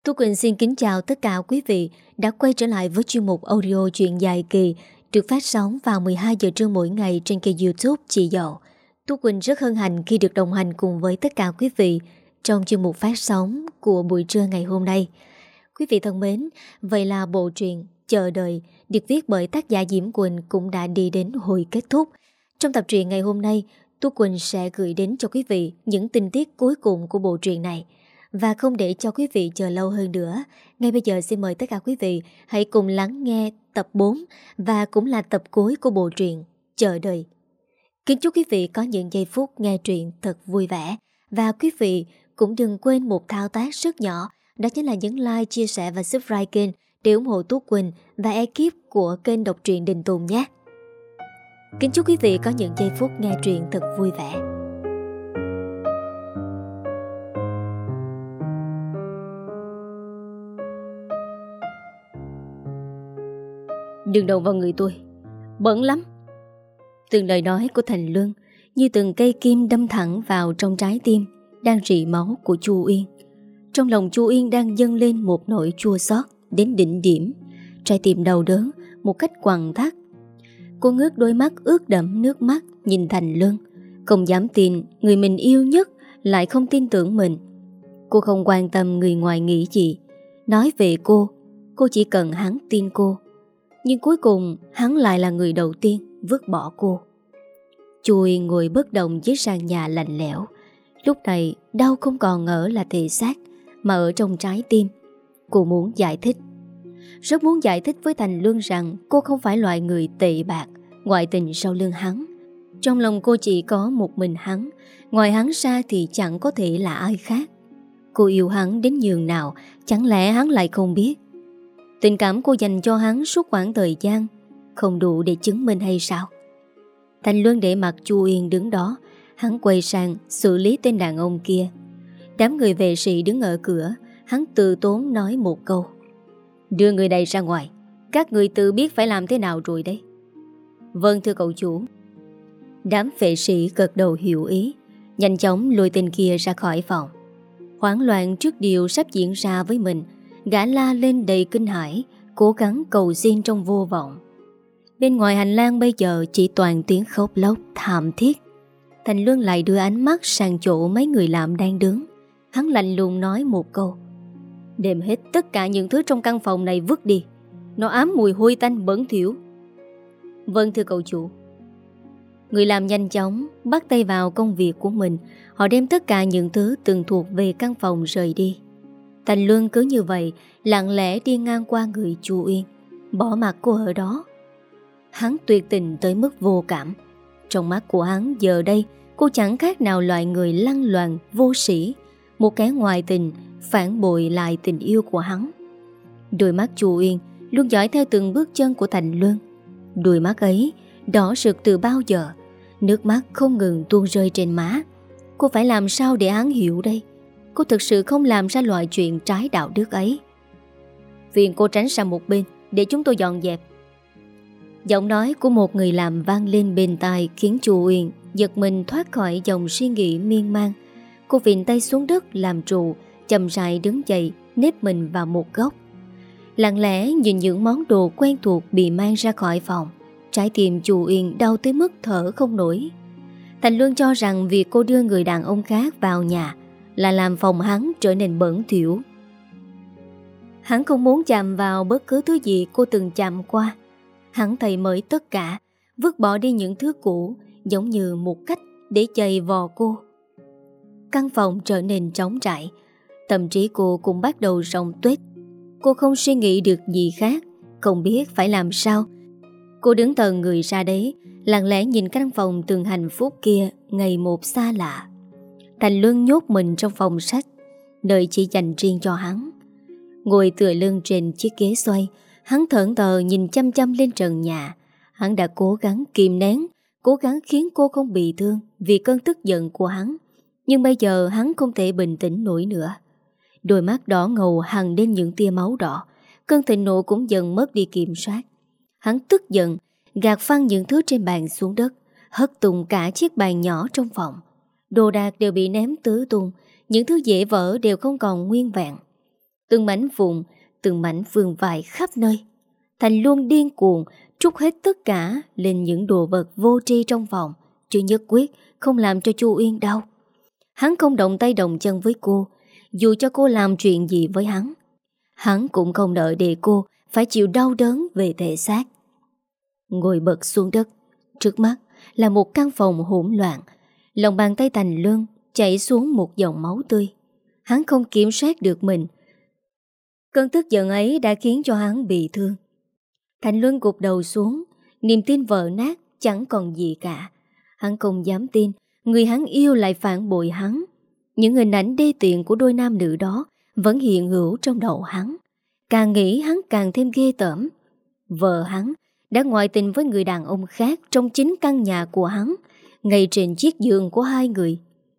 Tú Quỳnh xin kính chào tất cả quý vị đã quay trở lại với chuyên mục audio truyện dài kỳ được phát sóng vào 12 giờ trưa mỗi ngày trên kênh YouTube Chị Dậu. Tú Quỳnh rất hân hạnh khi được đồng hành cùng với tất cả quý vị trong chuyên mục phát sóng của buổi trưa ngày hôm nay. Quý vị thân mến, vậy là bộ truyện Chờ Đợi được viết bởi tác giả Diễm Quỳnh cũng đã đi đến hồi kết thúc. Trong tập truyện ngày hôm nay, Tú Quỳnh sẽ gửi đến cho quý vị những tình tiết cuối cùng của bộ truyện này. Và không để cho quý vị chờ lâu hơn nữa, ngay bây giờ xin mời tất cả quý vị hãy cùng lắng nghe tập 4 và cũng là tập cuối của bộ truyện Chờ Đợi. Kính chúc quý vị có những giây phút nghe truyện thật vui vẻ. Và quý vị cũng đừng quên một thao tác rất nhỏ, đó chính là nhấn like, chia sẻ và subscribe kênh để ủng hộ Tú Quỳnh và ekip của kênh đọc truyện Đình Tùng nhé. Kính chúc quý vị có những giây phút nghe truyện thật vui vẻ. Đừng động vào người tôi, bẩn lắm. Từng lời nói của Thành Luân như từng cây kim đâm thẳng vào trong trái tim đang rỉ máu của Chu Uyên. Trong lòng Chu Uyên đang dâng lên một nỗi chua xót đến đỉnh điểm. Trái tim đau đớn một cách quặn thắt. Cô ngước đôi mắt ướt đẫm nước mắt nhìn Thành Luân, không dám tin người mình yêu nhất lại không tin tưởng mình. Cô không quan tâm người ngoài nghĩ gì. Nói về cô chỉ cần hắn tin cô. Nhưng cuối cùng hắn lại là người đầu tiên vứt bỏ cô. Chu Uyên ngồi bất động dưới sàn nhà lạnh lẽo. Lúc này đau không còn ở là thể xác, mà ở trong trái tim. Cô muốn giải thích, rất muốn giải thích với Thành Luân rằng cô không phải loại người tệ bạc, ngoại tình sau lưng hắn. Trong lòng cô chỉ có một mình hắn, ngoài hắn ra thì chẳng có thể là ai khác. Cô yêu hắn đến nhường nào, chẳng lẽ hắn lại không biết? Tình cảm cô dành cho hắn suốt khoảng thời gian không đủ để chứng minh hay sao? Thành Luân để mặc Chu Uyên đứng đó. Hắn quay sang xử lý tên đàn ông kia. Đám người vệ sĩ đứng ở cửa. Hắn từ tốn nói một câu: đưa người này ra ngoài. Các người tự biết phải làm thế nào rồi đấy. Vâng thưa cậu chủ. Đám vệ sĩ gật đầu hiểu ý, nhanh chóng lôi tên kia ra khỏi phòng. Hoảng loạn trước điều sắp diễn ra với mình, gã la lên đầy kinh hãi, cố gắng cầu xin trong vô vọng. Bên ngoài hành lang bây giờ chỉ toàn tiếng khóc lóc thảm thiết. Thành Luân lại đưa ánh mắt sang chỗ mấy người làm đang đứng. Hắn lạnh lùng nói một câu: đem hết tất cả những thứ trong căn phòng này vứt đi. Nó ám mùi hôi tanh bẩn thỉu. Vâng thưa cậu chủ. Người làm nhanh chóng bắt tay vào công việc của mình. Họ đem tất cả những thứ từng thuộc về căn phòng rời đi. Thành Luân cứ như vậy lặng lẽ đi ngang qua người Chu Uyên, bỏ mặc cô ở đó. Hắn tuyệt tình tới mức vô cảm. Trong mắt của hắn giờ đây cô chẳng khác nào loại người lăng loàn vô sĩ, một kẻ ngoại tình phản bội lại tình yêu của hắn. Đôi mắt Chu Uyên luôn dõi theo từng bước chân của Thành Luân. Đôi mắt ấy đỏ rực từ bao giờ, nước mắt không ngừng tuôn rơi trên má. Cô phải làm sao để hắn hiểu đây? Cô thực sự không làm ra loại chuyện trái đạo đức ấy. Phiền cô tránh sang một bên để chúng tôi dọn dẹp. Giọng nói của một người làm vang lên bên tai khiến Chu Uyên giật mình thoát khỏi dòng suy nghĩ miên man. Cô vịn tay xuống đất làm trụ, chậm rãi đứng dậy, nếp mình vào một góc. Lặng lẽ nhìn những món đồ quen thuộc bị mang ra khỏi phòng. Trái tim Chu Uyên đau tới mức thở không nổi. Thành Luân cho rằng việc cô đưa người đàn ông khác vào nhà là làm phòng hắn trở nên bẩn thỉu. Hắn không muốn chạm vào bất cứ thứ gì cô từng chạm qua. Hắn thay mới tất cả, vứt bỏ đi những thứ cũ, giống như một cách để chày vò cô. Căn phòng trở nên trống trải. Tâm trí cô cũng bắt đầu rỗng tuếch. Cô không suy nghĩ được gì khác, không biết phải làm sao. Cô đứng thờ người ra đấy, lặng lẽ nhìn căn phòng từng hạnh phúc kia ngày một xa lạ. Thành Luân nhốt mình trong phòng sách, nơi chỉ dành riêng cho hắn. Ngồi tựa lưng trên chiếc ghế xoay, hắn thẫn thờ nhìn chăm chăm lên trần nhà. Hắn đã cố gắng kìm nén, cố gắng khiến cô không bị thương vì cơn tức giận của hắn. Nhưng bây giờ hắn không thể bình tĩnh nổi nữa. Đôi mắt đỏ ngầu hằn lên những tia máu đỏ. Cơn thịnh nộ cũng dần mất đi kiểm soát. Hắn tức giận, gạt phăng những thứ trên bàn xuống đất, hất tung cả chiếc bàn nhỏ trong phòng. Đồ đạc đều bị ném tứ tung, những thứ dễ vỡ đều không còn nguyên vẹn. Từng mảnh vụn, từng mảnh vương vãi khắp nơi. Thành Luân điên cuồng trút hết tất cả lên những đồ vật vô tri trong phòng, chứ nhất quyết không làm cho Chu Uyên đau. Hắn không động tay động chân với cô, dù cho cô làm chuyện gì với hắn. Hắn cũng không đợi để cô phải chịu đau đớn về thể xác. Ngồi bật xuống đất, trước mắt là một căn phòng hỗn loạn. Lòng bàn tay Thành Luân chảy xuống một dòng máu tươi. Hắn không kiểm soát được mình. Cơn tức giận ấy đã khiến cho hắn bị thương. Thành Luân gục đầu xuống, niềm tin vỡ nát chẳng còn gì cả. Hắn không dám tin người hắn yêu lại phản bội hắn. Những hình ảnh đê tiện của đôi nam nữ đó vẫn hiện hữu trong đầu hắn. Càng nghĩ hắn càng thêm ghê tởm. Vợ hắn đã ngoại tình với người đàn ông khác trong chính căn nhà của hắn, ngay trên chiếc giường của hai người.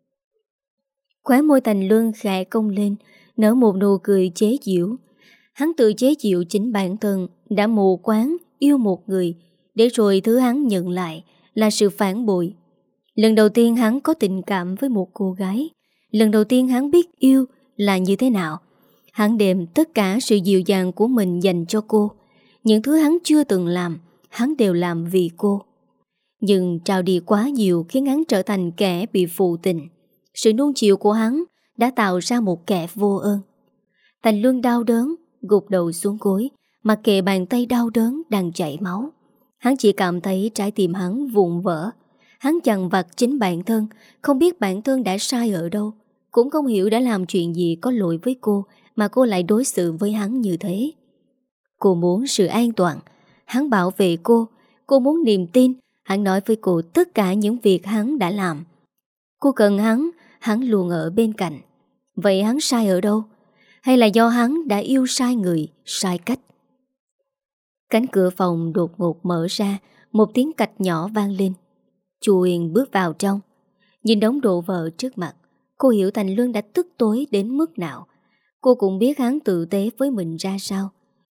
Khóe môi Thành Luân khẽ cong lên, nở một nụ cười chế giễu. Hắn tự chế giễu chính bản thân đã mù quáng yêu một người, để rồi thứ hắn nhận lại là sự phản bội. Lần đầu tiên hắn có tình cảm với một cô gái, lần đầu tiên hắn biết yêu là như thế nào. Hắn đem tất cả sự dịu dàng của mình dành cho cô. Những thứ hắn chưa từng làm, hắn đều làm vì cô. Nhưng trao đi quá nhiều khiến hắn trở thành kẻ bị phụ tình. Sự nuông chiều của hắn đã tạo ra một kẻ vô ơn. Thành Luân đau đớn, gục đầu xuống gối, mặc kệ bàn tay đau đớn đang chảy máu. Hắn chỉ cảm thấy trái tim hắn vụn vỡ. Hắn dằn vặt chính bản thân, không biết bản thân đã sai ở đâu, cũng không hiểu đã làm chuyện gì có lỗi với cô mà cô lại đối xử với hắn như thế. Cô muốn sự an toàn, hắn bảo vệ cô. Cô muốn niềm tin, hắn nói với cô tất cả những việc hắn đã làm. Cô cần hắn luôn ở bên cạnh. Vậy hắn sai ở đâu? Hay là do hắn đã yêu sai người, sai cách? Cánh cửa phòng đột ngột mở ra, một tiếng cạch nhỏ vang lên. Chu Uyên bước vào trong. Nhìn đống đồ vợ trước mặt, cô hiểu Thành Luân đã tức tối đến mức nào. Cô cũng biết hắn tử tế với mình ra sao.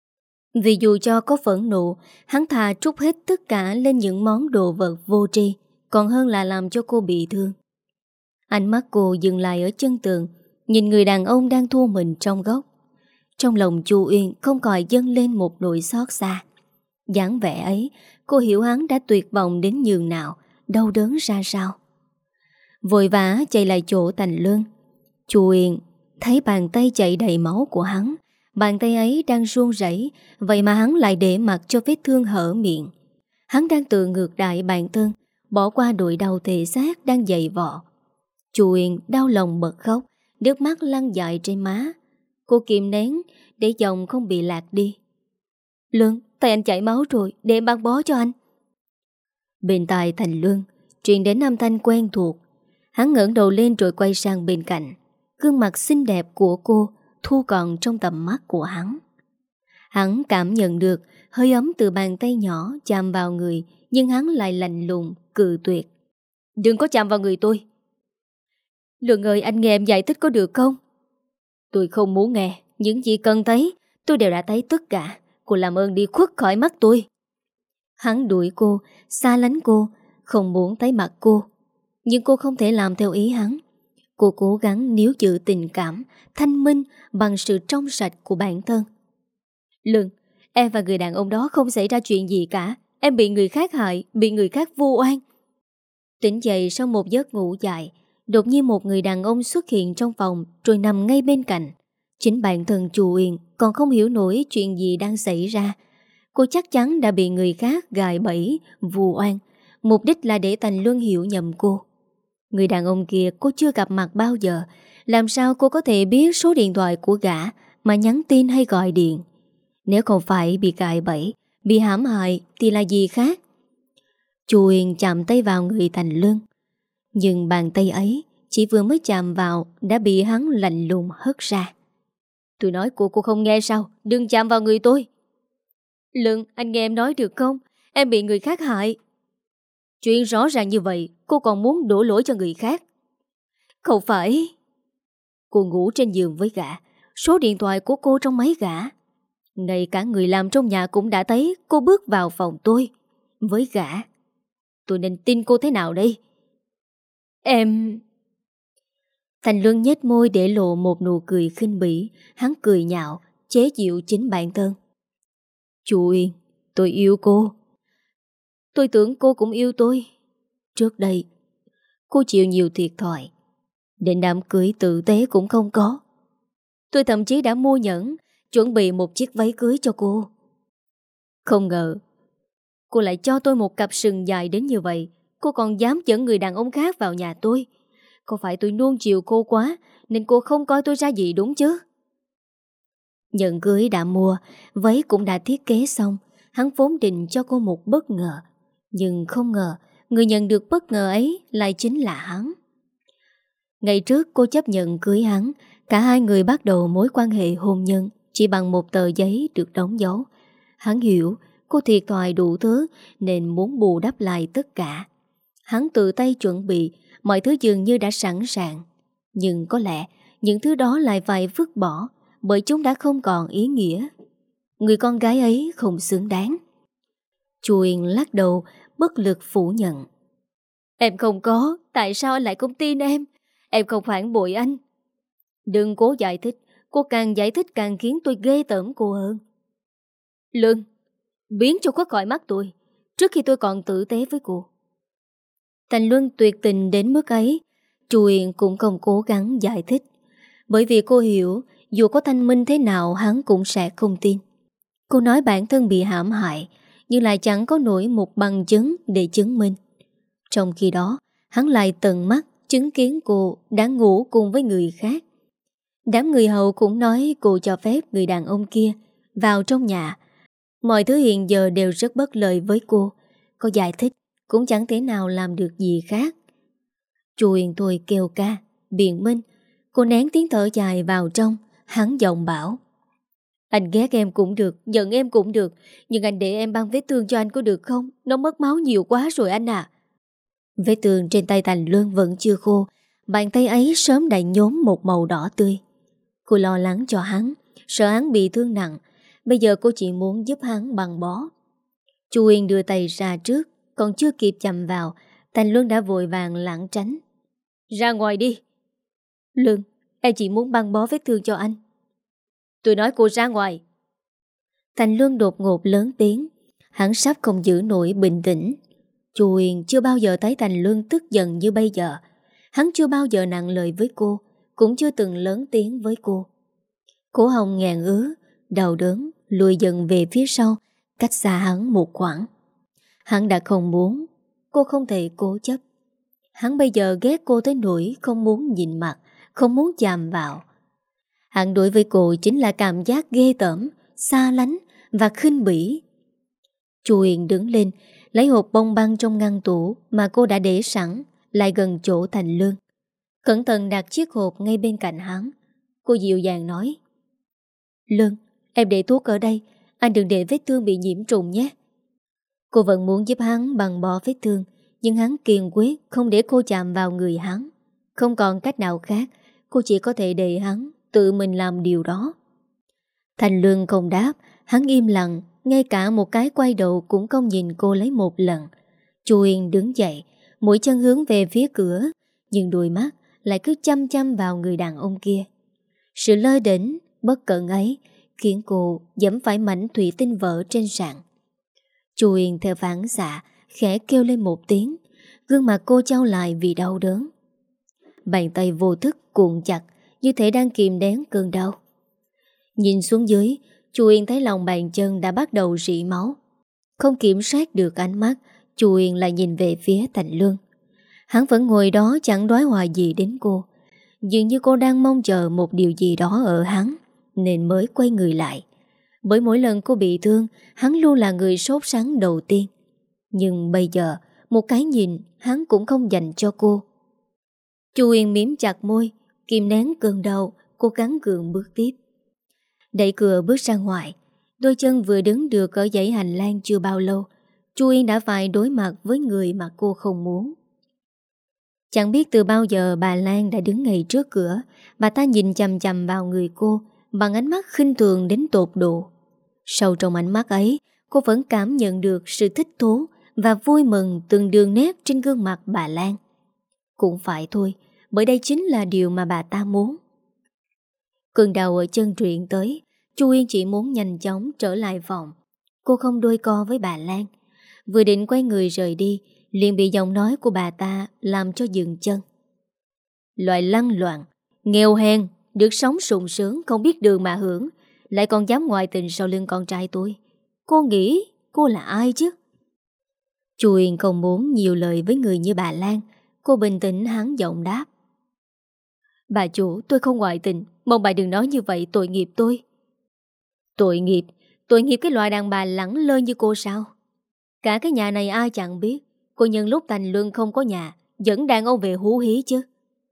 Vì dù cho có phẫn nộ, hắn thà trút hết tất cả lên những món đồ vật vô tri, còn hơn là làm cho cô bị thương. Ánh mắt cô dừng lại ở chân tường, nhìn người đàn ông đang thua mình trong góc. Trong lòng Chu Uyên không khỏi dâng lên một nỗi xót xa. Dáng vẻ ấy, cô hiểu hắn đã tuyệt vọng đến nhường nào, đau đớn ra sao. Vội vã chạy lại chỗ Thành Luân. Chu Uyên thấy bàn tay chảy đầy máu của hắn. Bàn tay ấy đang run rẩy, vậy mà hắn lại để mặc cho vết thương hở miệng. Hắn đang tự ngược đại bản thân, bỏ qua nỗi đau thể xác đang dày vò. Chu Uyên đau lòng bật khóc, nước mắt lăn dài trên má. Cô kìm nén để giọng không bị lạc đi. Luân, tay anh chảy máu rồi, để em băng bó cho anh. Bên tai Thành Luân truyền đến âm thanh quen thuộc. Hắn ngẩng đầu lên rồi quay sang bên cạnh. Gương mặt xinh đẹp của cô thu còn trong tầm mắt của hắn. Hắn cảm nhận được hơi ấm từ bàn tay nhỏ chạm vào người, nhưng hắn lại lạnh lùng cự tuyệt. Đừng có chạm vào người tôi. Luân ơi, anh nghe em giải thích có được không? Tôi không muốn nghe. Những gì cần thấy tôi đều đã thấy tất cả. Cô làm ơn đi khuất khỏi mắt tôi. Hắn đuổi cô, xa lánh cô, không muốn thấy mặt cô. Nhưng cô không thể làm theo ý hắn. Cô cố gắng níu giữ tình cảm thanh minh bằng sự trong sạch của bản thân. Luân, em và người đàn ông đó không xảy ra chuyện gì cả. Em bị người khác hại, bị người khác vu oan. Tỉnh dậy sau một giấc ngủ dài, đột nhiên một người đàn ông xuất hiện trong phòng rồi nằm ngay bên cạnh. Chính bản thân Chu Uyên còn không hiểu nổi chuyện gì đang xảy ra. Cô chắc chắn đã bị người khác gài bẫy, vu oan. Mục đích là để Thành Luân hiểu nhầm cô. Người đàn ông kia cô chưa gặp mặt bao giờ. Làm sao cô có thể biết số điện thoại của gã mà nhắn tin hay gọi điện? Nếu không phải bị gài bẫy, bị hãm hại thì là gì khác? Chu Uyên chạm tay vào người Thành Luân. Nhưng bàn tay ấy chỉ vừa mới chạm vào đã bị hắn lạnh lùng hất ra. Tôi nói cô không nghe sao? Đừng chạm vào người tôi. Luân, anh nghe em nói được không? Em bị người khác hại. Chuyện rõ ràng như vậy, cô còn muốn đổ lỗi cho người khác. Không phải. Cô ngủ trên giường với gã, số điện thoại của cô trong máy gã. Ngay cả người làm trong nhà cũng đã thấy cô bước vào phòng tôi với gã. Tôi nên tin cô thế nào đây? Em... Thành Luân nhếch môi để lộ một nụ cười khinh bỉ. Hắn cười nhạo, chế giễu chính bản thân. Chu Uyên, tôi yêu cô. Tôi tưởng cô cũng yêu tôi. Trước đây cô chịu nhiều thiệt thòi, đến đám cưới tử tế cũng không có. Tôi thậm chí đã mua nhẫn, chuẩn bị một chiếc váy cưới cho cô. Không ngờ cô lại cho tôi một cặp sừng dài đến như vậy. Cô còn dám dẫn người đàn ông khác vào nhà tôi. Có phải tôi nuông chiều cô quá nên cô không coi tôi ra gì đúng chứ? Nhẫn cưới đã mua, váy cũng đã thiết kế xong. Hắn vốn định cho cô một bất ngờ, nhưng không ngờ người nhận được bất ngờ ấy lại chính là hắn. Ngày trước cô chấp nhận cưới hắn. Cả hai người bắt đầu mối quan hệ hôn nhân chỉ bằng một tờ giấy được đóng dấu. Hắn hiểu cô thiệt thòi đủ thứ nên muốn bù đắp lại tất cả. Hắn tự tay chuẩn bị, mọi thứ dường như đã sẵn sàng. Nhưng có lẽ những thứ đó lại phải vứt bỏ, bởi chúng đã không còn ý nghĩa. Người con gái ấy không xứng đáng. Chu Uyên lắc đầu, bất lực phủ nhận. Em không có, tại sao anh lại không tin em? Em không phản bội anh. Đừng cố giải thích, cô càng giải thích càng khiến tôi ghê tởm cô hơn. Lương, biến cho khuất khỏi mắt tôi, trước khi tôi còn tử tế với cô. Thành Luân tuyệt tình đến mức ấy, Chu Uyên cũng không cố gắng giải thích. Bởi vì cô hiểu, dù có thanh minh thế nào hắn cũng sẽ không tin. Cô nói bản thân bị hãm hại, nhưng lại chẳng có nổi một bằng chứng để chứng minh. Trong khi đó, hắn lại tận mắt chứng kiến cô đang ngủ cùng với người khác. Đám người hầu cũng nói cô cho phép người đàn ông kia vào trong nhà. Mọi thứ hiện giờ đều rất bất lợi với cô. Có giải thích cũng chẳng thể nào làm được gì khác. Chu Uyên thôi kêu ca, biện minh. Cô nén tiếng thở dài vào trong. Hắn giọng bảo: Anh ghét em cũng được, giận em cũng được, nhưng anh để em băng vết thương cho anh có được không? Nó mất máu nhiều quá rồi anh à. Vết thương trên tay Thành Luân vẫn chưa khô. Bàn tay ấy sớm đã nhốm một màu đỏ tươi. Cô lo lắng cho hắn, sợ hắn bị thương nặng. Bây giờ cô chỉ muốn giúp hắn băng bó. Chu Uyên đưa tay ra trước, còn chưa kịp chạm vào, Thành Luân đã vội vàng lảng tránh. Ra ngoài đi. Luân, em chỉ muốn băng bó vết thương cho anh. Tôi nói cô ra ngoài. Thành Luân đột ngột lớn tiếng. Hắn sắp không giữ nổi bình tĩnh. Chu Uyên chưa bao giờ thấy Thành Luân tức giận như bây giờ. Hắn chưa bao giờ nặng lời với cô, cũng chưa từng lớn tiếng với cô. Cổ họng nghẹn ứ, đau đớn, lùi dần về phía sau, cách xa hắn một khoảng. Hắn đã không muốn, cô không thể cố chấp. Hắn bây giờ ghét cô tới nỗi không muốn nhìn mặt, không muốn chạm vào. Hắn đối với cô chính là cảm giác ghê tởm, xa lánh và khinh bỉ. Chu Uyên đứng lên, lấy hộp bông băng trong ngăn tủ mà cô đã để sẵn, lại gần chỗ Thành Luân. Cẩn thận đặt chiếc hộp ngay bên cạnh hắn. Cô dịu dàng nói: Luân, em để thuốc ở đây, anh đừng để vết thương bị nhiễm trùng nhé. Cô vẫn muốn giúp hắn băng bó vết thương, nhưng hắn kiên quyết không để cô chạm vào người hắn. Không còn cách nào khác, cô chỉ có thể để hắn tự mình làm điều đó. Thành Luân không đáp, hắn im lặng, ngay cả một cái quay đầu cũng không nhìn cô lấy một lần. Chu Uyên đứng dậy, mũi chân hướng về phía cửa, nhưng đôi mắt lại cứ chăm chăm vào người đàn ông kia. Sự lơ đễnh, bất cẩn ấy khiến cô giẫm phải mảnh thủy tinh vỡ trên sàn. Chu Uyên theo phản xạ khẽ kêu lên một tiếng, gương mặt cô chau lại vì đau đớn. Bàn tay vô thức cuộn chặt, như thể đang kìm nén cơn đau. Nhìn xuống dưới, Chu Uyên thấy lòng bàn chân đã bắt đầu rỉ máu. Không kiểm soát được ánh mắt, Chu Uyên lại nhìn về phía Thành Luân. Hắn vẫn ngồi đó chẳng đoái hoài gì đến cô. Dường như cô đang mong chờ một điều gì đó ở hắn, nên mới quay người lại. Bởi mỗi lần cô bị thương, hắn luôn là người sốt sắng đầu tiên. Nhưng bây giờ, một cái nhìn hắn cũng không dành cho cô. Chu Uyên mím chặt môi, kìm nén cơn đau, cố gắng gượng bước tiếp. Đẩy cửa bước ra ngoài. Đôi chân vừa đứng được ở dãy hành lang chưa bao lâu, Chu Uyên đã phải đối mặt với người mà cô không muốn. Chẳng biết từ bao giờ bà Lan đã đứng ngay trước cửa. Bà ta nhìn chằm chằm vào người cô bằng ánh mắt khinh thường đến tột độ. Sâu trong ánh mắt ấy, cô vẫn cảm nhận được sự thích thú và vui mừng từng đường nét trên gương mặt bà Lan. Cũng phải thôi, bởi đây chính là điều mà bà ta muốn. Cơn đau ở chân truyền tới, Chu Yên chỉ muốn nhanh chóng trở lại phòng. Cô không đôi co với bà Lan. Vừa định quay người rời đi, liền bị giọng nói của bà ta làm cho dừng chân. Loại lăng loạn, nghèo hèn, được sống sung sướng, không biết đường mà hưởng, lại còn dám ngoại tình sau lưng con trai tôi. Cô nghĩ cô là ai chứ? Chu Yên không muốn nhiều lời với người như bà Lan. Cô bình tĩnh hắn giọng đáp. Bà chủ, tôi không ngoại tình, mong bà đừng nói như vậy, tội nghiệp tôi. Tội nghiệp? Tội nghiệp cái loại đàn bà lẳng lơ như cô sao? Cả cái nhà này ai chẳng biết cô nhân lúc Thành Luân không có nhà dẫn đàn ông về hú hí chứ.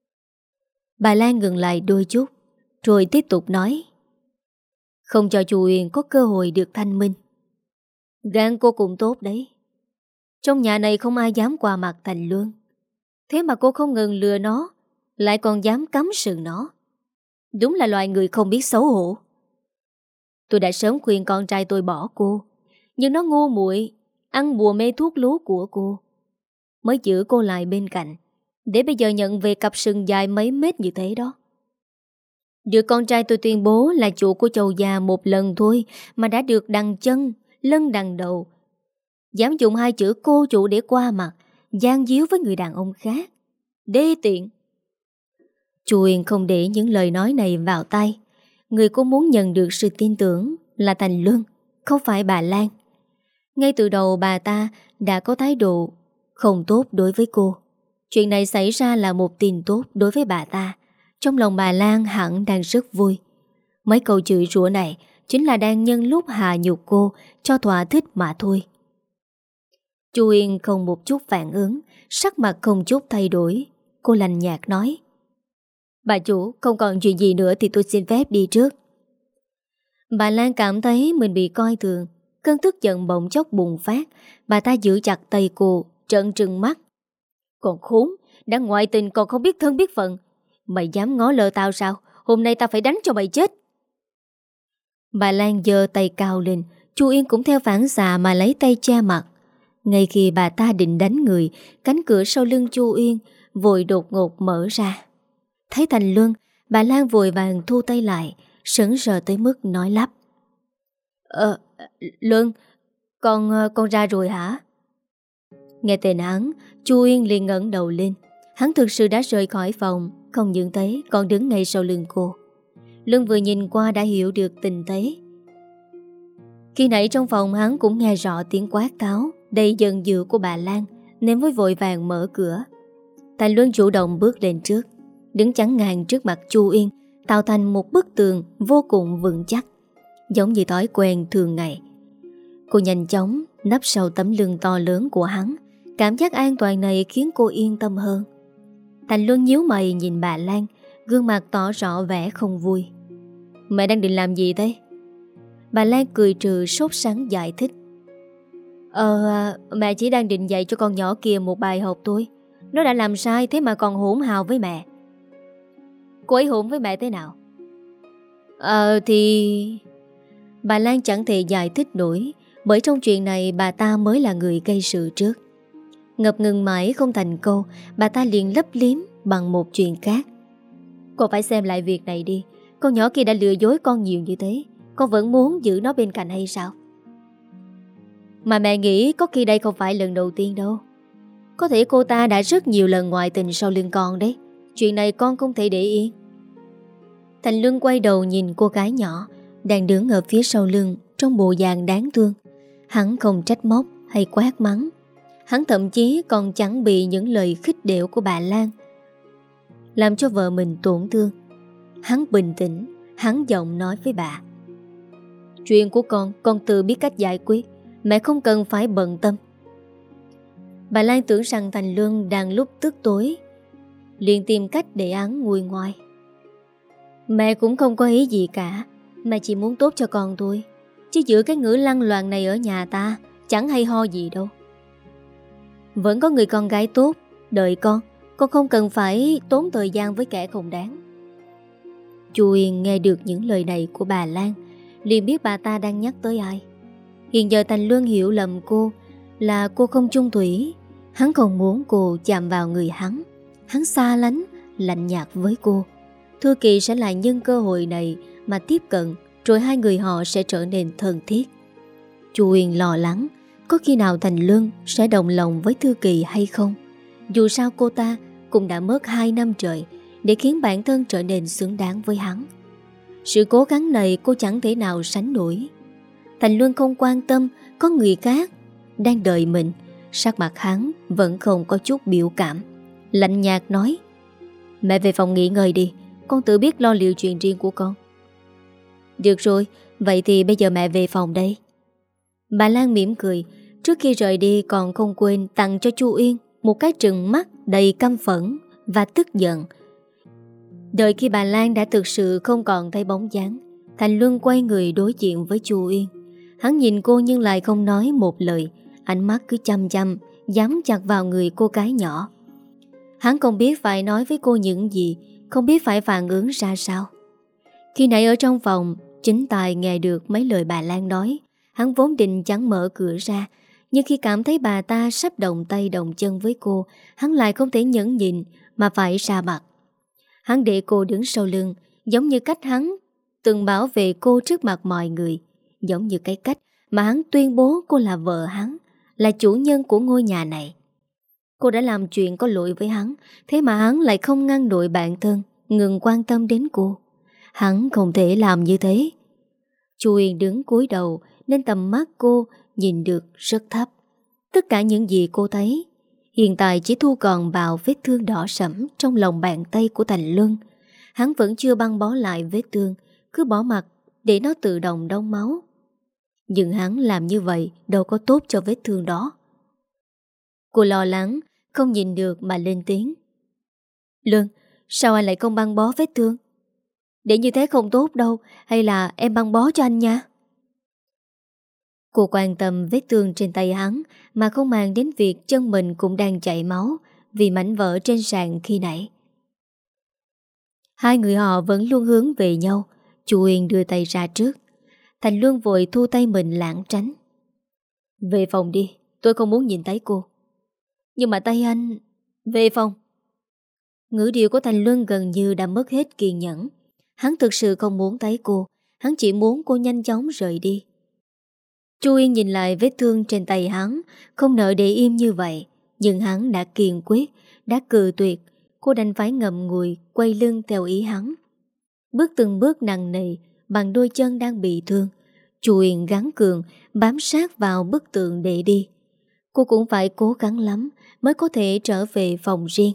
Bà Lan ngừng lại đôi chút rồi tiếp tục nói. Không cho chú Uyên có cơ hội được thanh minh. Gan cô cũng tốt đấy. Trong nhà này không ai dám qua mặt Thành Luân, thế mà cô không ngừng lừa nó, lại còn dám cắm sừng nó. Đúng là loài người không biết xấu hổ. Tôi đã sớm khuyên con trai tôi bỏ cô, nhưng nó ngu muội, ăn bùa mê thuốc lú của cô, mới giữ cô lại bên cạnh, để bây giờ nhận về cặp sừng dài mấy mét như thế đó. Đứa con trai tôi tuyên bố là chủ của Châu già một lần thôi mà đã được đằng chân, lân đằng đầu. Dám dùng hai chữ cô chủ để qua mặt, gian díu với người đàn ông khác. Đê tiện. Chu Uyên không để những lời nói này vào tay. Người cô muốn nhận được sự tin tưởng là Thành Luân, không phải bà Lan. Ngay từ đầu bà ta đã có thái độ không tốt đối với cô. Chuyện này xảy ra là một tin tốt đối với bà ta. Trong lòng bà Lan hẳn đang rất vui. Mấy câu chửi rủa này chính là đang nhân lúc hạ nhục cô cho thỏa thích mà thôi. Chu Uyên không một chút phản ứng, sắc mặt không chút thay đổi. Cô lạnh nhạt nói. Bà chủ, không còn chuyện gì nữa thì tôi xin phép đi trước. Bà Lan cảm thấy mình bị coi thường. Cơn tức giận bỗng chốc bùng phát. Bà ta giữ chặt tay cô, trợn trừng mắt. Còn khốn, đã ngoại tình còn không biết thân biết phận. Mày dám ngó lơ tao sao? Hôm nay tao phải đánh cho mày chết. Bà Lan giơ tay cao lên. Chu Yên cũng theo phản xạ mà lấy tay che mặt. Ngay khi bà ta định đánh người, cánh cửa sau lưng Chu Yên vội đột ngột mở ra. Thấy Thành Luân, bà Lan vội vàng thu tay lại, sững sờ tới mức nói lắp. Luân, con ra rồi hả? Nghe tên hắn, Chu Yên liền ngẩng đầu lên. Hắn thực sự đã rời khỏi phòng, không những thế còn đứng ngay sau lưng cô. Luân vừa nhìn qua đã hiểu được tình thế. Khi nãy trong phòng hắn cũng nghe rõ tiếng quát tháo đầy giận dữ của bà Lan, nên mới vội vàng mở cửa. Thành Luân chủ động bước lên trước, đứng chắn ngang trước mặt Chu Yên, tạo thành một bức tường vô cùng vững chắc, giống như thói quen thường ngày. Cô nhanh chóng nấp sau tấm lưng to lớn của hắn. Cảm giác an toàn này khiến cô yên tâm hơn. Thành Luân nhíu mày nhìn bà Lan, gương mặt tỏ rõ vẻ không vui. Mẹ đang định làm gì thế? Bà Lan cười trừ sốt sắng giải thích. Mẹ chỉ đang định dạy cho con nhỏ kia một bài học thôi. Nó đã làm sai thế mà còn hỗn hào với mẹ. Cô ấy hỗn với mẹ thế nào? Thì... Bà Lan chẳng thể giải thích nổi, bởi trong chuyện này bà ta mới là người gây sự trước. Ngập ngừng mãi không thành câu, bà ta liền lấp liếm bằng một chuyện khác. Cô phải xem lại việc này đi. Con nhỏ kia đã lừa dối con nhiều như thế, con vẫn muốn giữ nó bên cạnh hay sao? Mà mẹ nghĩ có khi đây không phải lần đầu tiên đâu. Có thể cô ta đã rất nhiều lần ngoại tình sau lưng con đấy. Chuyện này con không thể để yên. Thành Luân quay đầu nhìn cô gái nhỏ đang đứng ở phía sau lưng trong bộ dạng đáng thương. Hắn không trách móc hay quát mắng. Hắn thậm chí còn chẳng bị những lời khích đểu của bà Lan làm cho vợ mình tổn thương. Hắn bình tĩnh, hắn giọng nói với bà. Chuyện của con tự biết cách giải quyết. Mẹ không cần phải bận tâm. Bà Lan tưởng rằng Thành Luân đang lúc tức tối, liền tìm cách để hắn nguôi ngoai. Mẹ cũng không có ý gì cả. Mẹ chỉ muốn tốt cho con thôi. Chứ giữ cái ngữ lăng loạn này ở nhà ta chẳng hay ho gì đâu. Vẫn có người con gái tốt đợi con không cần phải tốn thời gian với kẻ không đáng. Chu Yên nghe được những lời này của bà Lan, liền biết bà ta đang nhắc tới ai. Hiện giờ Thành Luân hiểu lầm cô là cô không chung thủy. Hắn không muốn cô chạm vào người hắn. Hắn xa lánh lạnh nhạt với cô. Thư Kỳ sẽ lại nhân cơ hội này mà tiếp cận, rồi hai người họ sẽ trở nên thân thiết. Chu Uyên lo lắng có khi nào Thành Luân sẽ đồng lòng với Thư Kỳ hay không. Dù sao cô ta cũng đã mất 2 năm trời để khiến bản thân trở nên xứng đáng với hắn. Sự cố gắng này cô chẳng thể nào sánh nổi. Thành Luân không quan tâm có người khác đang đợi mình. Sắc mặt hắn vẫn không có chút biểu cảm, lạnh nhạt nói: Mẹ về phòng nghỉ ngơi đi, con tự biết lo liệu chuyện riêng của con. Được rồi, vậy thì bây giờ mẹ về phòng đây. Bà Lan mỉm cười, trước khi rời đi còn không quên tặng cho Chu Uyên một cái trừng mắt đầy căm phẫn và tức giận. Đợi khi bà Lan đã thực sự không còn thấy bóng dáng, Thành Luân quay người đối diện với Chu Uyên. Hắn nhìn cô nhưng lại không nói một lời, ánh mắt cứ chăm chăm dám chặt vào người cô gái nhỏ. Hắn không biết phải nói với cô những gì, không biết phải phản ứng ra sao. Khi nãy ở trong phòng, chính tài nghe được mấy lời bà Lan nói. Hắn vốn định chẳng mở cửa ra, nhưng khi cảm thấy bà ta sắp động tay động chân với cô, hắn lại không thể nhẫn nhịn mà phải ra mặt. Hắn để cô đứng sau lưng, giống như cách hắn từng bảo vệ cô trước mặt mọi người, giống như cái cách mà hắn tuyên bố cô là vợ hắn, là chủ nhân của ngôi nhà này. Cô đã làm chuyện có lỗi với hắn, thế mà hắn lại không ngăn nổi bản thân ngừng quan tâm đến cô. Hắn không thể làm như thế. Chu Uyên đứng cúi đầu nên tầm mắt cô nhìn được rất thấp. Tất cả những gì cô thấy hiện tại chỉ thu còn vào vết thương đỏ sẫm trong lòng bàn tay của Thành Luân. Hắn vẫn chưa băng bó lại vết thương, cứ bỏ mặc để nó tự động đông máu. Nhưng hắn làm như vậy đâu có tốt cho vết thương đó. Cô lo lắng, không nhìn được mà lên tiếng: Luân, sao anh lại không băng bó vết thương? Để như thế không tốt đâu, hay là em băng bó cho anh nha. Cô quan tâm vết thương trên tay hắn mà không màng đến việc chân mình cũng đang chảy máu vì mảnh vỡ trên sàn khi nãy. Hai người họ vẫn luôn hướng về nhau. Chu Uyên đưa tay ra trước. Thành Luân vội thu tay mình lảng tránh. Về phòng đi, tôi không muốn nhìn thấy cô. Nhưng mà tay anh... Về phòng. Ngữ điệu của Thành Luân gần như đã mất hết kiên nhẫn. Hắn thực sự không muốn thấy cô. Hắn chỉ muốn cô nhanh chóng rời đi. Chu Yên nhìn lại vết thương trên tay hắn, không nỡ để im như vậy. Nhưng hắn đã kiên quyết, đã cự tuyệt. Cô đành phải ngậm ngùi, quay lưng theo ý hắn. Bước từng bước nặng nề, bằng đôi chân đang bị thương. Chu Yên gắng cường, bám sát vào bức tường để đi. Cô cũng phải cố gắng lắm mới có thể trở về phòng riêng.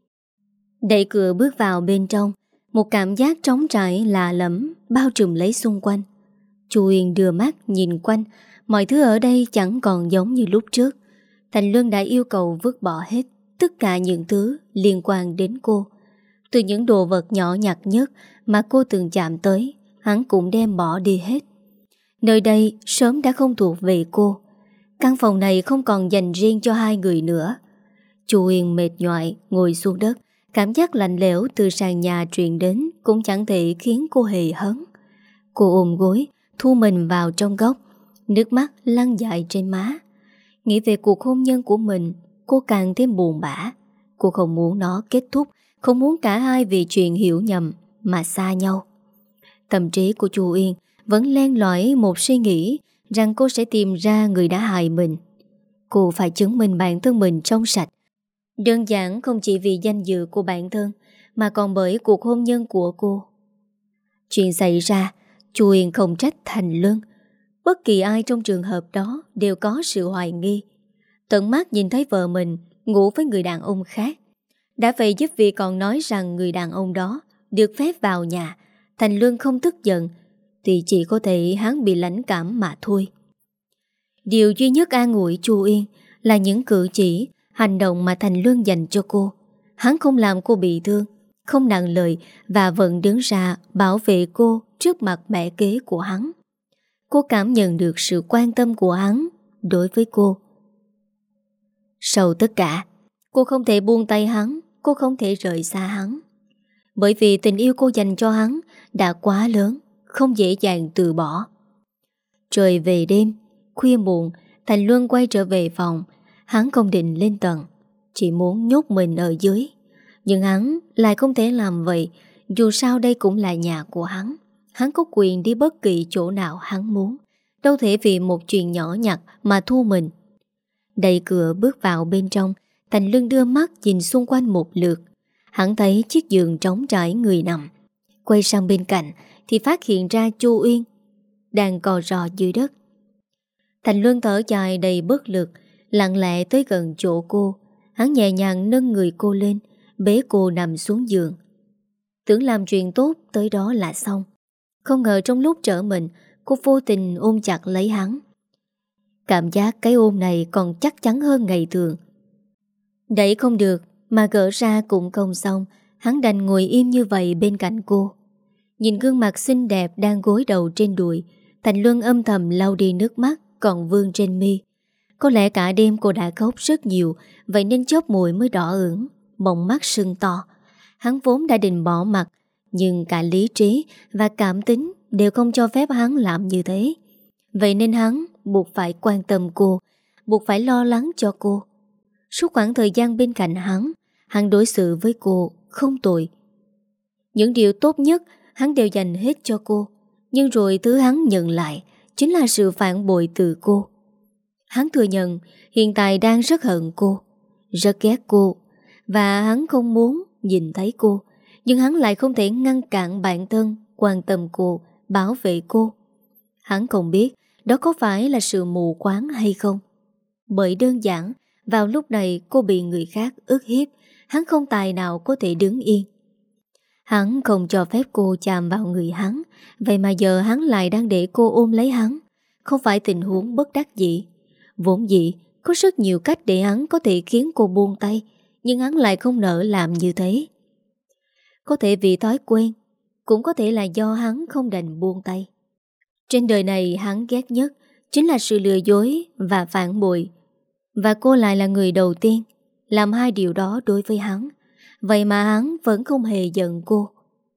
Đẩy cửa bước vào bên trong, một cảm giác trống trải lạ lẫm bao trùm lấy xung quanh. Chu Uyên đưa mắt nhìn quanh, mọi thứ ở đây chẳng còn giống như lúc trước. Thành Luân đã yêu cầu vứt bỏ hết tất cả những thứ liên quan đến cô. Từ những đồ vật nhỏ nhặt nhất mà cô từng chạm tới, hắn cũng đem bỏ đi hết. Nơi đây sớm đã không thuộc về cô. Căn phòng này không còn dành riêng cho hai người nữa. Chu Uyên mệt nhoài ngồi xuống đất. Cảm giác lạnh lẽo từ sàn nhà truyền đến cũng chẳng thể khiến cô hề hấn. Cô ôm gối, thu mình vào trong góc, nước mắt lăn dài trên má. Nghĩ về cuộc hôn nhân của mình, cô càng thêm buồn bã. Cô không muốn nó kết thúc, không muốn cả hai vì chuyện hiểu nhầm mà xa nhau. Tâm trí của Chu Uyên vẫn len lỏi một suy nghĩ rằng cô sẽ tìm ra người đã hại mình. Cô phải chứng minh bản thân mình trong sạch. Đơn giản không chỉ vì danh dự của bản thân, mà còn bởi cuộc hôn nhân của cô. Chuyện xảy ra, Chu Uyên không trách Thành Luân. Bất kỳ ai trong trường hợp đó đều có sự hoài nghi. Tận mắt nhìn thấy vợ mình ngủ với người đàn ông khác. Đã vậy giúp vì còn nói rằng người đàn ông đó được phép vào nhà. Thành Luân không tức giận thì chỉ có thể hắn bị lãnh cảm mà thôi. Điều duy nhất an ủi Chu Uyên là những cử chỉ, hành động mà Thành Luân dành cho cô. Hắn không làm cô bị thương, không nặng lời và vẫn đứng ra bảo vệ cô trước mặt mẹ kế của hắn. Cô cảm nhận được sự quan tâm của hắn đối với cô. Sau tất cả, cô không thể buông tay hắn, cô không thể rời xa hắn. Bởi vì tình yêu cô dành cho hắn đã quá lớn, không dễ dàng từ bỏ. Trời về đêm, khuya muộn, Thành Luân quay trở về phòng. Hắn không định lên tầng, chỉ muốn nhốt mình ở dưới. Nhưng hắn lại không thể làm vậy. Dù sao đây cũng là nhà của hắn. Hắn có quyền đi bất kỳ chỗ nào hắn muốn. Đâu thể vì một chuyện nhỏ nhặt mà thua mình. Đẩy cửa bước vào bên trong, Thành Luân đưa mắt nhìn xung quanh một lượt. Hắn thấy chiếc giường trống trải người nằm. Quay sang bên cạnh thì phát hiện ra Chu Uyên đang cò rò dưới đất. Thành Luân thở dài đầy bất lực, lặng lẽ tới gần chỗ cô. Hắn nhẹ nhàng nâng người cô lên, bế cô nằm xuống giường. Tưởng làm chuyện tốt tới đó là xong. Không ngờ trong lúc trở mình, cô vô tình ôm chặt lấy hắn. Cảm giác cái ôm này còn chắc chắn hơn ngày thường. Đẩy không được mà gỡ ra cũng không xong. Hắn đành ngồi im như vậy bên cạnh cô. Nhìn gương mặt xinh đẹp đang gối đầu trên đùi, Thành Luân âm thầm lau đi nước mắt còn vương trên mi. Có lẽ cả đêm cô đã khóc rất nhiều, vậy nên chóp mũi mới đỏ ửng, bọng mắt sưng to. Hắn vốn đã định bỏ mặt, nhưng cả lý trí và cảm tính đều không cho phép hắn làm như thế. Vậy nên hắn buộc phải quan tâm cô, buộc phải lo lắng cho cô. Suốt khoảng thời gian bên cạnh hắn đối xử với cô không tồi. Những điều tốt nhất hắn đều dành hết cho cô. Nhưng rồi thứ hắn nhận lại chính là sự phản bội từ cô. Hắn thừa nhận hiện tại đang rất hận cô, rất ghét cô, và hắn không muốn nhìn thấy cô. Nhưng hắn lại không thể ngăn cản bản thân quan tâm cô, bảo vệ cô. Hắn không biết đó có phải là sự mù quáng hay không. Bởi đơn giản vào lúc này cô bị người khác ức hiếp, hắn không tài nào có thể đứng yên. Hắn không cho phép cô chạm vào người hắn. Vậy mà giờ hắn lại đang để cô ôm lấy hắn. Không phải tình huống bất đắc dĩ. Vốn dĩ có rất nhiều cách để hắn có thể khiến cô buông tay, nhưng hắn lại không nỡ làm như thế. Có thể vì thói quen, cũng có thể là do hắn không đành buông tay. Trên đời này hắn ghét nhất chính là sự lừa dối và phản bội. Và cô lại là người đầu tiên làm hai điều đó đối với hắn. Vậy mà hắn vẫn không hề giận cô.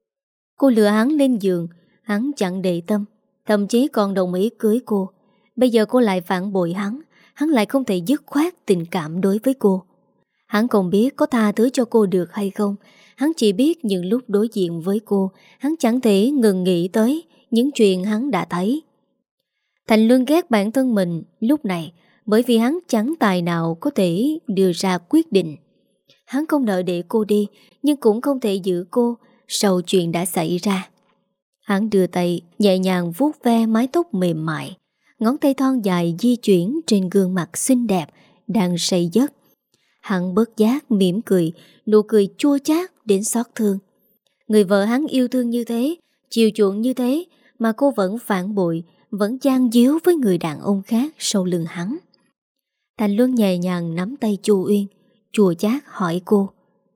Cô lừa hắn lên giường, hắn chẳng để tâm, thậm chí còn đồng ý cưới cô. Bây giờ cô lại phản bội hắn lại không thể dứt khoát tình cảm đối với cô. Hắn không biết có tha thứ cho cô được hay không. Hắn chỉ biết những lúc đối diện với cô, hắn chẳng thể ngừng nghĩ tới những chuyện hắn đã thấy. Thành Luân ghét bản thân mình lúc này, bởi vì hắn chẳng tài nào có thể đưa ra quyết định. Hắn không nỡ để cô đi, nhưng cũng không thể giữ cô sau chuyện đã xảy ra. Hắn đưa tay nhẹ nhàng vuốt ve mái tóc mềm mại, ngón tay thon dài di chuyển trên gương mặt xinh đẹp đang say giấc. Hắn bớt giác mỉm cười, nụ cười chua chát đến xót thương. Người vợ hắn yêu thương như thế, chiều chuộng như thế, mà cô vẫn phản bội, vẫn gian díu với người đàn ông khác sau lưng hắn. Thành Luân nhẹ nhàng nắm tay Chu Uyên, chua chát hỏi cô: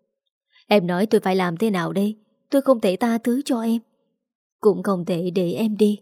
"Em nói tôi phải làm thế nào đây? Tôi không thể tha thứ cho em, cũng không thể để em đi."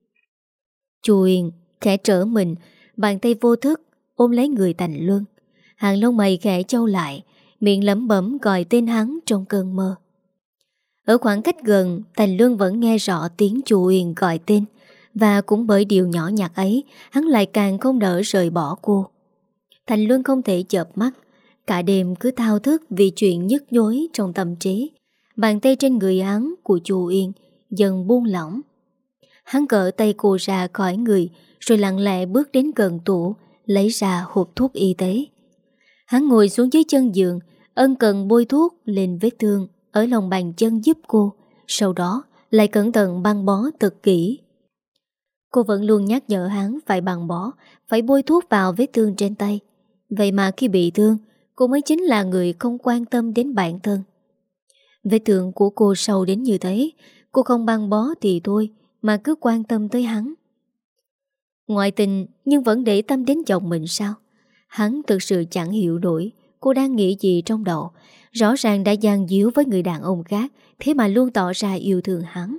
Chu Uyên khẽ trở mình, bàn tay vô thức ôm lấy người Thành Luân. Hàng lông mày khẽ chau lại, miệng lẩm bẩm gọi tên hắn trong cơn mơ. Ở khoảng cách gần, Thành Luân vẫn nghe rõ tiếng Chu Uyên gọi tên. Và cũng bởi điều nhỏ nhặt ấy, hắn lại càng không nỡ rời bỏ cô. Thành Luân không thể chợp mắt, cả đêm cứ thao thức vì chuyện nhức nhối trong tâm trí. Bàn tay trên người hắn của Chu Uyên dần buông lỏng. Hắn cởi tay cô ra khỏi người, rồi lặng lẽ bước đến gần tủ, lấy ra hộp thuốc y tế. Hắn ngồi xuống dưới chân giường, ân cần bôi thuốc lên vết thương ở lòng bàn chân giúp cô, sau đó lại cẩn thận băng bó thật kỹ. Cô vẫn luôn nhắc nhở hắn phải băng bó, phải bôi thuốc vào vết thương trên tay. Vậy mà khi bị thương, cô mới chính là người không quan tâm đến bản thân. Vết thương của cô sâu đến như thế, cô không băng bó thì thôi, mà cứ quan tâm tới hắn. Ngoại tình nhưng vẫn để tâm đến chồng mình sao? Hắn thực sự chẳng hiểu nổi cô đang nghĩ gì trong đầu. Rõ ràng đã gian díu với người đàn ông khác, thế mà luôn tỏ ra yêu thương hắn.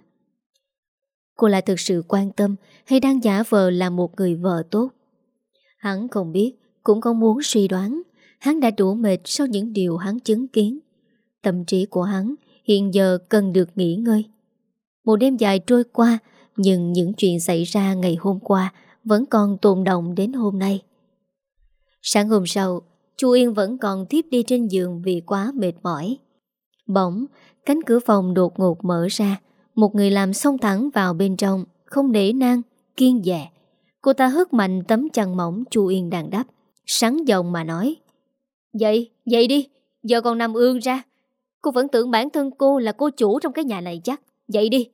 Cô là thực sự quan tâm hay đang giả vờ là một người vợ tốt? Hắn không biết, cũng không muốn suy đoán. Hắn đã đủ mệt sau những điều hắn chứng kiến. Tâm trí của hắn hiện giờ cần được nghỉ ngơi. Một đêm dài trôi qua, nhưng những chuyện xảy ra ngày hôm qua vẫn còn tồn đọng đến hôm nay. Sáng hôm sau, Chu Yên vẫn còn thiếp đi trên giường vì quá mệt mỏi. Bỗng, cánh cửa phòng đột ngột mở ra. Một người làm xông thẳng vào bên trong, không nể nang, kiêng dè. Cô ta hất mạnh tấm chăn mỏng Chu Yên đang đắp, sắn giọng mà nói: Dậy, dậy đi, giờ còn nằm ương ra. Cô vẫn tưởng bản thân cô là cô chủ trong cái nhà này chắc. Dậy đi.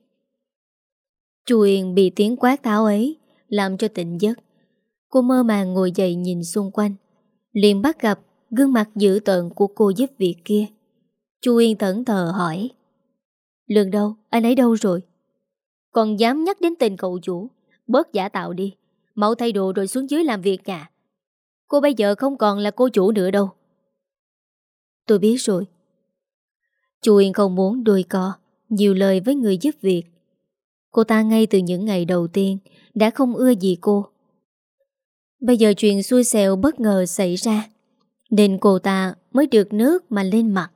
Chu Yên bị tiếng quát tháo ấy làm cho tỉnh giấc. Cô mơ màng ngồi dậy nhìn xung quanh, liền bắt gặp gương mặt dữ tợn của cô giúp việc kia. Chu Yên thẫn thờ hỏi: Lương đâu? Anh ấy đâu rồi? Còn dám nhắc đến tên cậu chủ? Bớt giả tạo đi, mau thay đồ rồi xuống dưới làm việc nhà. Cô bây giờ không còn là cô chủ nữa đâu. Tôi biết rồi. Chu Yên không muốn đôi co nhiều lời với người giúp việc. Cô ta ngay từ những ngày đầu tiên đã không ưa gì cô. Bây giờ chuyện xui xẻo bất ngờ xảy ra, nên cô ta mới được nước mà lên mặt.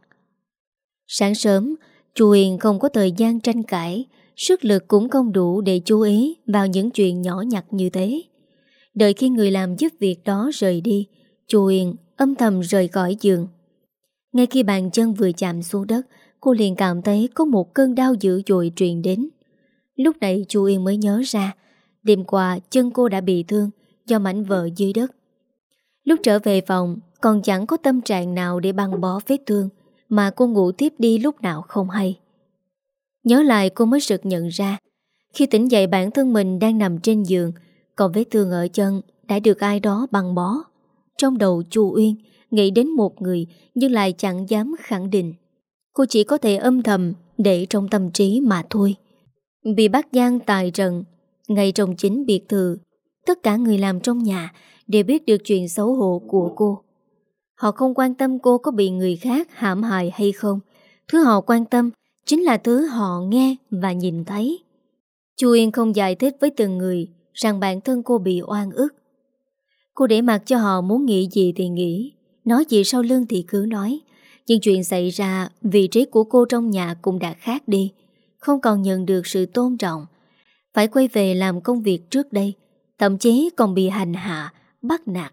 Sáng sớm, Chu Yên không có thời gian tranh cãi, sức lực cũng không đủ để chú ý vào những chuyện nhỏ nhặt như thế. Đợi khi người làm giúp việc đó rời đi, Chu Yên âm thầm rời khỏi giường. Ngay khi bàn chân vừa chạm xuống đất, cô liền cảm thấy có một cơn đau dữ dội truyền đến. Lúc này Chu Yên mới nhớ ra, đêm qua chân cô đã bị thương do mảnh vỡ dưới đất. Lúc trở về phòng, còn chẳng có tâm trạng nào để băng bó vết thương, mà cô ngủ tiếp đi lúc nào không hay. Nhớ lại cô mới sực nhận ra, khi tỉnh dậy bản thân mình đang nằm trên giường, còn vết thương ở chân đã được ai đó băng bó. Trong đầu Chu Uyên nghĩ đến một người nhưng lại chẳng dám khẳng định. Cô chỉ có thể âm thầm để trong tâm trí mà thôi. Bị bắt giam tại trận, ngay trong chính biệt thự, tất cả người làm trong nhà đều biết được chuyện xấu hổ của cô. Họ không quan tâm cô có bị người khác hãm hại hay không. Thứ họ quan tâm chính là thứ họ nghe và nhìn thấy. Chu Yên không giải thích với từng người rằng bản thân cô bị oan ức. Cô để mặc cho họ muốn nghĩ gì thì nghĩ, nói gì sau lưng thì cứ nói. Nhưng chuyện xảy ra, vị trí của cô trong nhà cũng đã khác đi, không còn nhận được sự tôn trọng. Phải quay về làm công việc trước đây, thậm chí còn bị hành hạ, bắt nạt.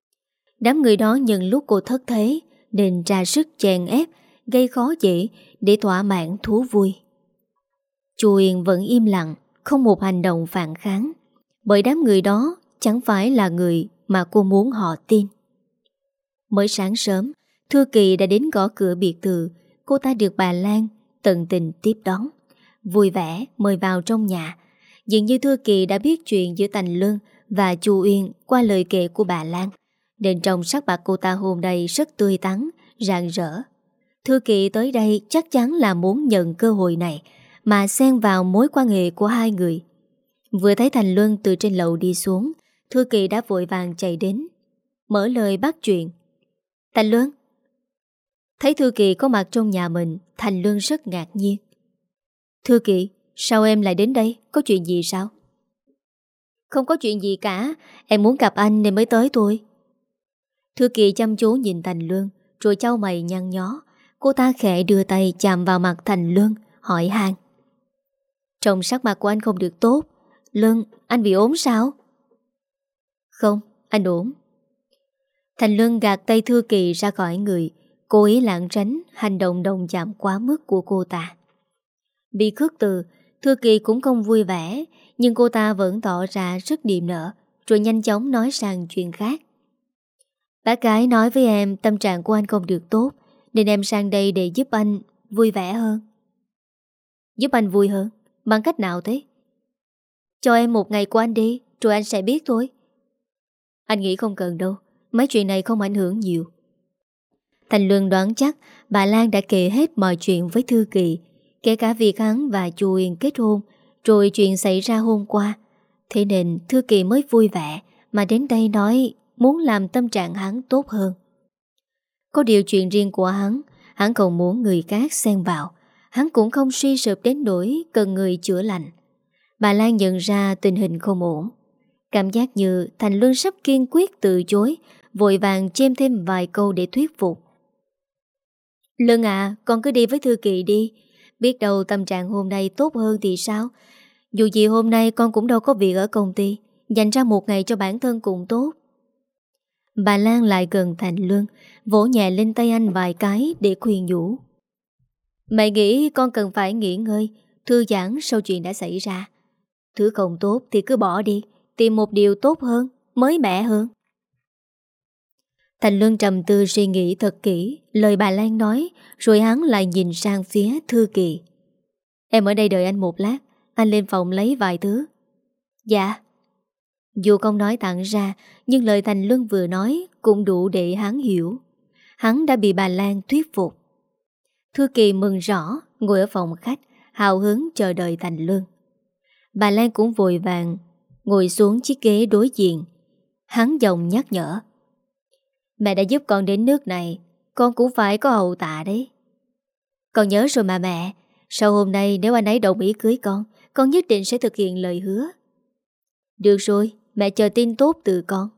Đám người đó nhận lúc cô thất thế nên ra sức chèn ép, gây khó dễ để thỏa mãn thú vui. Chu Yên vẫn im lặng, không một hành động phản kháng, bởi đám người đó chẳng phải là người mà cô muốn họ tin. Mới sáng sớm, Thư Kỳ đã đến gõ cửa biệt thự. Cô ta được bà Lan tận tình tiếp đón, vui vẻ mời vào trong nhà. Dường như Thư Kỳ đã biết chuyện giữa Thành Luân và Chu Uyên qua lời kể của bà Lan, nên trong sắc mặt cô ta hôm nay rất tươi tắn, rạng rỡ. Thư Kỳ tới đây chắc chắn là muốn nhận cơ hội này mà xen vào mối quan hệ của hai người. Vừa thấy Thành Luân từ trên lầu đi xuống, Thư Kỳ đã vội vàng chạy đến, mở lời bắt chuyện. Thành Luân. Thấy Thư Kỳ có mặt trong nhà mình, Thành Luân rất ngạc nhiên. Thư Kỳ, sao em lại đến đây? Có chuyện gì sao? Không có chuyện gì cả, em muốn gặp anh nên mới tới thôi. Thư Kỳ chăm chú nhìn Thành Luân, rồi chau mày nhăn nhó. Cô ta khẽ đưa tay chạm vào mặt Thành Luân, hỏi han. Trông sắc mặt của anh không được tốt. Luân, anh bị ốm sao? Không, anh ổn. Thành Luân gạt tay Thư Kỳ ra khỏi người, cố ý lảng tránh hành động đồng chạm quá mức của cô ta. Bị khước từ, Thư Kỳ cũng không vui vẻ, nhưng cô ta vẫn tỏ ra rất điềm nở, rồi nhanh chóng nói sang chuyện khác. Bác gái nói với em tâm trạng của anh không được tốt, nên em sang đây để giúp anh vui vẻ hơn. Giúp anh vui hơn? Bằng cách nào thế? Cho em một ngày của anh đi, rồi anh sẽ biết thôi. Anh nghĩ không cần đâu, mấy chuyện này không ảnh hưởng nhiều. Thành Luân đoán chắc bà Lan đã kể hết mọi chuyện với Thư Kỳ, kể cả việc hắn và Chu Uyên kết hôn, rồi chuyện xảy ra hôm qua. Thế nên Thư Kỳ mới vui vẻ mà đến đây nói muốn làm tâm trạng hắn tốt hơn. Có điều chuyện riêng của hắn không muốn người khác xen vào. Hắn cũng không suy sụp đến nỗi cần người chữa lành. Bà Lan nhận ra tình hình không ổn, cảm giác như Thành Luân sắp kiên quyết từ chối, vội vàng chêm thêm vài câu để thuyết phục. Luân à, con cứ đi với Thư Kỳ đi, biết đâu tâm trạng hôm nay tốt hơn thì sao. Dù gì hôm nay con cũng đâu có việc ở công ty, dành ra một ngày cho bản thân cũng tốt. Bà Lan lại gần Thành Luân, vỗ nhẹ lên tay anh vài cái để khuyên nhủ. Mẹ nghĩ con cần phải nghỉ ngơi, thư giãn sau chuyện đã xảy ra. Thứ không tốt thì cứ bỏ đi, tìm một điều tốt hơn, mới mẻ hơn. Thành Luân trầm tư suy nghĩ thật kỹ lời bà Lan nói, rồi hắn lại nhìn sang phía Thư Kỳ. Em ở đây đợi anh một lát, anh lên phòng lấy vài thứ. Dạ. Dù không nói thẳng ra, nhưng lời Thành Luân vừa nói cũng đủ để hắn hiểu. Hắn đã bị bà Lan thuyết phục. Thư Kỳ mừng rõ, ngồi ở phòng khách, hào hứng chờ đợi Thành Luân. Bà Lan cũng vội vàng ngồi xuống chiếc ghế đối diện. Hắn giọng nhắc nhở. Mẹ đã giúp con đến nước này, con cũng phải có hậu tạ đấy. Con nhớ rồi mà mẹ, sau hôm nay nếu anh ấy đồng ý cưới con nhất định sẽ thực hiện lời hứa. Được rồi, mẹ chờ tin tốt từ con.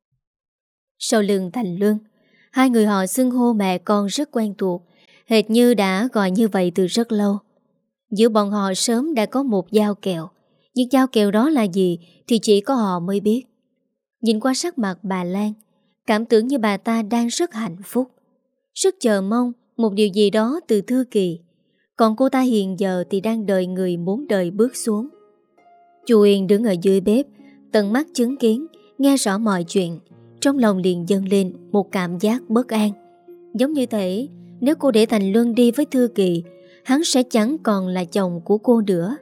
Sau lưng Thành Luân, hai người họ xưng hô mẹ con rất quen thuộc, hệt như đã gọi như vậy từ rất lâu. Giữa bọn họ sớm đã có một giao kèo, nhưng giao kèo đó là gì thì chỉ có họ mới biết. Nhìn qua sắc mặt bà Lan, cảm tưởng như bà ta đang rất hạnh phúc, rất chờ mong một điều gì đó từ Thư Kỳ. Còn cô ta hiện giờ thì đang đợi người muốn đời bước xuống. Chu Uyên đứng ở dưới bếp, tận mắt chứng kiến, nghe rõ mọi chuyện. Trong lòng liền dâng lên một cảm giác bất an. Giống như thể nếu cô để Thành Luân đi với Thư Kỳ, hắn sẽ chẳng còn là chồng của cô nữa.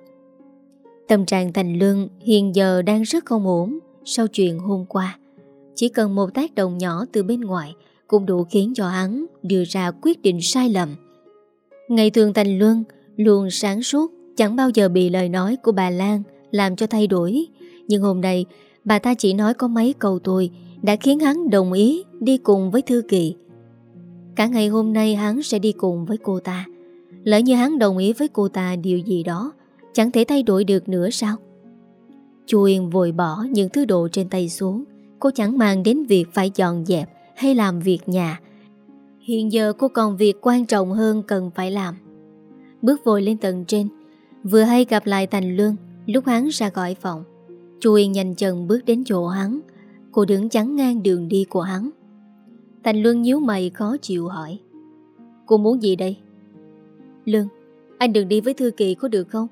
Tâm trạng Thành Luân hiện giờ đang rất không ổn sau chuyện hôm qua. Chỉ cần một tác động nhỏ từ bên ngoài cũng đủ khiến cho hắn đưa ra quyết định sai lầm. Ngày thường Thành Luân luôn sáng suốt, chẳng bao giờ bị lời nói của bà Lan làm cho thay đổi. Nhưng hôm nay bà ta chỉ nói có mấy câu thôi đã khiến hắn đồng ý đi cùng với Thư Kỳ. Cả ngày hôm nay hắn sẽ đi cùng với cô ta. Lỡ như hắn đồng ý với cô ta điều gì đó, chẳng thể thay đổi được nữa sao? Chu Uyên vội bỏ những thứ đồ trên tay xuống. Cô chẳng màng đến việc phải dọn dẹp hay làm việc nhà. Hiện giờ cô còn việc quan trọng hơn cần phải làm. Bước vội lên tầng trên, vừa hay gặp lại Thành Luân lúc hắn ra khỏi phòng. Chu Uyên nhanh chân bước đến chỗ hắn. Cô đứng chắn ngang đường đi của hắn. Thành Luân nhíu mày khó chịu hỏi. Cô muốn gì đây? Luân, anh đừng đi với Thư Kỳ có được không?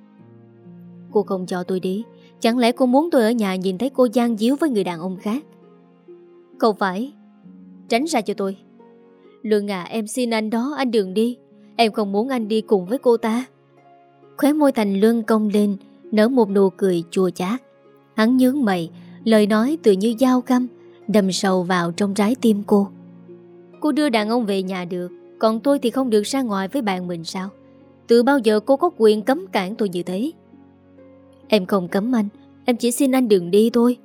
Cô không cho tôi đi. Chẳng lẽ cô muốn tôi ở nhà nhìn thấy cô gian díu với người đàn ông khác? Không phải. Tránh ra cho tôi. Luân à, em xin anh đó, anh đừng đi. Em không muốn anh đi cùng với cô ta. Khóe môi Thành Luân cong lên, nở một nụ cười chua chát. Hắn nhướng mày, lời nói tự như dao găm đâm sâu vào trong trái tim cô. Cô đưa đàn ông về nhà được, còn tôi thì không được ra ngoài với bạn mình sao? Từ bao giờ cô có quyền cấm cản tôi như thế? Em không cấm anh, em chỉ xin anh đừng đi thôi.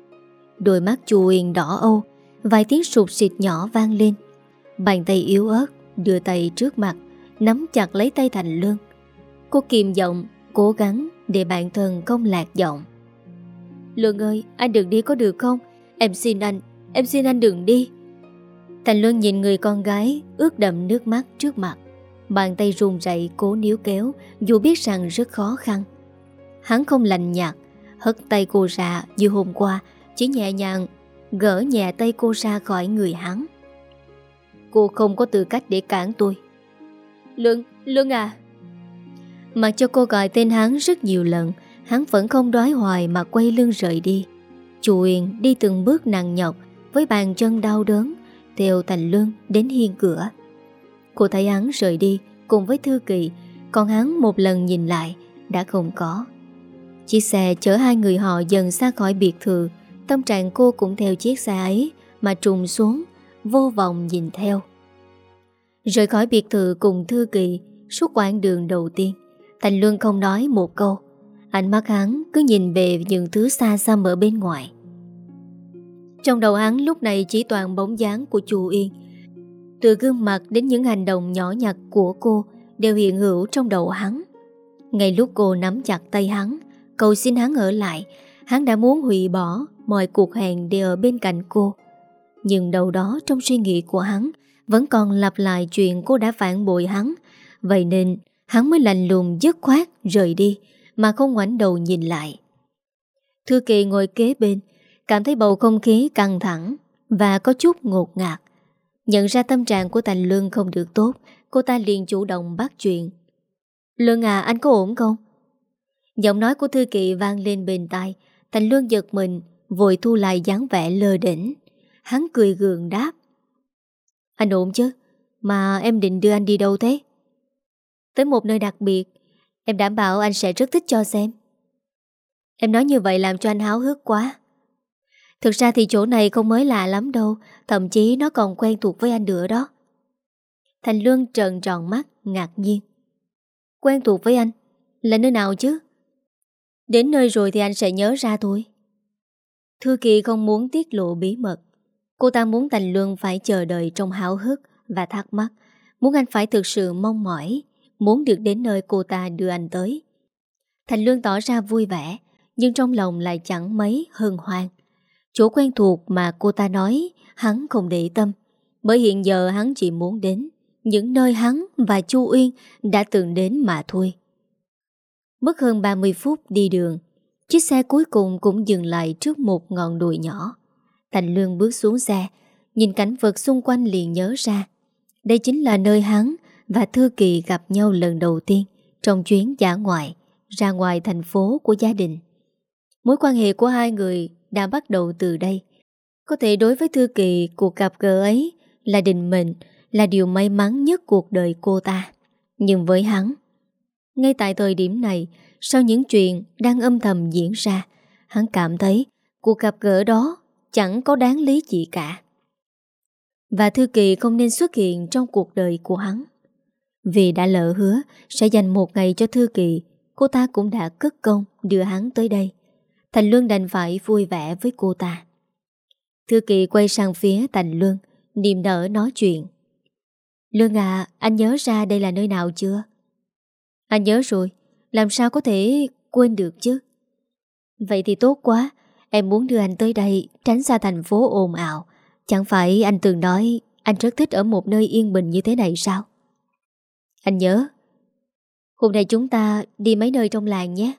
Đôi mắt Chu Uyên đỏ âu, vài tiếng sụt xịt nhỏ vang lên. Bàn tay yếu ớt đưa tay trước mặt, nắm chặt lấy tay Thành Luân. Cô kìm giọng, cố gắng để bản thân không lạc giọng. Luân ơi, anh đừng đi có được không? Em xin anh đừng đi. Thành Luân nhìn người con gái ướt đẫm nước mắt trước mặt. Bàn tay run rẩy cố níu kéo, dù biết rằng rất khó khăn. Hắn không lạnh nhạt, hất tay cô ra như hôm qua, chỉ nhẹ nhàng gỡ nhẹ tay cô ra khỏi người hắn. Cô không có tư cách để cản tôi. Luân à. Mặc cho cô gọi tên hắn rất nhiều lần, hắn vẫn không đói hoài mà quay lưng rời đi. Chu Uyên đi từng bước nặng nhọc với bàn chân đau đớn, theo Thành Luân đến hiên cửa. Cô thấy hắn rời đi cùng với Thư Kỳ, còn hắn một lần nhìn lại đã không có. Chiếc xe chở hai người họ dần xa khỏi biệt thự. Tâm trạng cô cũng theo chiếc xe ấy mà trùng xuống, vô vọng nhìn theo. Rời khỏi biệt thự cùng Thư Kỳ, suốt quãng đường đầu tiên, Thành Luân không nói một câu. Ánh mắt hắn cứ nhìn về những thứ xa xăm ở bên ngoài. Trong đầu hắn lúc này chỉ toàn bóng dáng của Chu Uyên. Từ gương mặt đến những hành động nhỏ nhặt của cô đều hiện hữu trong đầu hắn. Ngay lúc cô nắm chặt tay hắn, cầu xin hắn ở lại, hắn đã muốn hủy bỏ mọi cuộc hẹn để ở bên cạnh cô. Nhưng đâu đó trong suy nghĩ của hắn vẫn còn lặp lại chuyện cô đã phản bội hắn. Vậy nên hắn mới lạnh lùng dứt khoát rời đi mà không ngoảnh đầu nhìn lại. Thư Kỳ ngồi kế bên, cảm thấy bầu không khí căng thẳng và có chút ngột ngạt. Nhận ra tâm trạng của Thành Luân không được tốt, cô ta liền chủ động bắt chuyện. Luân à, anh có ổn không? Giọng nói của Thư Kỳ vang lên bên tai. Thành Luân giật mình, vội thu lại dáng vẻ lơ đễnh. Hắn cười gượng đáp. Anh ổn chứ? Mà em định đưa anh đi đâu thế? Tới một nơi đặc biệt. Em đảm bảo anh sẽ rất thích cho xem. Em nói như vậy làm cho anh háo hức quá. Thực ra thì chỗ này không mới lạ lắm đâu. Thậm chí nó còn quen thuộc với anh nữa đó. Thành Luân trợn tròn mắt, ngạc nhiên. Quen thuộc với anh? Là nơi nào chứ? Đến nơi rồi thì anh sẽ nhớ ra thôi. Thư Kỳ không muốn tiết lộ bí mật. Cô ta muốn Thành Luân phải chờ đợi trong háo hức và thắc mắc. Muốn anh phải thực sự mong mỏi, muốn được đến nơi cô ta đưa anh tới. Thành Luân tỏ ra vui vẻ, nhưng trong lòng lại chẳng mấy hân hoan. Chỗ quen thuộc mà cô ta nói hắn không để tâm, bởi hiện giờ hắn chỉ muốn đến những nơi hắn và Chu Uyên đã từng đến mà thôi. Mất hơn 30 phút đi đường, chiếc xe cuối cùng cũng dừng lại trước một ngọn đồi nhỏ. Thành Luân bước xuống xe, nhìn cảnh vật xung quanh liền nhớ ra. Đây chính là nơi hắn và Thư Kỳ gặp nhau lần đầu tiên trong chuyến dã ngoại ra ngoài thành phố của gia đình. Mối quan hệ của hai người đã bắt đầu từ đây. Có thể đối với Thư Kỳ, cuộc gặp gỡ ấy là định mệnh, là điều may mắn nhất cuộc đời cô ta. Nhưng với hắn, ngay tại thời điểm này, sau những chuyện đang âm thầm diễn ra, hắn cảm thấy cuộc gặp gỡ đó chẳng có đáng lý gì cả. Và Thư Kỳ không nên xuất hiện trong cuộc đời của hắn. Vì đã lỡ hứa sẽ dành một ngày cho Thư Kỳ, cô ta cũng đã cất công đưa hắn tới đây. Thành Luân đành phải vui vẻ với cô ta. Thư Kỳ quay sang phía Thành Luân, niềm nở nói chuyện. Luân à, anh nhớ ra đây là nơi nào chưa? Anh nhớ rồi, làm sao có thể quên được chứ? Vậy thì tốt quá, em muốn đưa anh tới đây, tránh xa thành phố ồn ào. Chẳng phải anh từng nói anh rất thích ở một nơi yên bình như thế này sao? Anh nhớ. Hôm nay chúng ta đi mấy nơi trong làng nhé.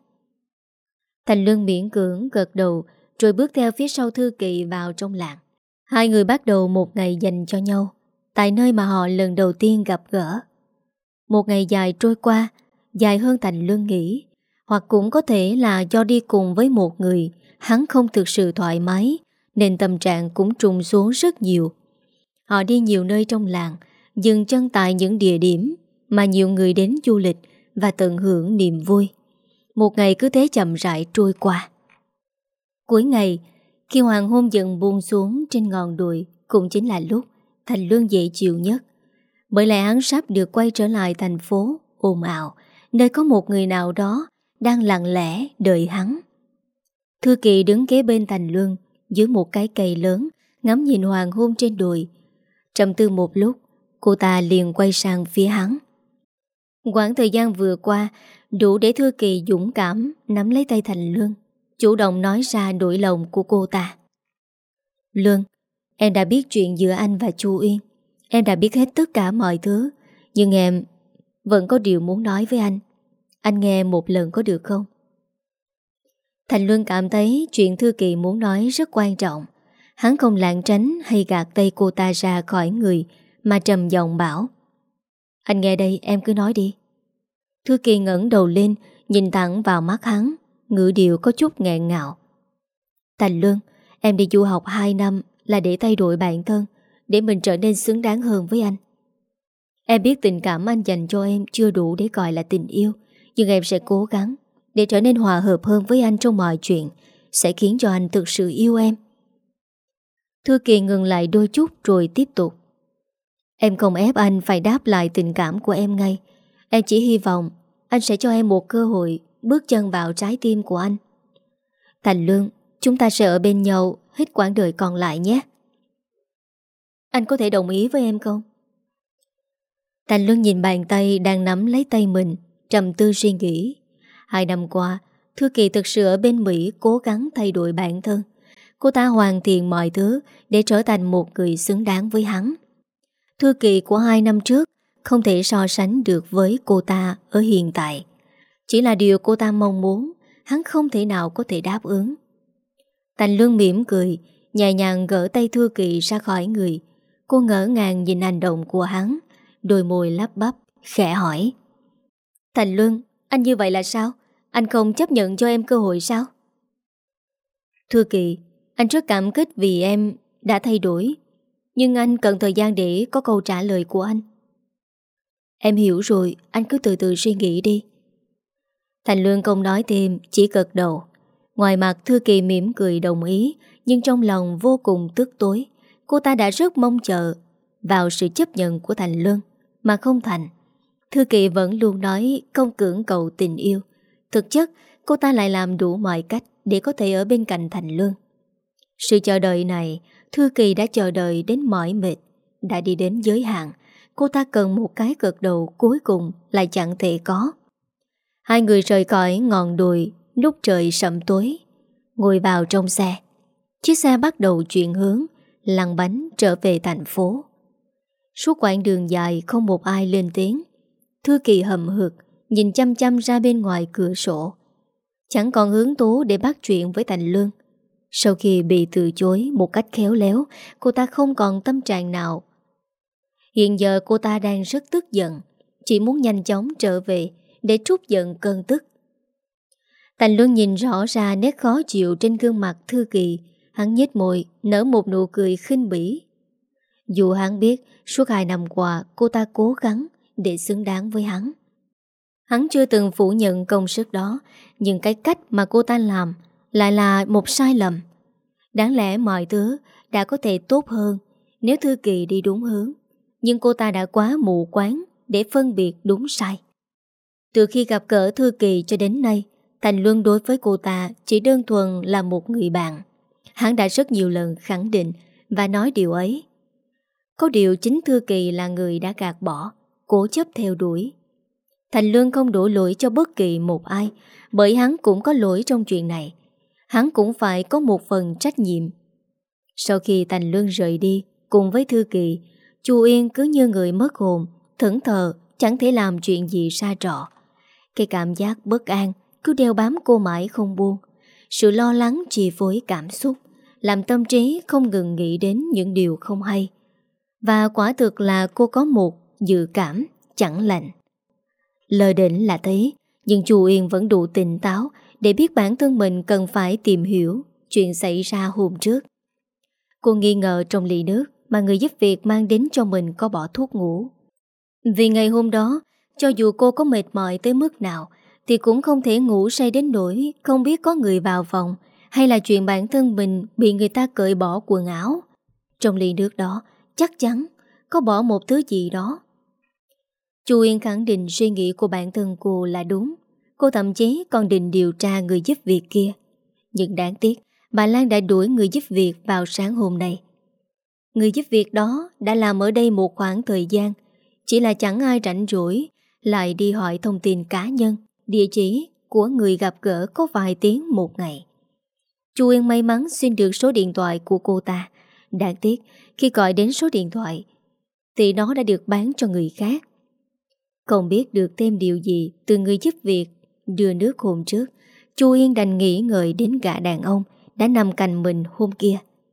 Thành Luân miễn cưỡng gật đầu, rồi bước theo phía sau Thư Kỳ vào trong làng. Hai người bắt đầu một ngày dành cho nhau tại nơi mà họ lần đầu tiên gặp gỡ. Một ngày dài trôi qua, dài hơn Thành Luân nghĩ. Hoặc cũng có thể là do đi cùng với một người hắn không thực sự thoải mái, nên tâm trạng cũng trùng xuống rất nhiều. Họ đi nhiều nơi trong làng, dừng chân tại những địa điểm mà nhiều người đến du lịch và tận hưởng niềm vui. Một ngày cứ thế chậm rãi trôi qua. Cuối ngày, khi hoàng hôn dần buông xuống trên ngọn đồi, cũng chính là lúc Thành Luân dễ chịu nhất. Bởi lẽ hắn sắp được quay trở lại thành phố ồn ào, nơi có một người nào đó đang lặng lẽ đợi hắn. Thư Kỳ đứng kế bên Thành Luân dưới một cái cây lớn, ngắm nhìn hoàng hôn trên đồi. Trầm tư một lúc, cô ta liền quay sang phía hắn. Quãng thời gian vừa qua đủ để Thư Kỳ dũng cảm nắm lấy tay Thành Luân, chủ động nói ra nỗi lòng của cô ta. Luân, em đã biết chuyện giữa anh và Chu Uyên. Em đã biết hết tất cả mọi thứ. Nhưng em vẫn có điều muốn nói với anh. Anh nghe một lần có được không? Thành Luân cảm thấy chuyện Thư Kỳ muốn nói rất quan trọng. Hắn không lảng tránh hay gạt tay cô ta ra khỏi người, mà trầm giọng bảo. Anh nghe đây, em cứ nói đi. Thư Kỳ ngẩng đầu lên, nhìn thẳng vào mắt hắn, ngữ điệu có chút nghẹn ngào. Thành Luân, em đi du học 2 năm là để thay đổi bản thân, để mình trở nên xứng đáng hơn với anh. Em biết tình cảm anh dành cho em chưa đủ để gọi là tình yêu, nhưng em sẽ cố gắng để trở nên hòa hợp hơn với anh trong mọi chuyện, sẽ khiến cho anh thực sự yêu em. Thư Kỳ ngừng lại đôi chút rồi tiếp tục. Em không ép anh phải đáp lại tình cảm của em ngay. Em chỉ hy vọng anh sẽ cho em một cơ hội bước chân vào trái tim của anh. Thành Luân, chúng ta sẽ ở bên nhau hết quãng đời còn lại nhé. Anh có thể đồng ý với em không? Thành Luân nhìn bàn tay đang nắm lấy tay mình, trầm tư suy nghĩ. 2 năm qua, Thư Kỳ thực sự ở bên Mỹ cố gắng thay đổi bản thân. Cô ta hoàn thiện mọi thứ để trở thành một người xứng đáng với hắn. Thư Kỳ của 2 năm trước không thể so sánh được với cô ta ở hiện tại. Chỉ là điều cô ta mong muốn, hắn không thể nào có thể đáp ứng. Thành Luân mỉm cười, nhẹ nhàng gỡ tay Thư Kỳ ra khỏi người. Cô ngỡ ngàng nhìn hành động của hắn, đôi môi lắp bắp, khẽ hỏi. Thành Luân, anh như vậy là sao? Anh không chấp nhận cho em cơ hội sao? Thưa Kỳ, anh rất cảm kích vì em đã thay đổi, nhưng anh cần thời gian để có câu trả lời của anh. Em hiểu rồi, anh cứ từ từ suy nghĩ đi. Thành Luân không nói thêm, chỉ gật đầu. Ngoài mặt Thư Kỳ mỉm cười đồng ý, nhưng trong lòng vô cùng tức tối. Cô ta đã rất mong chờ vào sự chấp nhận của Thành Luân, mà không thành. Thư Kỳ vẫn luôn nói không cưỡng cầu tình yêu. Thực chất, cô ta lại làm đủ mọi cách để có thể ở bên cạnh Thành Luân. Sự chờ đợi này, Thư Kỳ đã chờ đợi đến mỏi mệt, đã đi đến giới hạn. Cô ta cần một cái gật đầu cuối cùng lại chẳng thể có. Hai người rời khỏi ngọn đồi lúc trời sậm tối, ngồi vào trong xe. Chiếc xe bắt đầu chuyển hướng, lăn bánh trở về thành phố. Suốt quãng đường dài không một ai lên tiếng. Thư Kỳ hậm hực nhìn chăm chăm ra bên ngoài cửa sổ, chẳng còn hứng thú để bắt chuyện với Thành Luân. Sau khi bị từ chối một cách khéo léo, cô ta không còn tâm trạng nào. Hiện giờ cô ta đang rất tức giận, chỉ muốn nhanh chóng trở về để trút giận cơn tức. Thành Luân nhìn rõ ra nét khó chịu trên gương mặt Thư Kỳ. Hắn nhếch môi, nở một nụ cười khinh bỉ. Dù hắn biết suốt 2 năm qua cô ta cố gắng để xứng đáng với hắn. Hắn chưa từng phủ nhận công sức đó, nhưng cái cách mà cô ta làm lại là một sai lầm. Đáng lẽ mọi thứ đã có thể tốt hơn nếu Thư Kỳ đi đúng hướng, nhưng cô ta đã quá mù quáng để phân biệt đúng sai. Từ khi gặp gỡ Thư Kỳ cho đến nay, Thành Luân đối với cô ta chỉ đơn thuần là một người bạn. Hắn đã rất nhiều lần khẳng định và nói điều ấy. Có điều chính Thư Kỳ là người đã gạt bỏ, cố chấp theo đuổi. Thành Luân không đổ lỗi cho bất kỳ một ai, bởi hắn cũng có lỗi trong chuyện này. Hắn cũng phải có một phần trách nhiệm. Sau khi Thành Luân rời đi cùng với Thư Kỳ, Chu Yên cứ như người mất hồn, thẫn thờ, chẳng thể làm chuyện gì xa trọ. Cái cảm giác bất an cứ đeo bám cô mãi không buông. Sự lo lắng chi phối cảm xúc, làm tâm trí không ngừng nghĩ đến những điều không hay. Và quả thực là cô có một dự cảm chẳng lành. Lờ đỉnh là thế, nhưng Chu Yên vẫn đủ tỉnh táo để biết bản thân mình cần phải tìm hiểu chuyện xảy ra hôm trước. Cô nghi ngờ trong ly nước mà người giúp việc mang đến cho mình có bỏ thuốc ngủ. Vì ngày hôm đó, cho dù cô có mệt mỏi tới mức nào thì cũng không thể ngủ say đến nỗi không biết có người vào phòng, hay là chuyện bản thân mình bị người ta cởi bỏ quần áo. Trong ly nước đó chắc chắn có bỏ một thứ gì đó. Chu Yên khẳng định suy nghĩ của bản thân cô là đúng. Cô thậm chí còn định điều tra người giúp việc kia. Nhưng đáng tiếc, bà Lan đã đuổi người giúp việc vào sáng hôm nay. Người giúp việc đó đã làm ở đây một khoảng thời gian, chỉ là chẳng ai rảnh rỗi lại đi hỏi thông tin cá nhân, địa chỉ của người gặp gỡ có vài tiếng một ngày. Chu Yên may mắn xin được số điện thoại của cô ta. Đáng tiếc, khi gọi đến số điện thoại thì nó đã được bán cho người khác. Không biết được thêm điều gì từ người giúp việc đưa nước hôm trước, Chu Yên đành nghĩ ngợi đến gã đàn ông đã nằm cạnh mình hôm kia.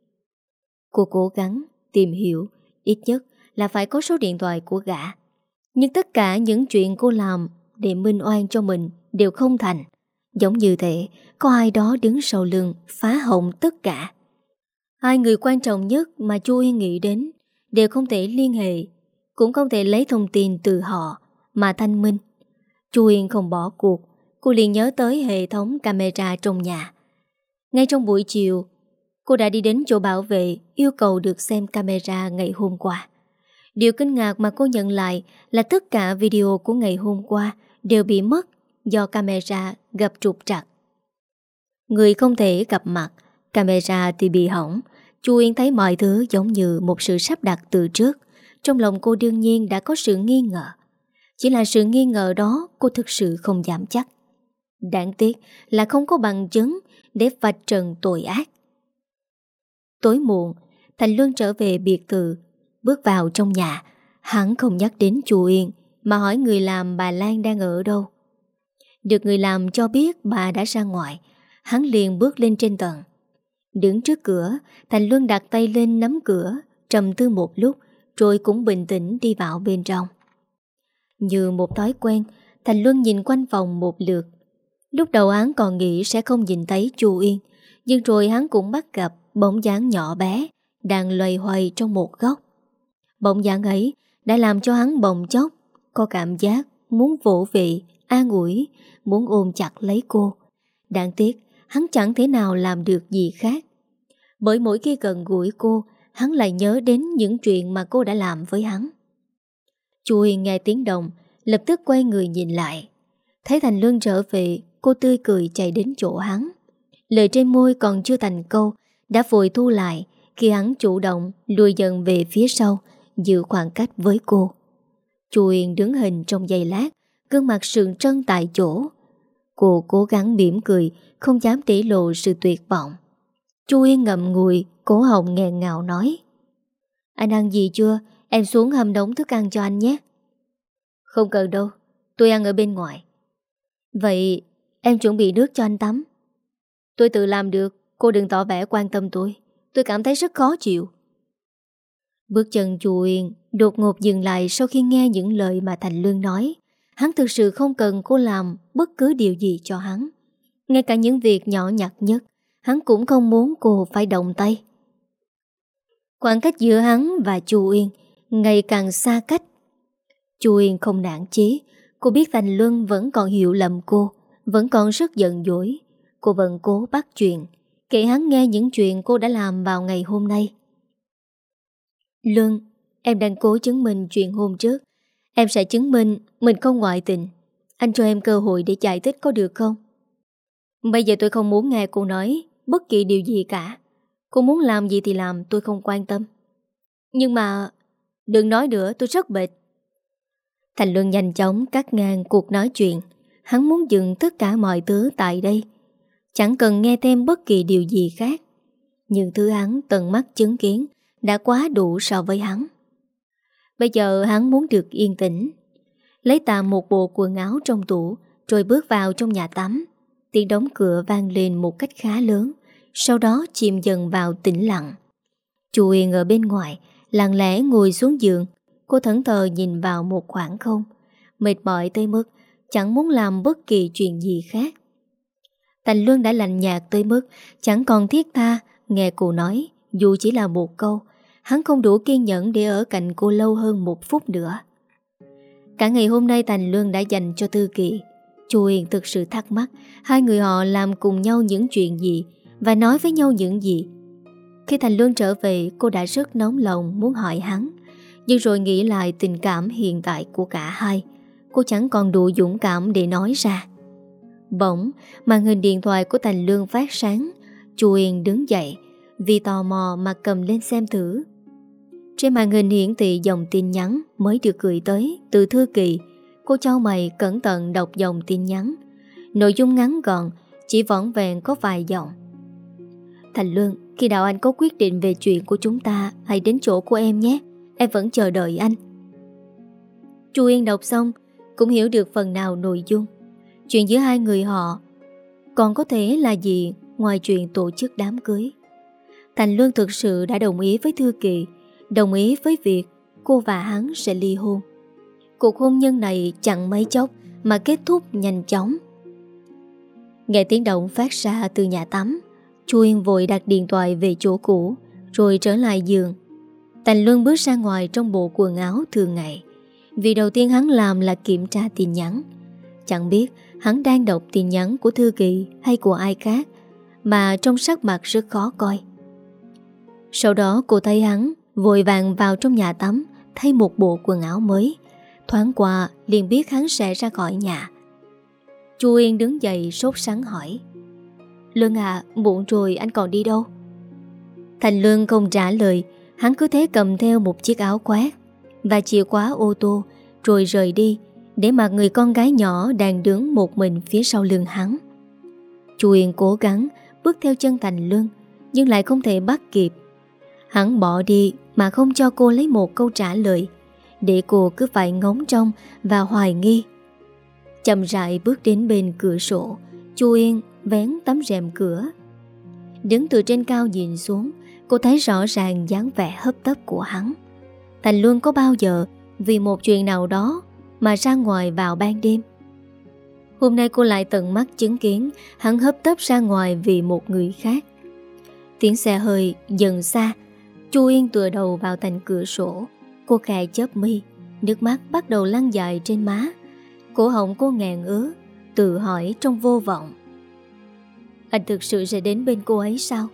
Cô cố gắng tìm hiểu, ít nhất là phải có số điện thoại của gã. Nhưng tất cả những chuyện cô làm để minh oan cho mình đều không thành. Giống như thế, có ai đó đứng sau lưng phá hỏng tất cả. Hai người quan trọng nhất mà Chu Yên nghĩ đến đều không thể liên hệ, cũng không thể lấy thông tin từ họ mà thanh minh. Chu Yên không bỏ cuộc, cô liền nhớ tới hệ thống camera trong nhà. Ngay trong buổi chiều, cô đã đi đến chỗ bảo vệ yêu cầu được xem camera ngày hôm qua. Điều kinh ngạc mà cô nhận lại là tất cả video của ngày hôm qua đều bị mất do camera gặp trục trặc. Người không thể gặp mặt, camera thì bị hỏng. Chu Yên thấy mọi thứ giống như một sự sắp đặt từ trước. Trong lòng cô đương nhiên đã có sự nghi ngờ. Chỉ là sự nghi ngờ đó cô thực sự không dám chắc. Đáng tiếc là không có bằng chứng để vạch trần tội ác. Tối muộn, Thành Luân trở về biệt thự. Bước vào trong nhà, hắn không nhắc đến Chu Yên mà hỏi người làm bà Lan đang ở đâu. Được người làm cho biết bà đã ra ngoài, hắn liền bước lên trên tầng. Đứng trước cửa, Thành Luân đặt tay lên nắm cửa, trầm tư một lúc rồi cũng bình tĩnh đi vào bên trong. Như một thói quen, Thành Luân nhìn quanh phòng một lượt. Lúc đầu hắn còn nghĩ sẽ không nhìn thấy Chu Uyên, nhưng rồi hắn cũng bắt gặp bóng dáng nhỏ bé đang loay hoay trong một góc. Bóng dáng ấy đã làm cho hắn bỗng chốc có cảm giác muốn vỗ về, an ủi, muốn ôm chặt lấy cô. Đáng tiếc hắn chẳng thể nào làm được gì khác. Bởi mỗi khi gần gũi cô, hắn lại nhớ đến những chuyện mà cô đã làm với hắn. Chu Uyên nghe tiếng động, lập tức quay người nhìn lại. Thấy Thành Luân trở về, cô tươi cười chạy đến chỗ hắn. Lời trên môi còn chưa thành câu đã vội thu lại khi hắn chủ động lùi dần về phía sau, giữ khoảng cách với cô. Chu Uyên đứng hình trong giây lát, gương mặt sượng trân tại chỗ. Cô cố gắng mỉm cười, không dám để lộ sự tuyệt vọng. Chu Uyên ngậm ngùi, cổ họng nghẹn ngào nói: Anh ăn gì chưa? Em xuống hâm nóng thức ăn cho anh nhé. Không cần đâu, tôi ăn ở bên ngoài. Vậy em chuẩn bị nước cho anh tắm. Tôi tự làm được, cô đừng tỏ vẻ quan tâm tôi. Tôi cảm thấy rất khó chịu. Bước chân Chu Uyên đột ngột dừng lại sau khi nghe những lời mà Thành Luân nói. Hắn thực sự không cần cô làm bất cứ điều gì cho hắn. Ngay cả những việc nhỏ nhặt nhất, hắn cũng không muốn cô phải động tay. Khoảng cách giữa hắn và Chu Uyên ngày càng xa cách. Chu Uyên không nản chí. Cô biết Thành Luân vẫn còn hiểu lầm cô, vẫn còn rất giận dỗi. Cô vẫn cố bắt chuyện, kể hắn nghe những chuyện cô đã làm vào ngày hôm nay. Luân, em đang cố chứng minh chuyện hôm trước. Em sẽ chứng minh mình không ngoại tình. Anh cho em cơ hội để giải thích có được không? Bây giờ tôi không muốn nghe cô nói bất kỳ điều gì cả. Cô muốn làm gì thì làm, tôi không quan tâm. Nhưng mà đừng nói nữa, tôi rất mệt. Thành Luân nhanh chóng cắt ngang cuộc nói chuyện. Hắn muốn dừng tất cả mọi thứ tại đây, chẳng cần nghe thêm bất kỳ điều gì khác. Những thứ hắn tận mắt chứng kiến đã quá đủ so với hắn. Bây giờ hắn muốn được yên tĩnh. Lấy tạm một bộ quần áo trong tủ, rồi bước vào trong nhà tắm. Tiếng đóng cửa vang lên một cách khá lớn, sau đó chìm dần vào tĩnh lặng. Chu Uyên ở bên ngoài lặng lẽ ngồi xuống giường. Cô thẫn thờ nhìn vào một khoảng không, mệt mỏi tới mức chẳng muốn làm bất kỳ chuyện gì khác. Thành Luân đã lạnh nhạt tới mức chẳng còn thiết tha nghe cô nói, dù chỉ là một câu. Hắn không đủ kiên nhẫn để ở cạnh cô lâu hơn một phút nữa. Cả ngày hôm nay Thành Luân đã dành cho Thư Kỳ. Chu Uyên thực sự thắc mắc hai người họ làm cùng nhau những chuyện gì và nói với nhau những gì. Khi Thành Luân trở về, cô đã rất nóng lòng muốn hỏi hắn, nhưng rồi nghĩ lại tình cảm hiện tại của cả hai, cô chẳng còn đủ dũng cảm để nói ra. Bỗng màn hình điện thoại của Thành Luân phát sáng. Chu Uyên đứng dậy, vì tò mò mà cầm lên xem thử. Trên màn hình hiển thị dòng tin nhắn mới được gửi tới từ Thư Kỳ. Cô chau mày cẩn thận đọc dòng tin nhắn. Nội dung ngắn gọn, chỉ vỏn vẹn có vài dòng. Thành Luân, khi nào anh có quyết định về chuyện của chúng ta, hãy đến chỗ của em nhé. Em vẫn chờ đợi anh. Chu Uyên đọc xong cũng hiểu được phần nào nội dung. Chuyện giữa hai người họ còn có thể là gì ngoài chuyện tổ chức đám cưới. Thành Luân thực sự đã đồng ý với Thư Kỳ, đồng ý với việc cô và hắn sẽ ly hôn. Cuộc hôn nhân này chẳng mấy chốc mà kết thúc nhanh chóng. Nghe tiếng động phát ra từ nhà tắm, Chu Uyên vội đặt điện thoại về chỗ cũ, rồi trở lại giường. Thành Luân bước ra ngoài trong bộ quần áo thường ngày. Vì đầu tiên hắn làm là kiểm tra tin nhắn. Chẳng biết hắn đang đọc tin nhắn của Thư Kỳ hay của ai khác, mà trong sắc mặt rất khó coi. Sau đó cô thấy hắn vội vàng vào trong nhà tắm, thay một bộ quần áo mới. Thoáng qua liền biết hắn sẽ ra khỏi nhà. Chu Uyên đứng dậy sốt sắng hỏi: Luân à, muộn rồi, anh còn đi đâu? Thành Luân không trả lời. Hắn cứ thế cầm theo một chiếc áo khoác và chìa khóa ô tô, rồi rời đi, để mặc người con gái nhỏ đang đứng một mình phía sau lưng hắn. Chu Uyên cố gắng bước theo chân Thành Luân, nhưng lại không thể bắt kịp. Hắn bỏ đi mà không cho cô lấy một câu trả lời, để cô cứ phải ngóng trông và hoài nghi. Chậm rãi bước đến bên cửa sổ, Chu Uyên vén tấm rèm cửa. Đứng từ trên cao nhìn xuống, cô thấy rõ ràng dáng vẻ hấp tấp của hắn. Thành Luân có bao giờ vì một chuyện nào đó mà ra ngoài vào ban đêm. Hôm nay cô lại tận mắt chứng kiến hắn hấp tấp ra ngoài vì một người khác. Tiếng xe hơi dần xa. Chu Yên tựa đầu vào thành cửa sổ. Cô khẽ chớp mi, nước mắt bắt đầu lăn dài trên má. Cổ họng cô nghẹn ứ, tự hỏi trong vô vọng: anh thực sự sẽ đến bên cô ấy sao?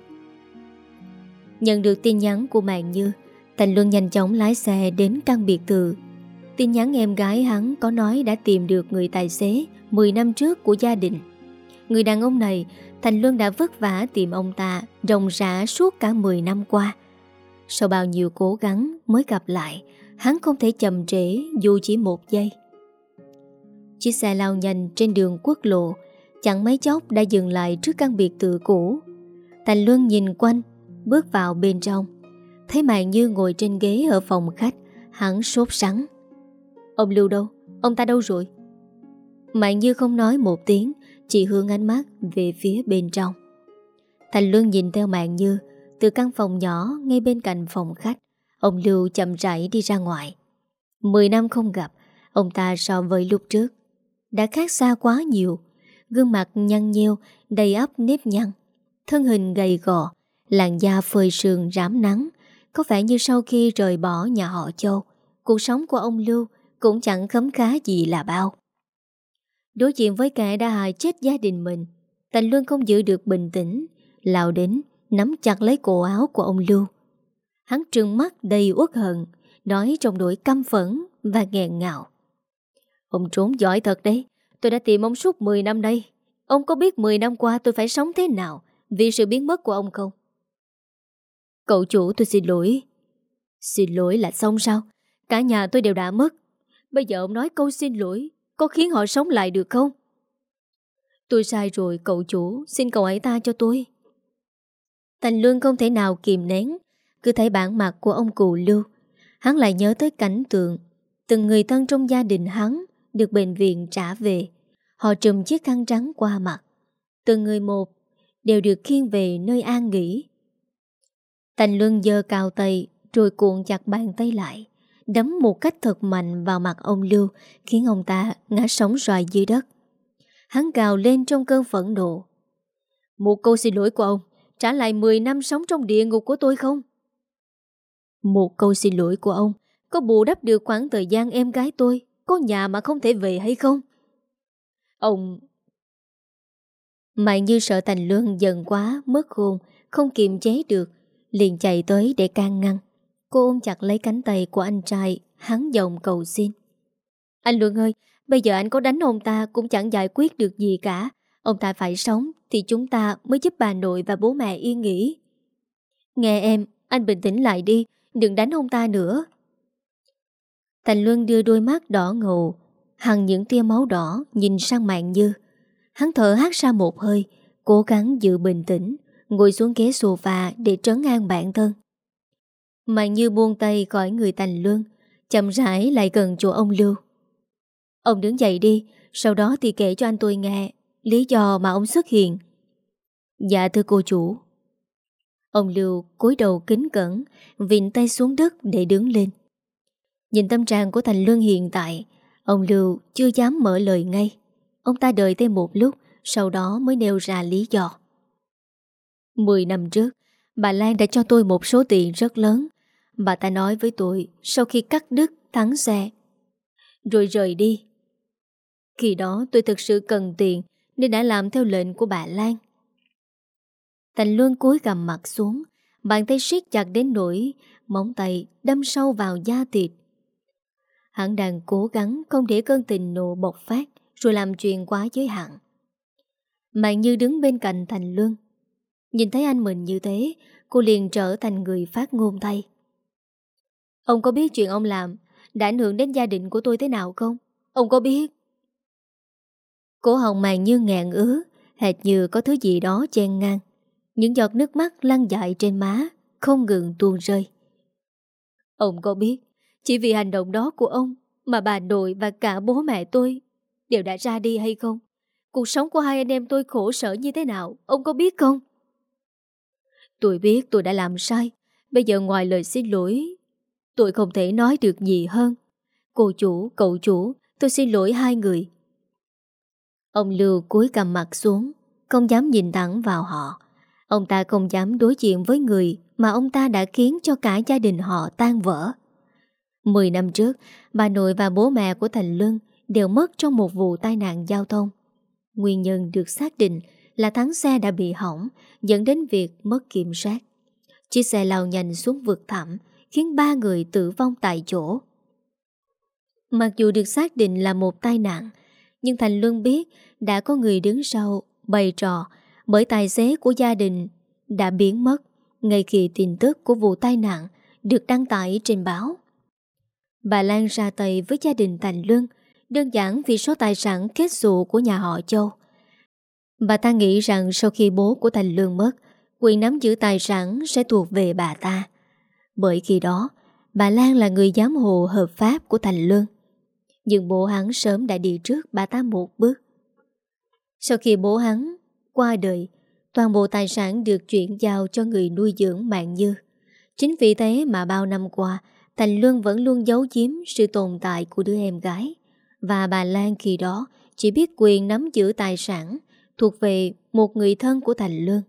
Nhận được tin nhắn của Mạng Như, Thành Luân nhanh chóng lái xe đến căn biệt thự. Tin nhắn em gái hắn có nói đã tìm được người tài xế 10 năm trước của gia đình. Người đàn ông này, Thành Luân đã vất vả tìm ông ta ròng rã suốt cả 10 năm qua. Sau bao nhiêu cố gắng mới gặp lại, hắn không thể chậm trễ dù chỉ một giây. Chiếc xe lao nhanh trên đường quốc lộ, chẳng mấy chốc đã dừng lại trước căn biệt thự cũ. Thành Luân nhìn quanh, bước vào bên trong. Thấy Mạng Như ngồi trên ghế ở phòng khách, hắn sốt sắng: ông Lưu đâu? Ông ta đâu rồi? Mạng Như không nói một tiếng, chỉ hướng ánh mắt về phía bên trong. Thành Luân nhìn theo Mạng Như từ căn phòng nhỏ ngay bên cạnh phòng khách. Ông Lưu chậm rãi đi ra ngoài. 10 năm không gặp, ông ta so với lúc trước đã khác xa quá nhiều. Gương mặt nhăn nheo, đầy ắp nếp nhăn, thân hình gầy gò, làn da phơi sương rám nắng. Có vẻ như sau khi rời bỏ nhà họ Châu, cuộc sống của ông Lưu cũng chẳng khấm khá gì là bao. Đối diện với kẻ đã hại chết gia đình mình, Thành Luân không giữ được bình tĩnh, lao đến nắm chặt lấy cổ áo của ông Lưu. Hắn trừng mắt đầy uất hận, nói trong nỗi căm phẫn và nghẹn ngào: ông trốn giỏi thật đấy. Tôi đã tìm ông suốt 10 năm đây. Ông có biết 10 năm qua tôi phải sống thế nào vì sự biến mất của ông không? Cậu chủ, tôi xin lỗi. Xin lỗi là xong sao? Cả nhà tôi đều đã mất. Bây giờ ông nói câu xin lỗi có khiến họ sống lại được không? Tôi sai rồi cậu chủ, xin cậu hãy tha cho tôi. Thành Luân không thể nào kìm nén. Cứ thấy bản mặt của ông cụ Lưu, hắn lại nhớ tới cảnh tượng từng người thân trong gia đình hắn được bệnh viện trả về. Họ trùm chiếc khăn trắng qua mặt, từng người một đều được khiêng về nơi an nghỉ. Thành Luân giơ cao tay rồi cuộn chặt bàn tay lại, đấm một cách thật mạnh vào mặt ông Lưu, khiến ông ta ngã sóng xoài dưới đất. Hắn gào lên trong cơn phẫn nộ: một câu xin lỗi của ông trả lại 10 năm sống trong địa ngục của tôi không? Một câu xin lỗi của ông có bù đắp được khoảng thời gian em gái tôi có nhà mà không thể về hay không? Ông... Mạng Như sợ Thành Luân giận quá mất khôn, không kiềm chế được, liền chạy tới để can ngăn. Cô ôm chặt lấy cánh tay của anh trai, hắn giọng cầu xin: anh Luân ơi, bây giờ anh có đánh ông ta cũng chẳng giải quyết được gì cả. Ông ta phải sống thì chúng ta mới giúp bà nội và bố mẹ yên nghỉ. Nghe em, anh bình tĩnh lại đi, đừng đánh ông ta nữa. Thành Luân đưa đôi mắt đỏ ngầu hằn những tia máu đỏ nhìn sang Mạng Như. Hắn thở hắt ra một hơi, cố gắng giữ bình tĩnh, ngồi xuống ghế sofa để trấn an bản thân. Mạng Như buông tay khỏi người Thành Luân, chậm rãi lại gần chỗ ông Lưu. Ông đứng dậy đi, sau đó thì kể cho anh tôi nghe lý do mà ông xuất hiện. Dạ thưa cô chủ. Ông Lưu cúi đầu kính cẩn, vịn tay xuống đất để đứng lên. Nhìn tâm trạng của Thành Luân hiện tại, ông Lưu chưa dám mở lời ngay. Ông ta đợi thêm một lúc, sau đó mới nêu ra lý do. 10 năm trước, bà Lan đã cho tôi một số tiền rất lớn. Bà ta nói với tôi sau khi cắt đứt thắng xe rồi rời đi. Khi đó tôi thực sự cần tiền nên đã làm theo lệnh của bà Lan. Thành Luân cúi gằm mặt xuống, bàn tay siết chặt đến nỗi móng tay đâm sâu vào da thịt. Hắn đang cố gắng không để cơn tình nộ bộc phát rồi làm chuyện quá giới hạn. Mạng Như đứng bên cạnh Thành Luân, nhìn thấy anh mình như thế, cô liền trở thành người phát ngôn thay. Ông có biết chuyện ông làm đã ảnh hưởng đến gia đình của tôi thế nào không? Ông có biết? Cổ họng Mạng Như nghẹn ứ, hệt như có thứ gì đó chen ngang. Những giọt nước mắt lăn dại trên má, không ngừng tuôn rơi. Ông có biết, chỉ vì hành động đó của ông mà bà nội và cả bố mẹ tôi đều đã ra đi hay không? Cuộc sống của hai anh em tôi khổ sở như thế nào, ông có biết không? Tôi biết tôi đã làm sai. Bây giờ ngoài lời xin lỗi, tôi không thể nói được gì hơn. Cô chủ, cậu chủ, Tôi xin lỗi hai người. Ông Lưu cúi gằm mặt xuống, không dám nhìn thẳng vào họ. Ông ta không dám đối diện với người mà ông ta đã khiến cho cả gia đình họ tan vỡ. 10 năm trước, bà nội và bố mẹ của Thành Luân đều mất trong một vụ tai nạn giao thông. Nguyên nhân được xác định là thắng xe đã bị hỏng, dẫn đến việc mất kiểm soát. Chiếc xe lao nhanh xuống vực thẳm, khiến 3 người tử vong tại chỗ. Mặc dù được xác định là một tai nạn, nhưng Thành Luân biết đã có người đứng sau bày trò, bởi tài xế của gia đình đã biến mất ngay khi tin tức của vụ tai nạn được đăng tải trên báo. Bà Lan ra tay với gia đình Thành Luân đơn giản vì số tài sản kết xù của nhà họ Châu. Bà ta nghĩ rằng sau khi bố của Thành Luân mất, quyền nắm giữ tài sản sẽ thuộc về bà ta. Bởi khi đó, bà Lan là người giám hộ hợp pháp của Thành Luân. Nhưng bố hắn sớm đã đi trước bà ta một bước. Sau khi bố hắn qua đời, toàn bộ tài sản được chuyển giao cho người nuôi dưỡng Mạng Như. Chính vì thế mà bao năm qua, Thành Luân vẫn luôn giấu giếm sự tồn tại của đứa em gái. Và bà Lan khi đó chỉ biết quyền nắm giữ tài sản thuộc về một người thân của Thành Luân.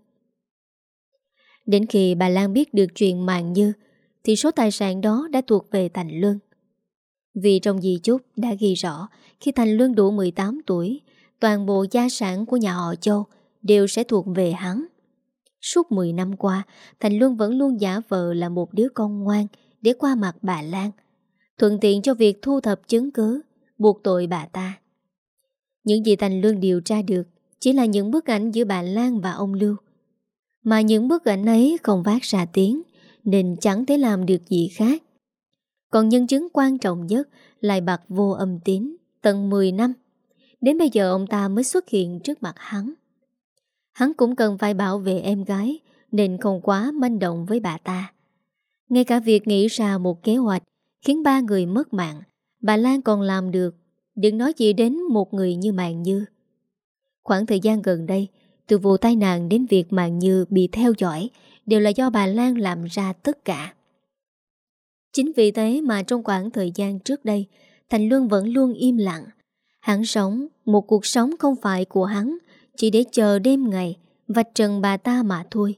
Đến khi bà Lan biết được chuyện Mạng Như, thì số tài sản đó đã thuộc về Thành Luân. Vì trong di chúc đã ghi rõ khi Thành Luân đủ 18 tuổi, toàn bộ gia sản của nhà họ Châu đều sẽ thuộc về hắn. Suốt 10 năm qua, Thành Luân vẫn luôn giả vờ là một đứa con ngoan để qua mặt bà Lan, thuận tiện cho việc thu thập chứng cứ, buộc tội bà ta. Những gì Thành Luân điều tra được chỉ là những bức ảnh giữa bà Lan và ông Lưu. Mà những bức ảnh ấy không phát ra tiếng, nên chẳng thể làm được gì khác. Còn nhân chứng quan trọng nhất lại bặt vô âm tín tận 10 năm. Đến bây giờ ông ta mới xuất hiện trước mặt hắn. Hắn cũng cần phải bảo vệ em gái, nên không quá manh động với bà ta. Ngay cả việc nghĩ ra một kế hoạch khiến 3 người mất mạng, bà Lan còn làm được, đừng nói gì đến một người như Mạng Như. Khoảng thời gian gần đây, từ vụ tai nạn đến việc Mạng Như bị theo dõi, đều là do bà Lan làm ra tất cả. Chính vì thế mà trong khoảng thời gian trước đây, Thành Luân vẫn luôn im lặng. Hắn sống một cuộc sống không phải của hắn, chỉ để chờ đêm ngày vạch trần bà ta mà thôi.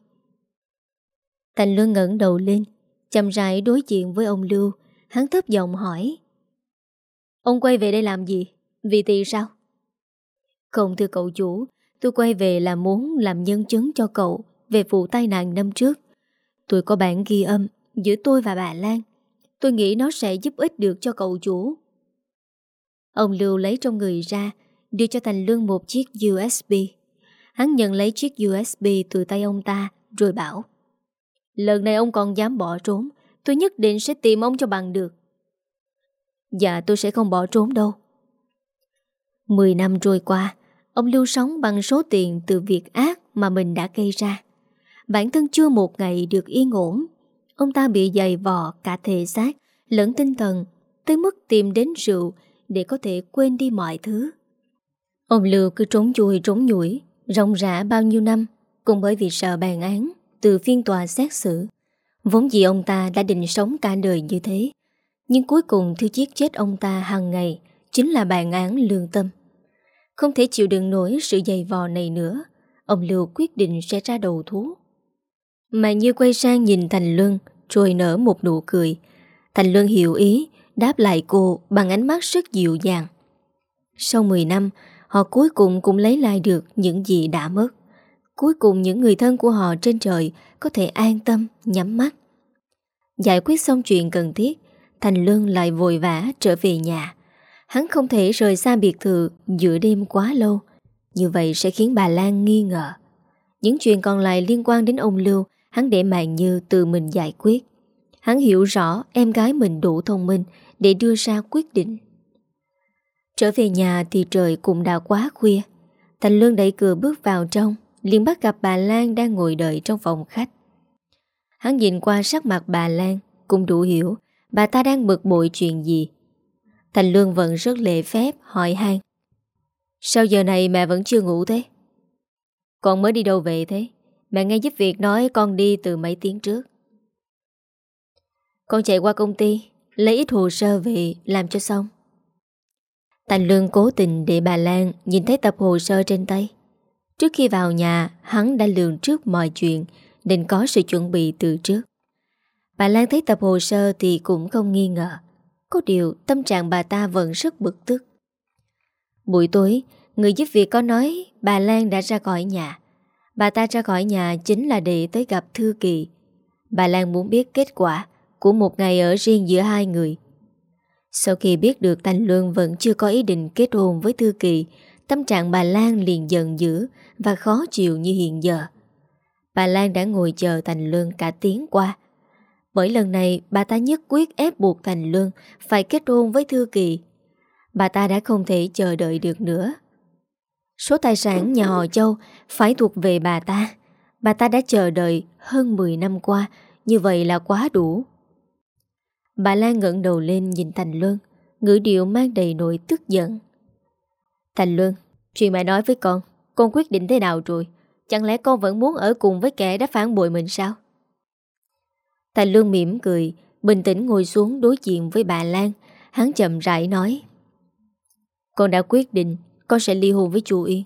Thành Luân ngẩng đầu lên, chậm rãi đối diện với ông Lưu. Hắn thấp giọng hỏi: Ông quay về đây làm gì? Vì tiền sao? Không thưa cậu chủ, tôi quay về là muốn làm nhân chứng cho cậu về vụ tai nạn năm trước. Tôi có bản ghi âm giữa tôi và bà Lan. Tôi nghĩ nó sẽ giúp ích được cho cậu chủ. Ông Lưu lấy trong người ra, đưa cho Thành Luân một chiếc USB. Hắn nhận lấy chiếc USB từ tay ông ta, rồi bảo: Lần này ông còn dám bỏ trốn, tôi nhất định sẽ tìm ông cho bằng được. Dạ tôi sẽ không bỏ trốn đâu. 10 năm trôi qua, ông Lưu sống bằng số tiền từ việc ác mà mình đã gây ra. Bản thân chưa một ngày được yên ổn. Ông ta bị dày vò cả thể xác lẫn tinh thần, tới mức tìm đến rượu để có thể quên đi mọi thứ. Ông Lưu cứ trốn chui trốn nhủi ròng rã bao nhiêu năm, cũng bởi vì sợ bản án từ phiên tòa xét xử. Vốn dĩ ông ta đã định sống cả đời như thế, nhưng cuối cùng thứ giết chết ông ta hàng ngày chính là bản án lương tâm. Không thể chịu đựng nổi sự dày vò này nữa, ông Lưu quyết định sẽ ra đầu thú. Mà Như quay sang nhìn Thành Luân, rồi nở một nụ cười. Thành Luân hiểu ý, đáp lại cô bằng ánh mắt rất dịu dàng. Sau 10 năm, họ cuối cùng cũng lấy lại được những gì đã mất. Cuối cùng những người thân của họ trên trời có thể an tâm nhắm mắt. Giải quyết xong chuyện cần thiết, Thành Luân lại vội vã trở về nhà. Hắn không thể rời xa biệt thự giữa đêm quá lâu, như vậy sẽ khiến bà Lan nghi ngờ. Những chuyện còn lại liên quan đến ông Lưu, hắn để Mạng Như tự mình giải quyết. Hắn hiểu rõ em gái mình đủ thông minh để đưa ra quyết định. Trở về nhà thì trời cũng đã quá khuya. Thành Luân đẩy cửa bước vào trong, liền bắt gặp bà Lan đang ngồi đợi trong phòng khách. Hắn nhìn qua sắc mặt bà Lan, cũng đủ hiểu bà ta đang bực bội chuyện gì. Thành Luân vẫn rất lễ phép hỏi han: Sao giờ này mẹ vẫn chưa ngủ thế? Con mới đi đâu về thế? Mẹ nghe giúp việc nói con đi từ mấy tiếng trước. Con chạy qua công ty lấy ít hồ sơ về làm cho xong. Thành Lương cố tình để bà Lan nhìn thấy tập hồ sơ trên tay. Trước khi vào nhà, hắn đã lường trước mọi chuyện nên có sự chuẩn bị từ trước. Bà Lan thấy tập hồ sơ thì cũng không nghi ngờ. Có điều tâm trạng bà ta vẫn rất bực tức. Buổi tối, người giúp việc có nói bà Lan đã ra khỏi nhà. Bà ta ra khỏi nhà chính là để tới gặp Thư Kỳ. Bà Lan muốn biết kết quả của một ngày ở riêng giữa hai người. Sau khi biết được Thành Luân vẫn chưa có ý định kết hôn với Thư Kỳ, tâm trạng bà Lan liền giận dữ và khó chịu như hiện giờ. Bà Lan đã ngồi chờ Thành Luân cả tiếng qua. Bởi lần này bà ta nhất quyết ép buộc Thành Luân phải kết hôn với Thư Kỳ. Bà ta đã không thể chờ đợi được nữa. Số tài sản nhà họ Châu phải thuộc về bà ta. Bà ta đã chờ đợi hơn 10 năm qua, như vậy là quá đủ. Bà Lan ngẩng đầu lên nhìn Thành Luân, ngữ điệu mang đầy nỗi tức giận. Thành Luân, chuyện mẹ nói với con quyết định thế nào rồi? Chẳng lẽ con vẫn muốn ở cùng với kẻ đã phản bội mình sao? Thành Luân mỉm cười, bình tĩnh ngồi xuống đối diện với bà Lan. Hắn chậm rãi nói: Con đã quyết định con sẽ ly hôn với chú Yên.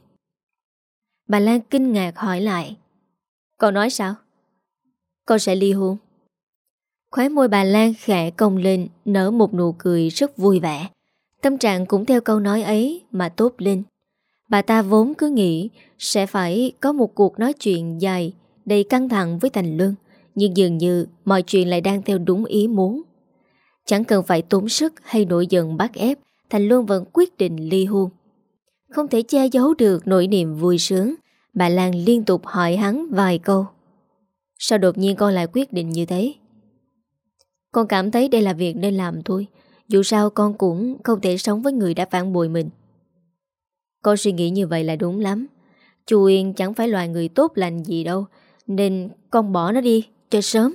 Bà Lan kinh ngạc hỏi lại: Con nói sao? Con sẽ ly hôn. Khóe môi bà Lan khẽ cong lên, nở một nụ cười rất vui vẻ. Tâm trạng cũng theo câu nói ấy mà tốt lên. Bà ta vốn cứ nghĩ sẽ phải có một cuộc nói chuyện dài, đầy căng thẳng với Thành Luân, nhưng dường như mọi chuyện lại đang theo đúng ý muốn. Chẳng cần phải tốn sức hay nổi giận bắt ép, Thành Luân vẫn quyết định ly hôn. Không thể che giấu được nỗi niềm vui sướng, bà Lan liên tục hỏi hắn vài câu. Sao đột nhiên con lại quyết định như thế? Con cảm thấy đây là việc nên làm thôi. Dù sao con cũng không thể sống với người đã phản bội mình. Con suy nghĩ như vậy là đúng lắm. Chú Yên chẳng phải loài người tốt lành gì đâu, nên con bỏ nó đi cho sớm.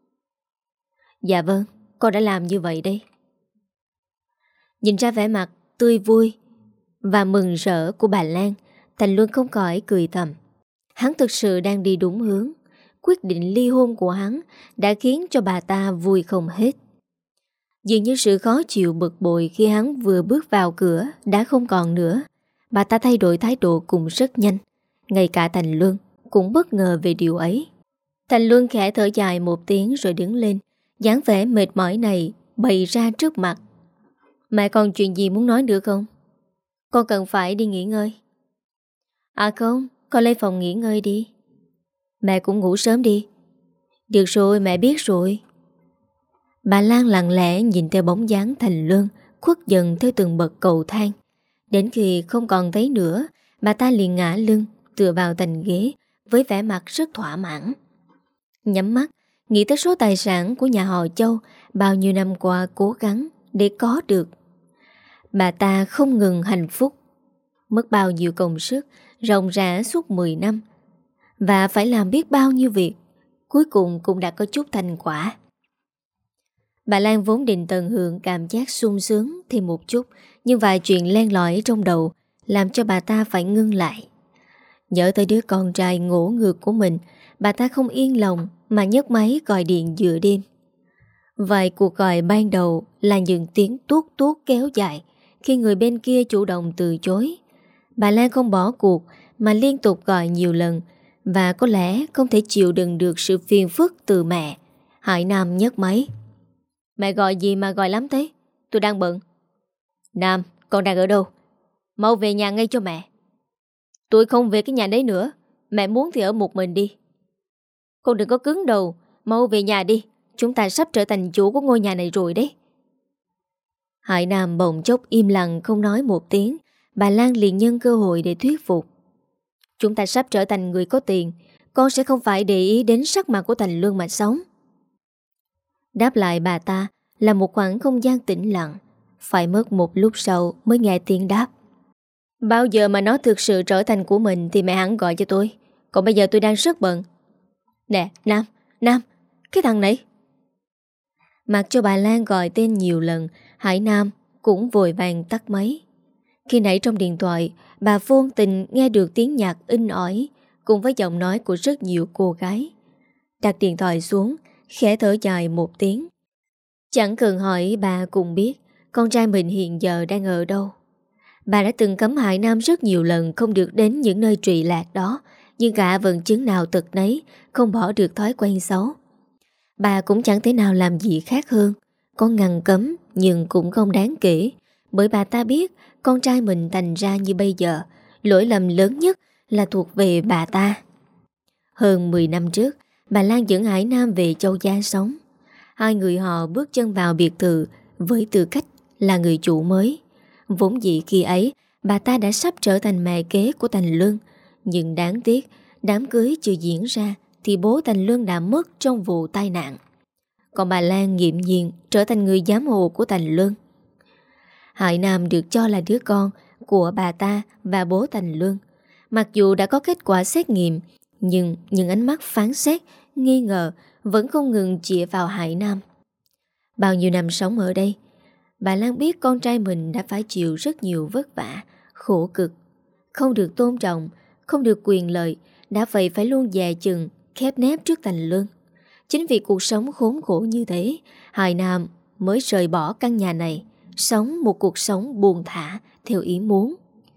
Dạ vâng, con đã làm như vậy đây. Nhìn ra vẻ mặt tươi vui và mừng rỡ của bà Lan, Thành Luân không khỏi cười thầm. Hắn thực sự đang đi đúng hướng. Quyết định ly hôn của hắn đã khiến cho bà ta vui không hết. Dường như sự khó chịu bực bội khi hắn vừa bước vào cửa đã không còn nữa. Bà ta thay đổi thái độ cũng rất nhanh. Ngay cả Thành Luân cũng bất ngờ về điều ấy. Thành Luân khẽ thở dài một tiếng rồi đứng lên. dáng vẻ mệt mỏi này bày ra trước mặt. Mẹ còn chuyện gì muốn nói nữa không? Con cần phải đi nghỉ ngơi. À không, con lên phòng nghỉ ngơi đi. Mẹ cũng ngủ sớm đi. Được rồi, mẹ biết rồi. Bà Lan lặng lẽ nhìn theo bóng dáng Thành Luân khuất dần theo từng bậc cầu thang. Đến khi không còn thấy nữa, bà ta liền ngã lưng tựa vào thành ghế với vẻ mặt rất thỏa mãn. Nhắm mắt nghĩ tới số tài sản của nhà họ Châu bao nhiêu năm qua cố gắng để có được. Bà ta không ngừng hạnh phúc, mất bao nhiêu công sức ròng rã suốt 10 năm và phải làm biết bao nhiêu việc, cuối cùng cũng đã có chút thành quả. Bà Lan vốn định tận hưởng cảm giác sung sướng thêm một chút, nhưng vài chuyện len lỏi trong đầu làm cho bà ta phải ngưng lại. Nhớ tới đứa con trai ngỗ ngược của mình, bà ta không yên lòng mà nhấc máy gọi điện giữa đêm. Vài cuộc gọi ban đầu là những tiếng tuốt tuốt kéo dài khi người bên kia chủ động từ chối. Bà Lan không bỏ cuộc mà liên tục gọi nhiều lần và có lẽ không thể chịu đựng được sự phiền phức từ mẹ. Hải Nam nhấc máy. Mẹ gọi gì mà gọi lắm thế? Tôi đang bận. Nam, con đang ở đâu? Mau về nhà ngay cho mẹ. Tôi không về cái nhà đấy nữa. Mẹ muốn thì ở một mình đi. Con đừng có cứng đầu. Mau về nhà đi. Chúng ta sắp trở thành chủ của ngôi nhà này rồi đấy. Hải Nam bỗng chốc im lặng không nói một tiếng. Bà Lan liền nhân cơ hội để thuyết phục. Chúng ta sắp trở thành người có tiền. Con sẽ không phải để ý đến sắc mặt của Thành Luân mà sống. Đáp lại bà ta là một khoảng không gian tĩnh lặng. Phải mất một lúc sau mới nghe tiếng đáp. Bao giờ mà nó thực sự trở thành của mình thì mẹ hẳn gọi cho tôi. Còn bây giờ tôi đang rất bận. Nè, Nam, cái thằng này. Mặc cho bà Lan gọi tên nhiều lần, Hải Nam cũng vội vàng tắt máy. Khi nãy trong điện thoại, bà vô tình nghe được tiếng nhạc in ỏi cùng với giọng nói của rất nhiều cô gái. Đặt điện thoại xuống, khẽ thở dài một tiếng. Chẳng cần hỏi bà cũng biết con trai mình hiện giờ đang ở đâu. Bà đã từng cấm Hải Nam rất nhiều lần không được đến những nơi trụy lạc đó, nhưng gã vẫn chứng nào tật nấy, không bỏ được thói quen xấu. Bà cũng chẳng thể nào làm gì khác hơn. Có ngăn cấm nhưng cũng không đáng kể, bởi bà ta biết con trai mình thành ra như bây giờ, lỗi lầm lớn nhất là thuộc về bà ta. Hơn 10 năm trước, bà Lan dẫn Hải Nam về Châu Gia sống. Hai người họ bước chân vào biệt thự với tư cách là người chủ mới. Vốn dĩ khi ấy, bà ta đã sắp trở thành mẹ kế của Thành Luân. Nhưng đáng tiếc, đám cưới chưa diễn ra thì bố Thành Luân đã mất trong vụ tai nạn. Còn bà Lan nghiễm nhiên trở thành người giám hộ của Thành Luân. Hải Nam được cho là đứa con của bà ta và bố Thành Luân. Mặc dù đã có kết quả xét nghiệm, nhưng những ánh mắt phán xét, nghi ngờ vẫn không ngừng chĩa vào Hải Nam. Bao nhiêu năm sống ở đây, bà Lan biết con trai mình đã phải chịu rất nhiều vất vả, khổ cực. Không được tôn trọng, không được quyền lợi, đã vậy phải luôn dè chừng, khép nép trước Thành Luân. Chính vì cuộc sống khốn khổ như thế, Hải Nam mới rời bỏ căn nhà này, sống một cuộc sống buông thả theo ý muốn.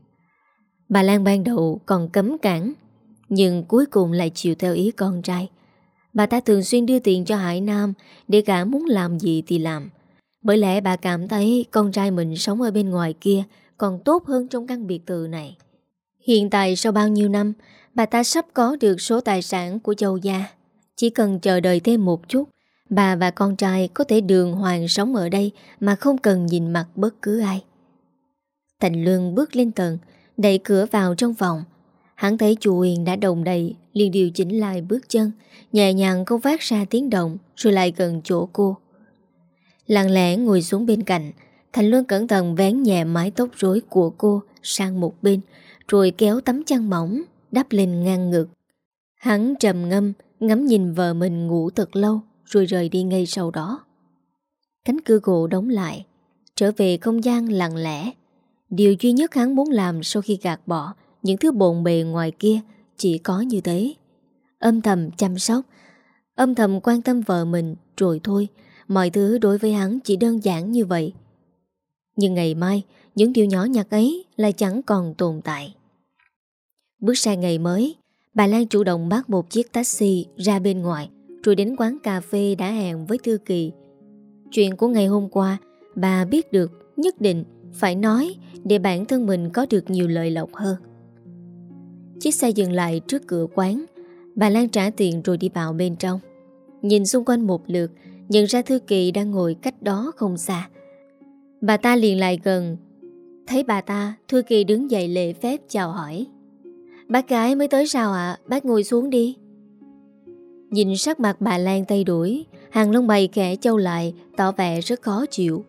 Bà Lan ban đầu còn cấm cản, nhưng cuối cùng lại chịu theo ý con trai. Bà ta thường xuyên đưa tiền cho Hải Nam để gã muốn làm gì thì làm. Bởi lẽ bà cảm thấy con trai mình sống ở bên ngoài kia còn tốt hơn trong căn biệt thự này. Hiện tại sau bao nhiêu năm, bà ta sắp có được số tài sản của Châu Gia. Chỉ cần chờ đợi thêm một chút, bà và con trai có thể đường hoàng sống ở đây mà không cần nhìn mặt bất cứ ai. Thành Luân bước lên tầng, đẩy cửa vào trong phòng. Hắn thấy chú Uyên đã đồng đầy, liền điều chỉnh lại bước chân, nhẹ nhàng không phát ra tiếng động, rồi lại gần chỗ cô. Lặng lẽ ngồi xuống bên cạnh, Thành Luân cẩn thận vén nhẹ mái tóc rối của cô sang một bên, rồi kéo tấm chăn mỏng đắp lên ngang ngực. Hắn trầm ngâm, ngắm nhìn vợ mình ngủ thật lâu, rồi rời đi ngay sau đó. Cánh cửa gỗ đóng lại, trở về không gian lặng lẽ. Điều duy nhất hắn muốn làm sau khi gạt bỏ những thứ bộn bề ngoài kia chỉ có như thế. Âm thầm chăm sóc, âm thầm quan tâm vợ mình, rồi thôi, mọi thứ đối với hắn chỉ đơn giản như vậy. Nhưng ngày mai, những điều nhỏ nhặt ấy lại chẳng còn tồn tại. Bước sang ngày mới, bà Lan chủ động bắt một chiếc taxi ra bên ngoài, rồi đến quán cà phê đã hẹn với Thư Kỳ. Chuyện của ngày hôm qua, bà biết được nhất định phải nói để bản thân mình có được nhiều lợi lộc hơn. Chiếc xe dừng lại trước cửa quán, bà Lan trả tiền rồi đi vào bên trong. Nhìn xung quanh một lượt, nhận ra Thư Kỳ đang ngồi cách đó không xa. Bà ta liền lại gần. Thấy bà ta, Thư Kỳ đứng dậy lễ phép chào hỏi. Bác gái mới tới sao ạ? Bác ngồi xuống đi. Nhìn sắc mặt bà Lan thay đổi, hàng lông mày khẽ chau lại, tỏ vẻ rất khó chịu.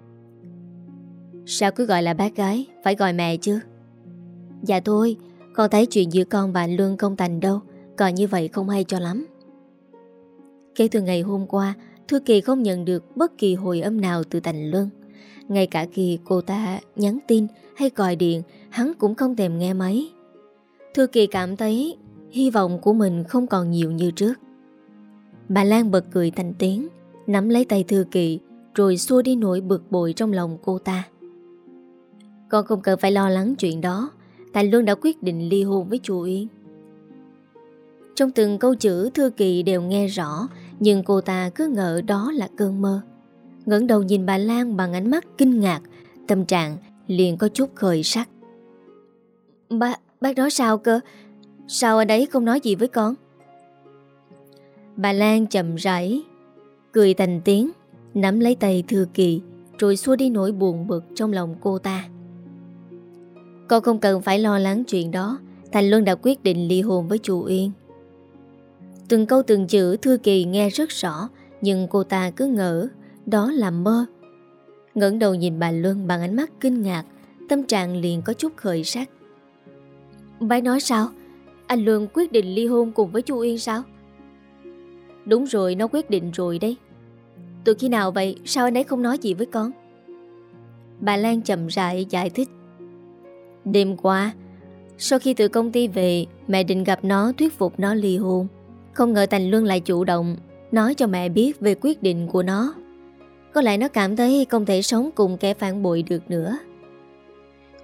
Sao cứ gọi là bác gái, phải gọi mẹ chứ? Dạ thôi, con thấy chuyện giữa con và anh Luân không thành đâu, còn như vậy không hay cho lắm. Kể từ ngày hôm qua, Thư Kỳ không nhận được bất kỳ hồi âm nào từ Thành Luân. Ngay cả khi cô ta nhắn tin hay gọi điện, hắn cũng không thèm nghe máy. Thư Kỳ cảm thấy hy vọng của mình không còn nhiều như trước. Bà Lan bật cười thành tiếng, nắm lấy tay Thư Kỳ, rồi xua đi nỗi bực bội trong lòng cô ta. Con không cần phải lo lắng chuyện đó, Thành Luân đã quyết định ly hôn với chú Uyên. Trong từng câu chữ Thư Kỳ đều nghe rõ, nhưng cô ta cứ ngỡ đó là cơn mơ. Ngẩng đầu nhìn bà Lan bằng ánh mắt kinh ngạc, tâm trạng liền có chút khởi sắc. Bác nói sao cơ? Sao anh ấy không nói gì với con? Bà Lan chậm rãi cười thành tiếng, nắm lấy tay Thư Kỳ, rồi xua đi nỗi buồn bực trong lòng cô ta. Con không cần phải lo lắng chuyện đó, Thành Luân đã quyết định ly hôn với chú Uyên. Từng câu từng chữ Thư Kỳ nghe rất rõ, nhưng cô ta cứ ngỡ đó là mơ. Ngẩng đầu nhìn bà Luân bằng ánh mắt kinh ngạc, tâm trạng liền có chút khởi sắc. Bác nói sao? Anh Luân quyết định ly hôn cùng với chú Uyên sao? Đúng rồi, nó quyết định rồi đấy. Từ khi nào vậy? Sao anh ấy không nói gì với con? Bà Lan chậm rãi giải thích. Đêm qua, sau khi từ công ty về, mẹ định gặp nó thuyết phục nó ly hôn. Không ngờ Thành Luân lại chủ động nói cho mẹ biết về quyết định của nó. Có lẽ nó cảm thấy không thể sống cùng kẻ phản bội được nữa.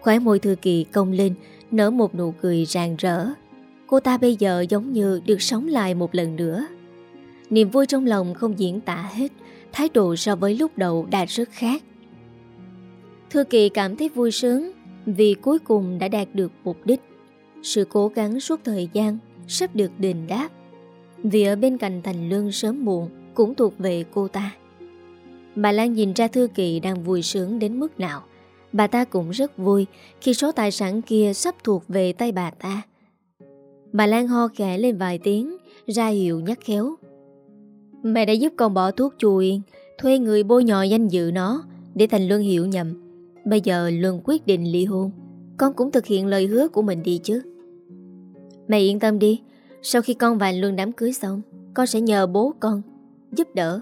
Khóe môi Thư Kỳ cong lên, nở một nụ cười rạng rỡ. Cô ta bây giờ giống như được sống lại một lần nữa. Niềm vui trong lòng không diễn tả hết, thái độ so với lúc đầu đã rất khác. Thư Kỳ cảm thấy vui sướng vì cuối cùng đã đạt được mục đích. Sự cố gắng suốt thời gian sắp được đền đáp. Vì ở bên cạnh Thành Luân sớm muộn cũng thuộc về cô ta. Bà Lan nhìn ra Thư Kỳ đang vui sướng đến mức nào. Bà ta cũng rất vui khi số tài sản kia sắp thuộc về tay bà ta. Bà Lan ho khẽ lên vài tiếng, ra hiệu nhắc khéo. Mẹ đã giúp con bỏ thuốc Chu Uyên, thuê người bôi nhọ danh dự nó, để Thành Luân hiểu nhầm. Bây giờ Luân quyết định ly hôn, con cũng thực hiện lời hứa của mình đi chứ. Mẹ yên tâm đi, sau khi con và Luân đám cưới xong, con sẽ nhờ bố con giúp đỡ.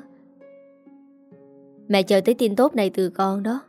Mẹ chờ tới tin tốt này từ con đó.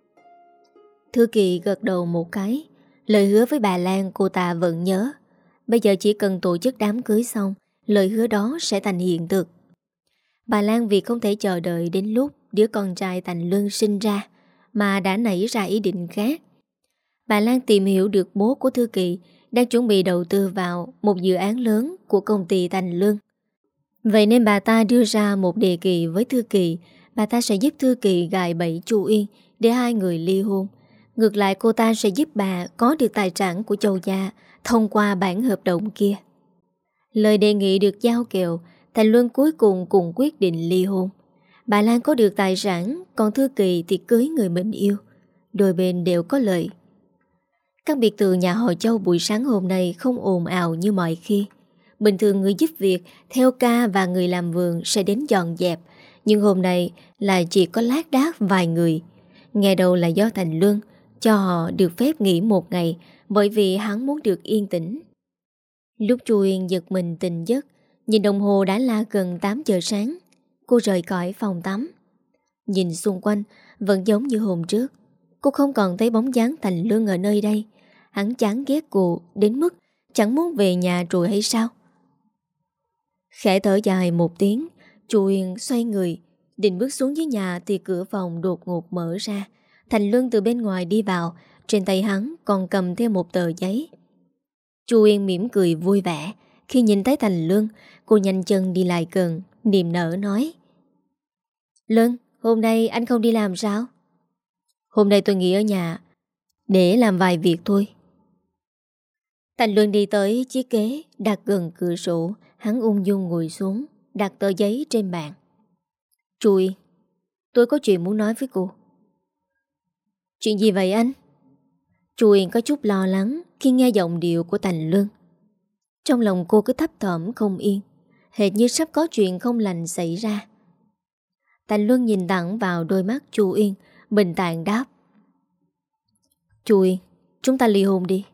Thư Kỳ gật đầu một cái. Lời hứa với bà Lan cô ta vẫn nhớ. Bây giờ chỉ cần tổ chức đám cưới xong, lời hứa đó sẽ thành hiện thực. Bà Lan vì không thể chờ đợi đến lúc đứa con trai Thành Luân sinh ra mà đã nảy ra ý định khác. Bà Lan tìm hiểu được bố của Thư Kỳ đang chuẩn bị đầu tư vào một dự án lớn của công ty Thành Luân. Vậy nên bà ta đưa ra một đề nghị với Thư Kỳ. Bà ta sẽ giúp Thư Kỳ gài bẫy Chu Uyên để hai người ly hôn. Ngược lại cô ta sẽ giúp bà có được tài sản của Châu gia thông qua bản hợp đồng kia. Lời đề nghị được giao kèo, Thành Luân cuối cùng cũng quyết định ly hôn. Bà Lan có được tài sản, còn Thư Kỳ thì cưới người mình yêu. Đôi bên đều có lợi. Căn biệt thự nhà họ Châu buổi sáng hôm nay không ồn ào như mọi khi. Bình thường người giúp việc, theo ca và người làm vườn sẽ đến dọn dẹp. Nhưng hôm nay là chỉ có lác đác vài người. Nghe đầu là do Thành Luân cho họ được phép nghỉ một ngày, bởi vì hắn muốn được yên tĩnh. Lúc Chu Uyên giật mình tỉnh giấc, nhìn đồng hồ đã là gần 8 giờ sáng. Cô rời khỏi phòng tắm. Nhìn xung quanh vẫn giống như hôm trước. Cô không còn thấy bóng dáng Thành Luân ở nơi đây. Hắn chán ghét cô đến mức chẳng muốn về nhà rồi hay sao? Khẽ thở dài một tiếng, Chu Uyên xoay người định bước xuống dưới nhà thì cửa phòng đột ngột mở ra. Thành Luân từ bên ngoài đi vào. Trên tay hắn còn cầm theo một tờ giấy. Chu Uyên mỉm cười vui vẻ. Khi nhìn thấy Thành Luân, cô nhanh chân đi lại gần, niềm nở nói: Luân, hôm nay anh không đi làm sao? Hôm nay tôi nghỉ ở nhà để làm vài việc thôi. Thành Luân đi tới chiếc ghế đặt gần cửa sổ. Hắn ung dung ngồi xuống, đặt tờ giấy trên bàn. Chu Uyên, tôi có chuyện muốn nói với cô. Chuyện gì vậy anh? Chu Uyên có chút lo lắng khi nghe giọng điệu của Thành Luân. Trong lòng cô cứ thấp thỏm không yên, hệt như sắp có chuyện không lành xảy ra. Thành Luân nhìn thẳng vào đôi mắt Chu Uyên, bình thản đáp: Chu Uyên, chúng ta ly hôn đi.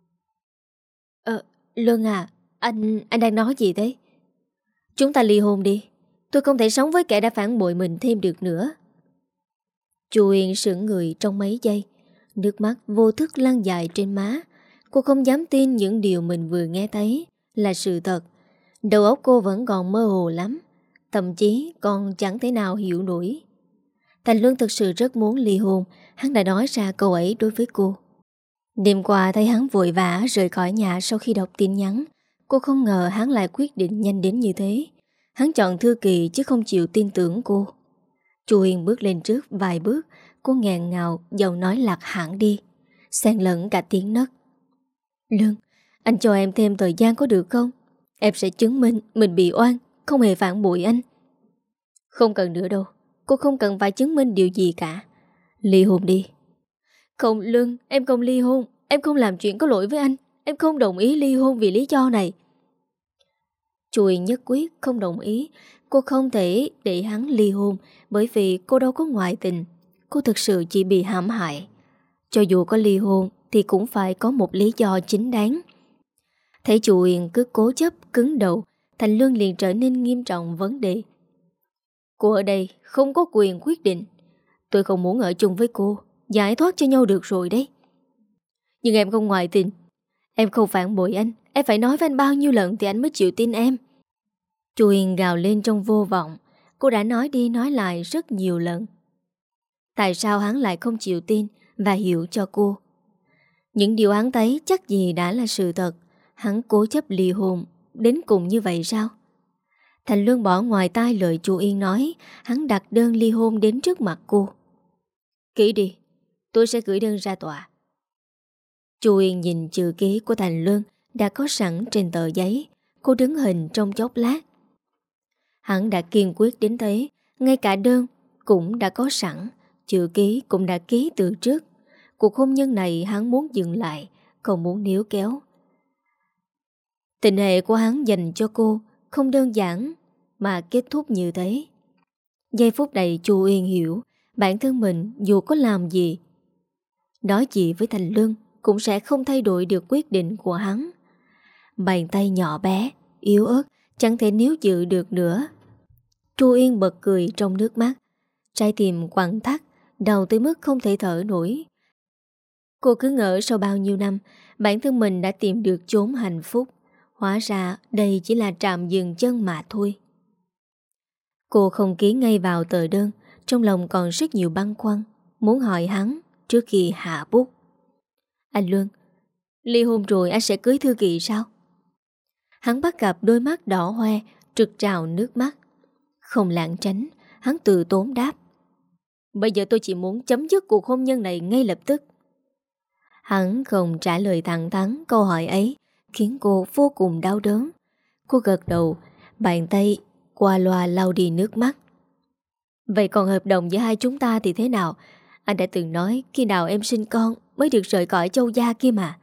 Luân à, anh đang nói gì thế? Chúng ta ly hôn đi. Tôi không thể sống với kẻ đã phản bội mình thêm được nữa. Chu Uyên sững người trong mấy giây. Nước mắt vô thức lăn dài trên má. Cô không dám tin những điều mình vừa nghe thấy là sự thật. Đầu óc cô vẫn còn mơ hồ lắm. Thậm chí còn chẳng thể nào hiểu nổi. Thành Luân thực sự rất muốn ly hôn. Hắn đã nói ra câu ấy đối với cô. Đêm qua thấy hắn vội vã rời khỏi nhà sau khi đọc tin nhắn. Cô không ngờ hắn lại quyết định nhanh đến như thế. Hắn chọn Thư Kỳ chứ không chịu tin tưởng cô. Chu Uyên bước lên trước vài bước. Cô nghẹn ngào, giọng nói lạc hẳn đi, xen lẫn cả tiếng nấc. Luân, anh cho em thêm thời gian có được không? Em sẽ chứng minh mình bị oan, không hề phản bội anh. Không cần nữa đâu. Cô không cần phải chứng minh điều gì cả. Ly hôn đi. Không Luân, em không ly hôn. Em không làm chuyện có lỗi với anh. Em không đồng ý ly hôn vì lý do này. Chu Uyên nhất quyết không đồng ý. Cô không thể để hắn ly hôn, bởi vì cô đâu có ngoại tình. Cô thực sự chỉ bị hãm hại. Cho dù có ly hôn thì cũng phải có một lý do chính đáng. Thấy Chu Uyên cứ cố chấp cứng đầu, Thành Luân liền trở nên nghiêm trọng vấn đề. Cô ở đây không có quyền quyết định. Tôi không muốn ở chung với cô. Giải thoát cho nhau được rồi đấy. Nhưng em không ngoại tình. Em không phản bội anh. Em phải nói với anh bao nhiêu lần thì anh mới chịu tin em. Chu Uyên gào lên trong vô vọng. Cô đã nói đi nói lại rất nhiều lần. Tại sao hắn lại không chịu tin và hiểu cho cô? Những điều hắn thấy chắc gì đã là sự thật. Hắn cố chấp ly hôn đến cùng như vậy sao? Thành Luân bỏ ngoài tai lời chú Yên nói. Hắn đặt đơn ly hôn đến trước mặt cô. Ký đi, tôi sẽ gửi đơn ra tòa. Chú Yên nhìn chữ ký của Thành Luân đã có sẵn trên tờ giấy. Cô đứng hình trong chốc lát. Hắn đã kiên quyết đến thế. Ngay cả đơn cũng đã có sẵn, chữ ký cũng đã ký từ trước. Cuộc hôn nhân này hắn muốn dừng lại, không muốn níu kéo. Tình hệ của hắn dành cho cô không đơn giản mà kết thúc như thế. Giây phút này Chu Uyên hiểu bản thân mình dù có làm gì, nói gì với Thành Luân cũng sẽ không thay đổi được quyết định của hắn. Bàn tay nhỏ bé, yếu ớt, chẳng thể níu giữ được nữa. Chu Uyên bật cười trong nước mắt. Trái tim quặn thắt, đau tới mức không thể thở nổi. Cô cứ ngỡ sau bao nhiêu năm bản thân mình đã tìm được chốn hạnh phúc. Hóa ra đây chỉ là trạm dừng chân mà thôi. Cô không ký ngay vào tờ đơn. Trong lòng còn rất nhiều băn khoăn, muốn hỏi hắn trước khi hạ bút. Anh Luân, ly hôn rồi anh sẽ cưới Thư Kỳ sao? Hắn bắt gặp đôi mắt đỏ hoe, trực trào nước mắt. Không lảng tránh, hắn từ tốn đáp. Bây giờ tôi chỉ muốn chấm dứt cuộc hôn nhân này ngay lập tức. Hắn không trả lời thẳng thắn câu hỏi ấy, khiến cô vô cùng đau đớn. Cô gật đầu, bàn tay qua loa lau đi nước mắt. Vậy còn hợp đồng giữa hai chúng ta thì thế nào? Anh đã từng nói khi nào em sinh con mới được rời cõi Châu Gia kia mà.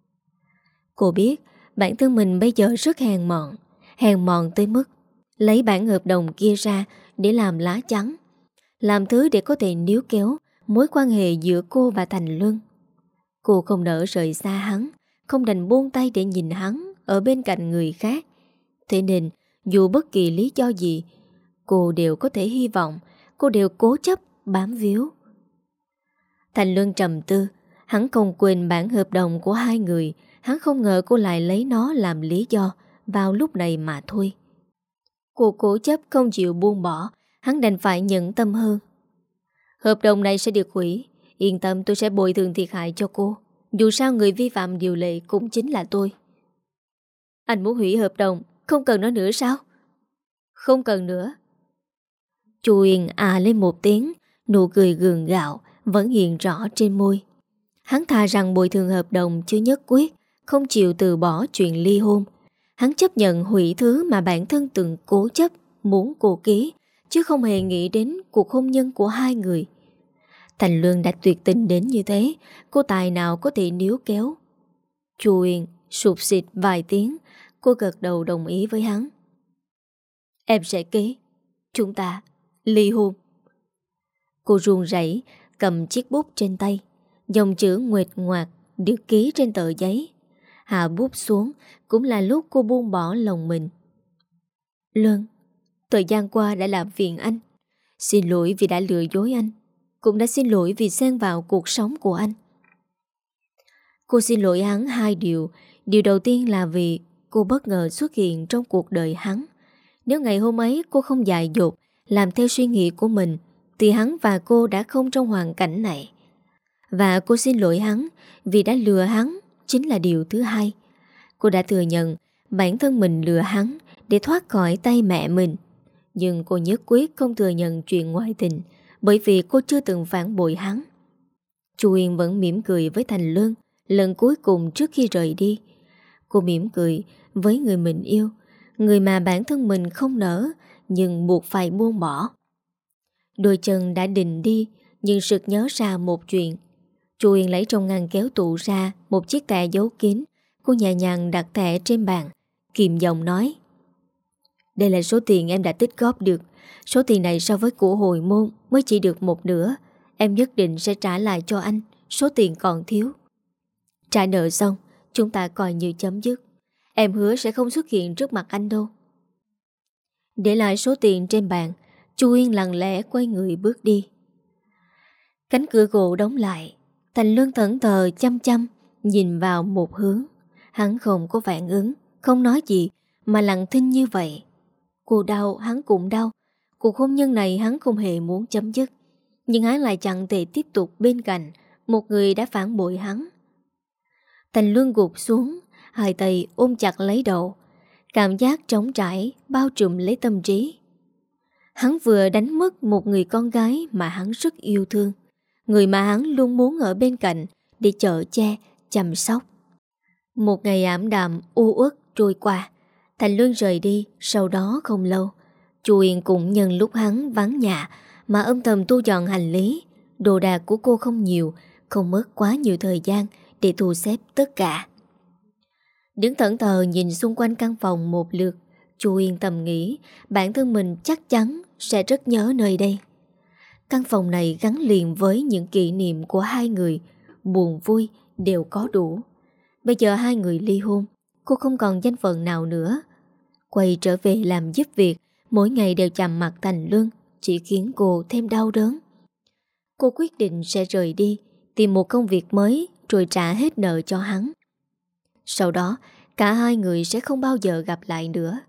Cô biết bản thân mình bây giờ rất hèn mọn tới mức lấy bản hợp đồng kia ra để làm lá chắn, làm thứ để có thể níu kéo mối quan hệ giữa cô và Thành Luân. Cô không nỡ rời xa hắn, không đành buông tay để nhìn hắn ở bên cạnh người khác. Thế nên dù bất kỳ lý do gì, cô đều có thể hy vọng, cô đều cố chấp bám víu. Thành Luân trầm tư, hắn không quên bản hợp đồng của hai người. Hắn không ngờ cô lại lấy nó làm lý do vào lúc này mà thôi. Cô cố chấp không chịu buông bỏ, hắn đành phải nhẫn tâm hơn. Hợp đồng này sẽ được hủy. Yên tâm, tôi sẽ bồi thường thiệt hại cho cô. Dù sao người vi phạm điều lệ cũng chính là tôi. Anh muốn hủy hợp đồng, không cần nó nữa sao? Không cần nữa. Chu Uyên lên một tiếng, nụ cười gượng gạo vẫn hiện rõ trên môi. Hắn thà rằng bồi thường hợp đồng chứ nhất quyết không chịu từ bỏ chuyện ly hôn. Hắn chấp nhận hủy thứ mà bản thân từng cố chấp muốn cô ký, chứ không hề nghĩ đến cuộc hôn nhân của hai người. Thành Luân đã tuyệt tình đến như thế, cô tài nào có thể níu kéo. Chu Uyên sụp xịt vài tiếng, cô gật đầu đồng ý với hắn. Em sẽ ký. Chúng ta ly hôn. Cô run rẩy cầm chiếc bút trên tay. Dòng chữ nguệch ngoạc được ký trên tờ giấy. Hạ bút xuống cũng là lúc cô buông bỏ lòng mình. Luân, thời gian qua đã làm phiền anh. Xin lỗi vì đã lừa dối anh. Cũng đã xin lỗi vì xen vào cuộc sống của anh. Cô xin lỗi hắn hai điều. Điều đầu tiên là vì cô bất ngờ xuất hiện trong cuộc đời hắn. Nếu ngày hôm ấy cô không dại dột làm theo suy nghĩ của mình, thì hắn và cô đã không trong hoàn cảnh này. Và cô xin lỗi hắn vì đã lừa hắn chính là điều thứ hai. Cô đã thừa nhận bản thân mình lừa hắn để thoát khỏi tay mẹ mình. Nhưng cô nhất quyết không thừa nhận chuyện ngoại tình, bởi vì cô chưa từng phản bội hắn. Chu Uyên vẫn mỉm cười với Thành Luân lần cuối cùng trước khi rời đi. Cô mỉm cười với người mình yêu, người mà bản thân mình không nỡ nhưng buộc phải buông bỏ. Đôi chân đã định đi, nhưng sực nhớ ra một chuyện. Chu Uyên lấy trong ngăn kéo tủ ra một chiếc thẻ giấu kín. Cô nhẹ nhàng đặt thẻ trên bàn, kiềm giọng nói: Đây là số tiền em đã tích góp được. Số tiền này so với của hồi môn mới chỉ được một nửa. Em nhất định sẽ trả lại cho anh số tiền còn thiếu. Trả nợ xong, chúng ta coi như chấm dứt. Em hứa sẽ không xuất hiện trước mặt anh đâu. Để lại số tiền trên bàn, Chu Uyên lặng lẽ quay người bước đi. Cánh cửa gỗ đóng lại. Thành Luân thẫn thờ chăm chăm nhìn vào một hướng. Hắn không có phản ứng, không nói gì, mà lặng thinh như vậy. Cô đau, hắn cũng đau. Cuộc hôn nhân này hắn không hề muốn chấm dứt, nhưng hắn lại chẳng thể tiếp tục bên cạnh một người đã phản bội hắn. Thành Luân gục xuống, hai tay ôm chặt lấy đầu. Cảm giác trống trải bao trùm lấy tâm trí. Hắn vừa đánh mất một người con gái mà hắn rất yêu thương, người mà hắn luôn muốn ở bên cạnh để chở che, chăm sóc. Một ngày ảm đạm u uất trôi qua. Thành Luân rời đi. Sau đó không lâu, Chu Yên cũng nhân lúc hắn vắng nhà mà âm thầm thu dọn hành lý. Đồ đạc của cô không nhiều, không mất quá nhiều thời gian để thu xếp tất cả. Đứng thẫn thờ nhìn xung quanh căn phòng một lượt, Chu Yên thầm nghĩ bản thân mình chắc chắn sẽ rất nhớ nơi đây. Căn phòng này gắn liền với những kỷ niệm của hai người, buồn vui đều có đủ. Bây giờ hai người ly hôn, cô không còn danh phận nào nữa. Quay trở về làm giúp việc, mỗi ngày đều chạm mặt Thành Luân, chỉ khiến cô thêm đau đớn. Cô quyết định sẽ rời đi, tìm một công việc mới rồi trả hết nợ cho hắn. Sau đó, cả hai người sẽ không bao giờ gặp lại nữa.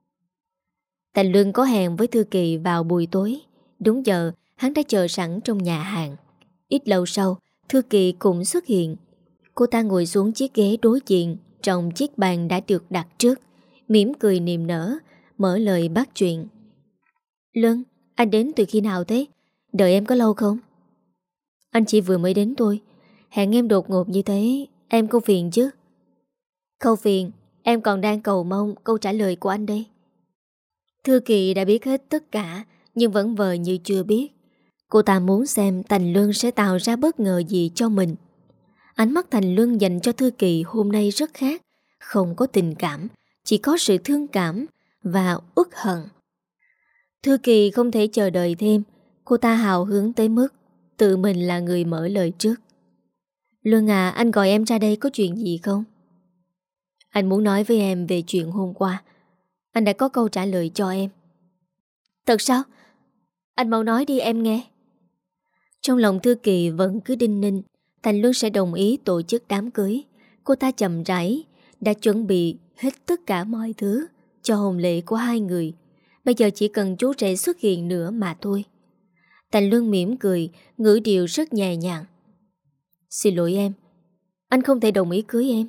Thành Luân có hẹn với Thư Kỳ vào buổi tối. Đúng giờ, hắn đã chờ sẵn trong nhà hàng. Ít lâu sau, Thư Kỳ cũng xuất hiện. Cô ta ngồi xuống chiếc ghế đối diện trong chiếc bàn đã được đặt trước, mỉm cười niềm nở, mở lời bắt chuyện. Luân, anh đến từ khi nào thế? Đợi em có lâu không? Anh chỉ vừa mới đến thôi. Hẹn em đột ngột như thế, em không phiền chứ? Không phiền, em còn đang cầu mong câu trả lời của anh đây. Thư Kỳ đã biết hết tất cả, nhưng vẫn vờ như chưa biết. Cô ta muốn xem Thành Luân sẽ tạo ra bất ngờ gì cho mình. Ánh mắt Thành Luân dành cho Thư Kỳ hôm nay rất khác. Không có tình cảm, chỉ có sự thương cảm và uất hận. Thư Kỳ không thể chờ đợi thêm. Cô ta hào hứng tới mức tự mình là người mở lời trước. Luân à, anh gọi em ra đây có chuyện gì không? Anh muốn nói với em về chuyện hôm qua. Anh đã có câu trả lời cho em. Thật sao? Anh mau nói đi em nghe. Trong lòng Thư Kỳ vẫn cứ đinh ninh Thành Luân sẽ đồng ý tổ chức đám cưới. Cô ta chậm rãi đã chuẩn bị hết tất cả mọi thứ cho hôn lễ của hai người. Bây giờ chỉ cần chú rể xuất hiện nữa mà thôi. Thành Luân mỉm cười, ngữ điệu rất nhẹ nhàng. Xin lỗi em, anh không thể đồng ý cưới em.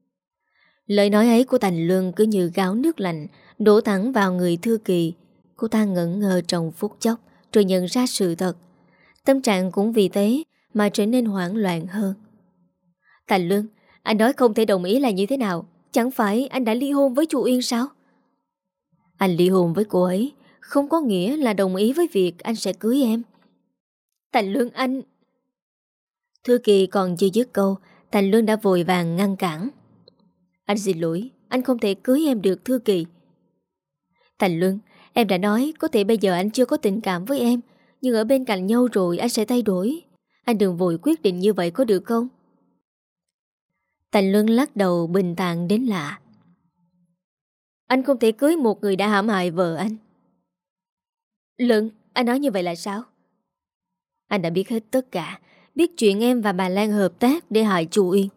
Lời nói ấy của Thành Luân cứ như gáo nước lạnh đổ thẳng vào người Thư Kỳ. Cô ta ngẩn ngơ trong phút chốc rồi nhận ra sự thật. Tâm trạng cũng vì thế mà trở nên hoảng loạn hơn. Thành Luân, anh nói không thể đồng ý là như thế nào? Chẳng phải anh đã ly hôn với Chu Uyên sao? Anh ly hôn với cô ấy không có nghĩa là đồng ý với việc anh sẽ cưới em. Thành Luân anh... Thư Kỳ còn chưa dứt câu, Thành Luân đã vội vàng ngăn cản. Anh xin lỗi, anh không thể cưới em được Thư Kỳ. Thành Luân, em đã nói có thể bây giờ anh chưa có tình cảm với em, nhưng ở bên cạnh nhau rồi anh sẽ thay đổi. Anh đừng vội quyết định như vậy có được không? Thành Luân lắc đầu bình thản đến lạ. Anh không thể cưới một người đã hãm hại vợ anh. Luân, anh nói như vậy là sao? Anh đã biết hết tất cả, biết chuyện em và bà Lan hợp tác để hại Chu Uyên.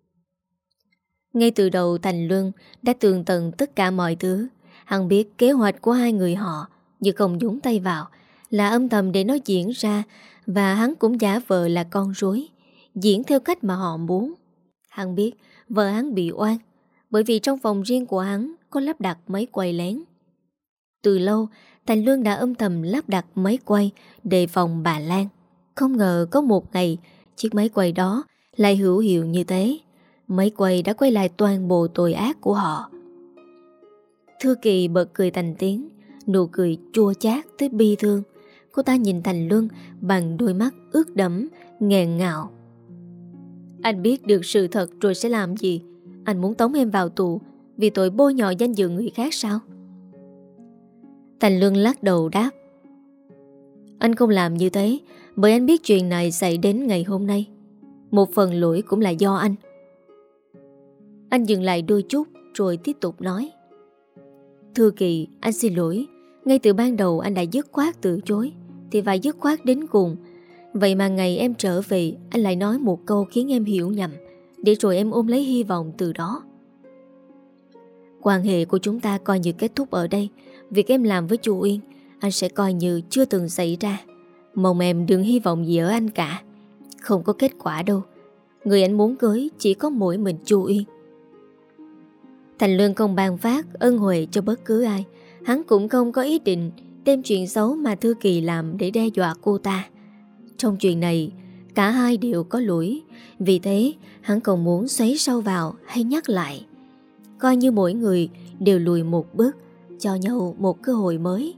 Ngay từ đầu Thành Luân đã tường tận tất cả mọi thứ. Hắn biết kế hoạch của hai người họ, nhưng không nhúng tay vào, là âm thầm để nó diễn ra. Và hắn cũng giả vờ là con rối, diễn theo cách mà họ muốn. Hắn biết vợ hắn bị oan, bởi vì trong phòng riêng của hắn có lắp đặt máy quay lén. Từ lâu Thành Luân đã âm thầm lắp đặt máy quay đề phòng bà Lan. Không ngờ có một ngày chiếc máy quay đó lại hữu hiệu như thế. Máy quay đã quay lại toàn bộ tội ác của họ. Thư Kỳ bật cười thành tiếng, nụ cười chua chát tới bi thương. Cô ta nhìn Thành Luân bằng đôi mắt ướt đẫm, nghẹn ngào. Anh biết được sự thật rồi sẽ làm gì? Anh muốn tống em vào tù vì tội bôi nhọ danh dự người khác sao? Thành Luân lắc đầu đáp. Anh không làm như thế bởi anh biết chuyện này xảy đến ngày hôm nay. Một phần lỗi cũng là do anh. Anh dừng lại đôi chút rồi tiếp tục nói. Thư Kỳ, anh xin lỗi. Ngay từ ban đầu anh đã dứt khoát từ chối thì phải dứt khoát đến cùng. Vậy mà ngày em trở về anh lại nói một câu khiến em hiểu nhầm, để rồi em ôm lấy hy vọng từ đó. Quan hệ của chúng ta coi như kết thúc ở đây. Việc em làm với Chu Uyên anh sẽ coi như chưa từng xảy ra. Mong em đừng hy vọng gì ở anh cả. Không có kết quả đâu. Người anh muốn cưới chỉ có mỗi mình Chu Uyên. Thành Lương không ban phát ân huệ cho bất cứ ai. Hắn cũng không có ý định đem chuyện xấu mà Thư Kỳ làm để đe dọa cô ta. Trong chuyện này, cả hai đều có lỗi. Vì thế, hắn còn muốn xoáy sâu vào hay nhắc lại. Coi như mỗi người đều lùi một bước, cho nhau một cơ hội mới.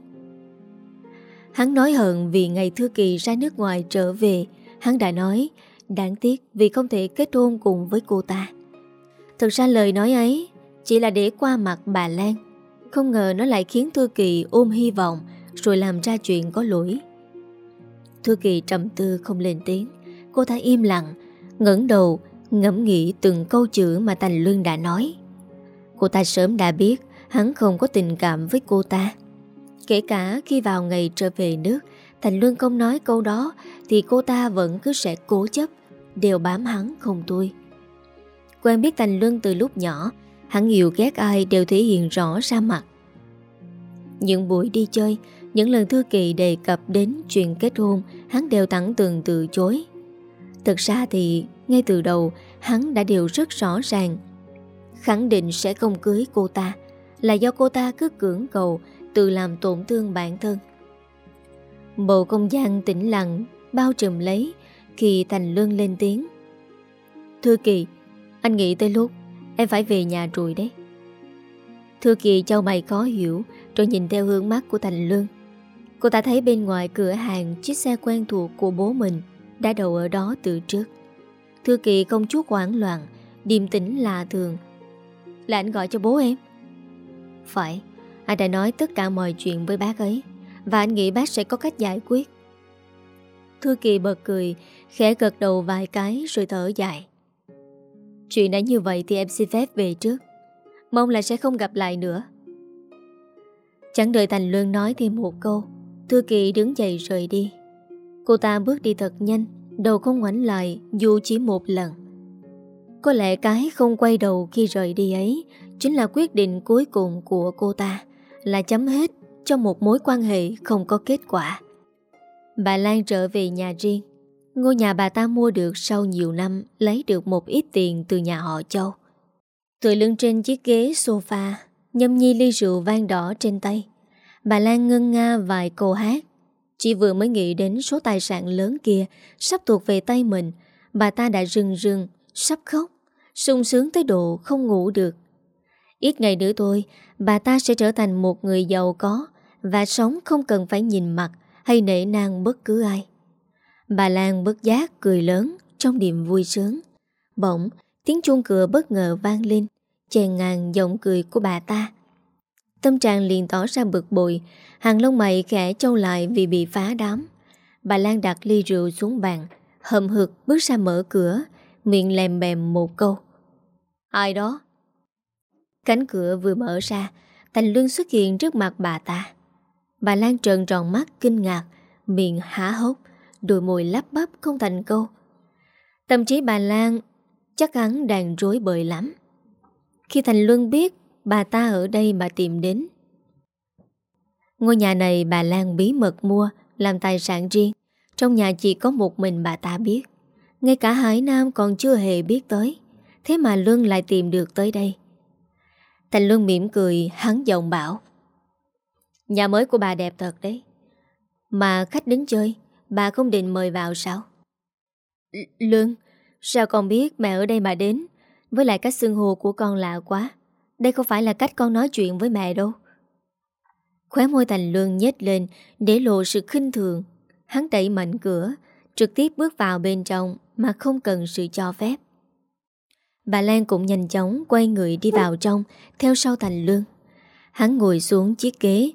Hắn nói hận vì ngày Thư Kỳ ra nước ngoài trở về. Hắn đã nói đáng tiếc vì không thể kết hôn cùng với cô ta. Thực ra lời nói ấy chỉ là để qua mặt bà Lan. Không ngờ nó lại khiến Thư Kỳ ôm hy vọng, rồi làm ra chuyện có lỗi. Thư Kỳ trầm tư không lên tiếng. Cô ta im lặng, ngẩng đầu ngẫm nghĩ từng câu chữ mà Thành Luân đã nói. Cô ta sớm đã biết hắn không có tình cảm với cô ta. Kể cả khi vào ngày trở về nước, Thành Luân không nói câu đó thì cô ta vẫn cứ sẽ cố chấp, đều bám hắn không thôi. Quen biết Thành Luân từ lúc nhỏ, hắn yêu ghét ai đều thể hiện rõ ra mặt. Những buổi đi chơi, những lần Thư Kỳ đề cập đến chuyện kết hôn, hắn đều thẳng thừng từ chối. Thực ra thì ngay từ đầu hắn đã đều rất rõ ràng, khẳng định sẽ không cưới cô ta, là do cô ta cứ cưỡng cầu, tự làm tổn thương bản thân. Bầu không gian tĩnh lặng bao trùm lấy khi Thành Luân lên tiếng. Thư Kỳ, anh nghĩ tới lúc em phải về nhà rồi đấy. Thư Kỳ chau mày khó hiểu, rồi nhìn theo hướng mắt của Thành Luân. Cô ta thấy bên ngoài cửa hàng chiếc xe quen thuộc của bố mình đã đậu ở đó từ trước. Thư Kỳ không chút hoảng loạn, điềm tĩnh lạ thường. Là anh gọi cho bố em? Phải, anh đã nói tất cả mọi chuyện với bác ấy, và anh nghĩ bác sẽ có cách giải quyết. Thư Kỳ bật cười, khẽ gật đầu vài cái rồi thở dài. Chuyện đã như vậy thì em xin phép về trước. Mong là sẽ không gặp lại nữa. Chẳng đợi Thành Luân nói thêm một câu, Thư Kỳ đứng dậy rời đi. Cô ta bước đi thật nhanh, đầu không ngoảnh lại dù chỉ một lần. Có lẽ cái không quay đầu khi rời đi ấy chính là quyết định cuối cùng của cô ta, là chấm hết cho một mối quan hệ không có kết quả. Bà Lan trở về nhà riêng. Ngôi nhà bà ta mua được sau nhiều năm, lấy được một ít tiền từ nhà họ Châu. Tựa lưng trên chiếc ghế sofa, nhâm nhi ly rượu vang đỏ trên tay. Bà Lan ngân nga vài câu hát. Chỉ vừa mới nghĩ đến số tài sản lớn kia sắp thuộc về tay mình, bà ta đã rưng rưng, sắp khóc, sung sướng tới độ không ngủ được. Ít ngày nữa thôi, bà ta sẽ trở thành một người giàu có và sống không cần phải nhìn mặt hay nể nang bất cứ ai. Bà Lan bất giác cười lớn trong niềm vui sướng. Bỗng, tiếng chuông cửa bất ngờ vang lên, chèn ngang giọng cười của bà ta. Tâm trạng liền tỏ ra bực bội, hàng lông mày khẽ chau lại vì bị phá đám. Bà Lan đặt ly rượu xuống bàn, hậm hực bước ra mở cửa, miệng lèm bèm một câu. Ai đó? Cánh cửa vừa mở ra, Thành Luân xuất hiện trước mặt bà ta. Bà Lan trợn tròn mắt kinh ngạc, miệng há hốc, đôi môi lắp bắp không thành câu. Tâm trí bà Lan chắc hắn đang rối bời lắm. Khi Thành Luân biết bà ta ở đây mà tìm đến. Ngôi nhà này bà Lan bí mật mua làm tài sản riêng. Trong nhà chỉ có một mình bà ta biết. Ngay cả Hải Nam còn chưa hề biết tới. Thế mà Luân lại tìm được tới đây. Thành Luân mỉm cười, hắn giọng bảo. Nhà mới của bà đẹp thật đấy. Mà khách đến chơi, bà không định mời vào sao? Luân, sao con biết mẹ ở đây mà đến? Với lại cách xưng hô của con lạ quá. Đây không phải là cách con nói chuyện với mẹ đâu. Khóe môi Thành Luân nhếch lên để lộ sự khinh thường. Hắn đẩy mạnh cửa, trực tiếp bước vào bên trong mà không cần sự cho phép. Bà Lan cũng nhanh chóng quay người đi vào trong, theo sau Thành Luân. Hắn ngồi xuống chiếc ghế,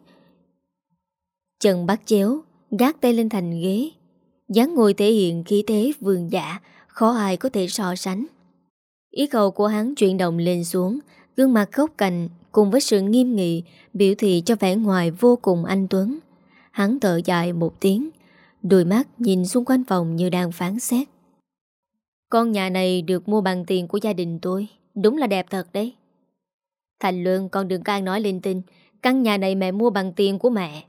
chân bắt chéo, gác tay lên thành ghế. dáng ngồi thể hiện khí thế vương giả, khó ai có thể so sánh. Ý cầu của hắn chuyển động lên xuống, gương mặt góc cạnh cùng với sự nghiêm nghị biểu thị cho vẻ ngoài vô cùng anh tuấn. Hắn thở dài một tiếng, đôi mắt nhìn xung quanh phòng như đang phán xét. Con nhà này được mua bằng tiền của gia đình tôi, đúng là đẹp thật đấy. Thành Luân, con đừng có ăn nói linh tinh. Căn nhà này mẹ mua bằng tiền của mẹ.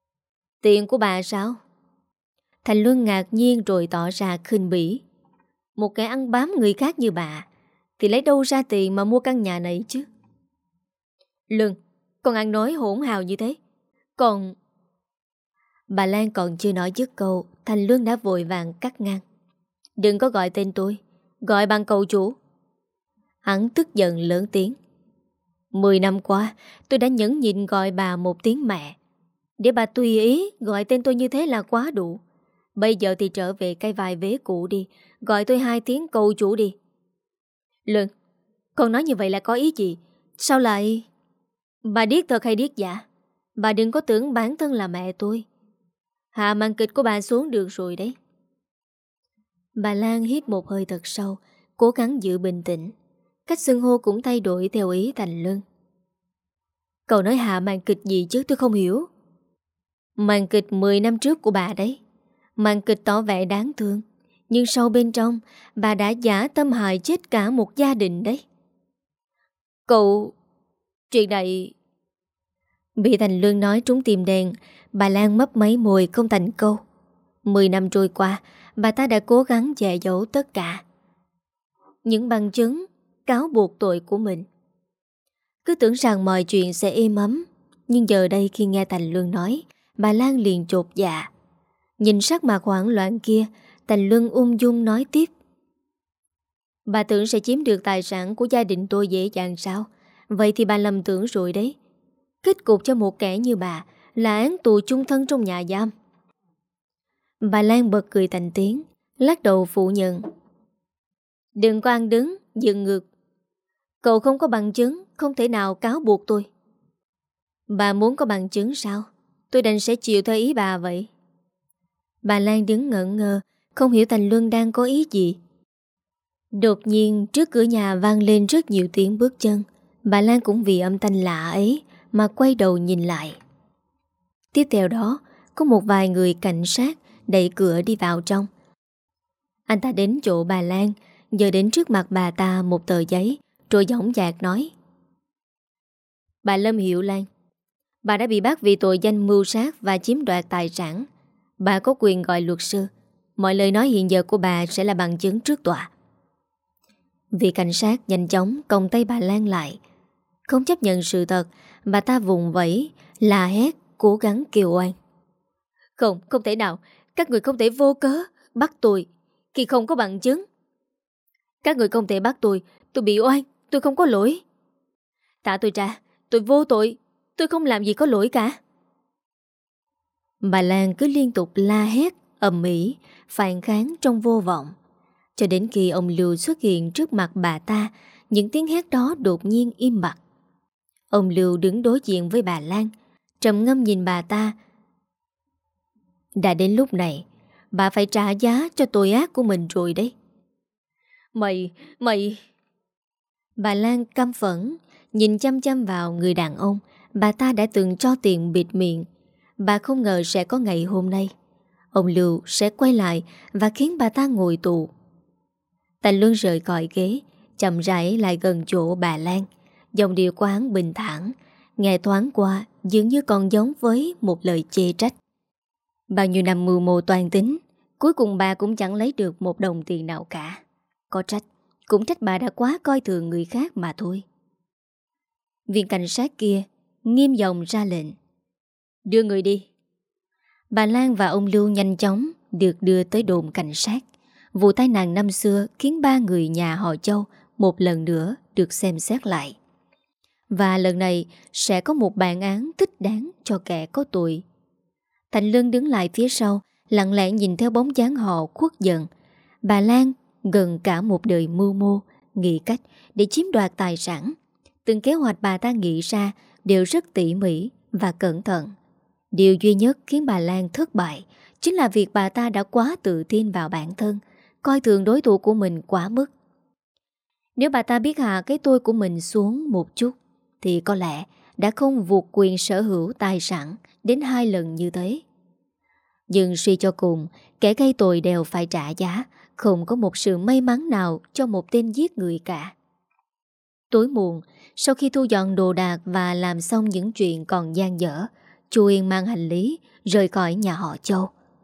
Tiền của bà sao? Thành Luân ngạc nhiên rồi tỏ ra khinh bỉ. Một kẻ ăn bám người khác như bà thì lấy đâu ra tiền mà mua căn nhà này chứ? Lương, con ăn nói hỗn hào như thế. Còn... Bà Lan còn chưa nói dứt câu, Thành Luân đã vội vàng cắt ngang. Đừng có gọi tên tôi, gọi bằng cậu chủ. Hắn tức giận lớn tiếng. 10 năm qua tôi đã nhẫn nhịn gọi bà một tiếng mẹ. Để bà tùy ý gọi tên tôi như thế là quá đủ. Bây giờ thì trở về cái vai vế cũ đi, gọi tôi 2 tiếng cậu chủ đi. Lương, con nói như vậy là có ý gì? Sao lại... Bà điếc thật hay điếc giả? Bà đừng có tưởng bản thân là mẹ tôi. Hạ màn kịch của bà xuống được rồi đấy. Bà Lan hít một hơi thật sâu, cố gắng giữ bình tĩnh. Cách xưng hô cũng thay đổi theo ý Thành Luân. Cậu nói hạ màn kịch gì chứ tôi không hiểu. Màn kịch 10 năm trước của bà đấy. Màn kịch tỏ vẻ đáng thương, nhưng sâu bên trong bà đã dã tâm hại chết cả một gia đình đấy. Cậu... Chuyện này... Bị Thành Luân nói trúng tim đen, bà Lan mấp máy môi không thành câu. 10 năm trôi qua, bà ta đã cố gắng che giấu tất cả. Những bằng chứng, cáo buộc tội của mình. Cứ tưởng rằng mọi chuyện sẽ êm ấm, nhưng giờ đây khi nghe Thành Luân nói, bà Lan liền chột dạ. Nhìn sắc mặt hoảng loạn kia, Thành Luân ung dung nói tiếp. Bà tưởng sẽ chiếm được tài sản của gia đình tôi dễ dàng sao? Vậy thì bà lầm tưởng rồi đấy. Kết cục cho một kẻ như bà là án tù chung thân trong nhà giam. Bà Lan bật cười thành tiếng, lắc đầu phủ nhận. Đừng có ăn đứng, dựng ngược. Cậu không có bằng chứng, không thể nào cáo buộc tôi. Bà muốn có bằng chứng sao? Tôi đành sẽ chịu theo ý bà vậy. Bà Lan đứng ngẩn ngơ, không hiểu Thành Luân đang có ý gì. Đột nhiên trước cửa nhà vang lên rất nhiều tiếng bước chân. Bà Lan cũng vì âm thanh lạ ấy mà quay đầu nhìn lại. Tiếp theo đó, có một vài người cảnh sát đẩy cửa đi vào trong. Anh ta đến chỗ bà Lan, giờ đến trước mặt bà ta một tờ giấy, rồi dõng dạc nói. Bà Lâm Hiệu Lan, bà đã bị bắt vì tội danh mưu sát và chiếm đoạt tài sản. Bà có quyền gọi luật sư. Mọi lời nói hiện giờ của bà sẽ là bằng chứng trước tòa. Vị cảnh sát nhanh chóng còng tay bà Lan lại. Không chấp nhận sự thật, bà ta vùng vẫy, la hét, cố gắng kêu oan. Không, không thể nào. Các người không thể vô cớ bắt tôi khi không có bằng chứng. Các người không thể bắt tôi bị oan, tôi không có lỗi. Thả tôi ra, tôi vô tội, tôi không làm gì có lỗi cả. Bà Lan cứ liên tục la hét, ầm ĩ, phản kháng trong vô vọng. Cho đến khi ông Lưu xuất hiện trước mặt bà ta, những tiếng hét đó đột nhiên im bặt. Ông Lưu đứng đối diện với bà Lan, trầm ngâm nhìn bà ta. Đã đến lúc này, bà phải trả giá cho tội ác của mình rồi đấy. Mày... Bà Lan căm phẫn, nhìn chăm chăm vào người đàn ông bà ta đã từng cho tiền bịt miệng. Bà không ngờ sẽ có ngày hôm nay. Ông Lưu sẽ quay lại và khiến bà ta ngồi tù. Thành Luân rời khỏi ghế, chậm rãi lại gần chỗ bà Lan. Giọng điệu của hắn bình thản, nghe thoáng qua dường như còn giống với một lời chê trách. Bao nhiêu năm mưu mô toan tính, cuối cùng bà cũng chẳng lấy được một đồng tiền nào cả. Có trách, cũng trách bà đã quá coi thường người khác mà thôi. Viên cảnh sát kia nghiêm giọng ra lệnh. Đưa người đi. Bà Lan và ông Lưu nhanh chóng được đưa tới đồn cảnh sát. Vụ tai nạn năm xưa khiến 3 người nhà họ Châu một lần nữa được xem xét lại. Và lần này sẽ có một bản án thích đáng cho kẻ có tội. Thành Luân đứng lại phía sau, lặng lẽ nhìn theo bóng dáng họ khuất dần. Bà Lan gần cả một đời mưu mô, nghĩ cách để chiếm đoạt tài sản. Từng kế hoạch bà ta nghĩ ra đều rất tỉ mỉ và cẩn thận. Điều duy nhất khiến bà Lan thất bại chính là việc bà ta đã quá tự tin vào bản thân, coi thường đối thủ của mình quá mức. Nếu bà ta biết hạ cái tôi của mình xuống một chút thì có lẽ đã không vụt quyền sở hữu tài sản đến 2 lần như thế. Nhưng suy cho cùng, kẻ gây tội đều phải trả giá. Không có một sự may mắn nào cho một tên giết người cả. Tối muộn, sau khi thu dọn đồ đạc và làm xong những chuyện còn dang dở, Chu Yên mang hành lý rời khỏi nhà họ Châu.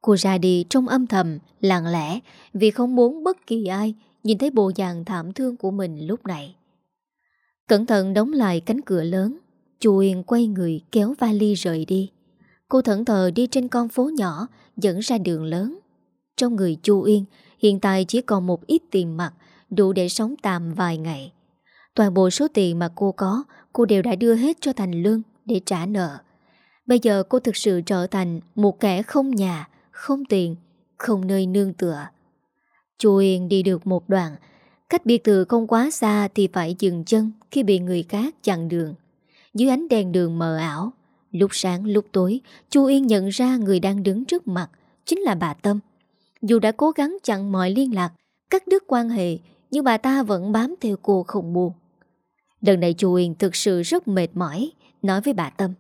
Cô ra đi trong âm thầm, lặng lẽ, vì không muốn bất kỳ ai nhìn thấy bộ dạng thảm thương của mình lúc này. Cẩn thận đóng lại cánh cửa lớn, Chu Uyên quay người kéo vali rời đi. Cô thẫn thờ đi trên con phố nhỏ dẫn ra đường lớn. Trong người Chu Uyên hiện tại chỉ còn một ít tiền mặt, đủ để sống tạm vài ngày. Toàn bộ số tiền mà cô có, cô đều đã đưa hết cho Thành Lương để trả nợ. Bây giờ cô thực sự trở thành một kẻ không nhà, không tiền, không nơi nương tựa. Chu Uyên đi được một đoạn, cách biệt thự không quá xa thì phải dừng chân khi bị người khác chặn đường. Dưới ánh đèn đường mờ ảo, lúc sáng lúc tối, Chu Uyên nhận ra người đang đứng trước mặt chính là bà Tâm. Dù đã cố gắng chặn mọi liên lạc, cắt đứt quan hệ, nhưng bà ta vẫn bám theo cô không buông. Lần này Chu Uyên thực sự rất mệt mỏi, nói với bà Tâm: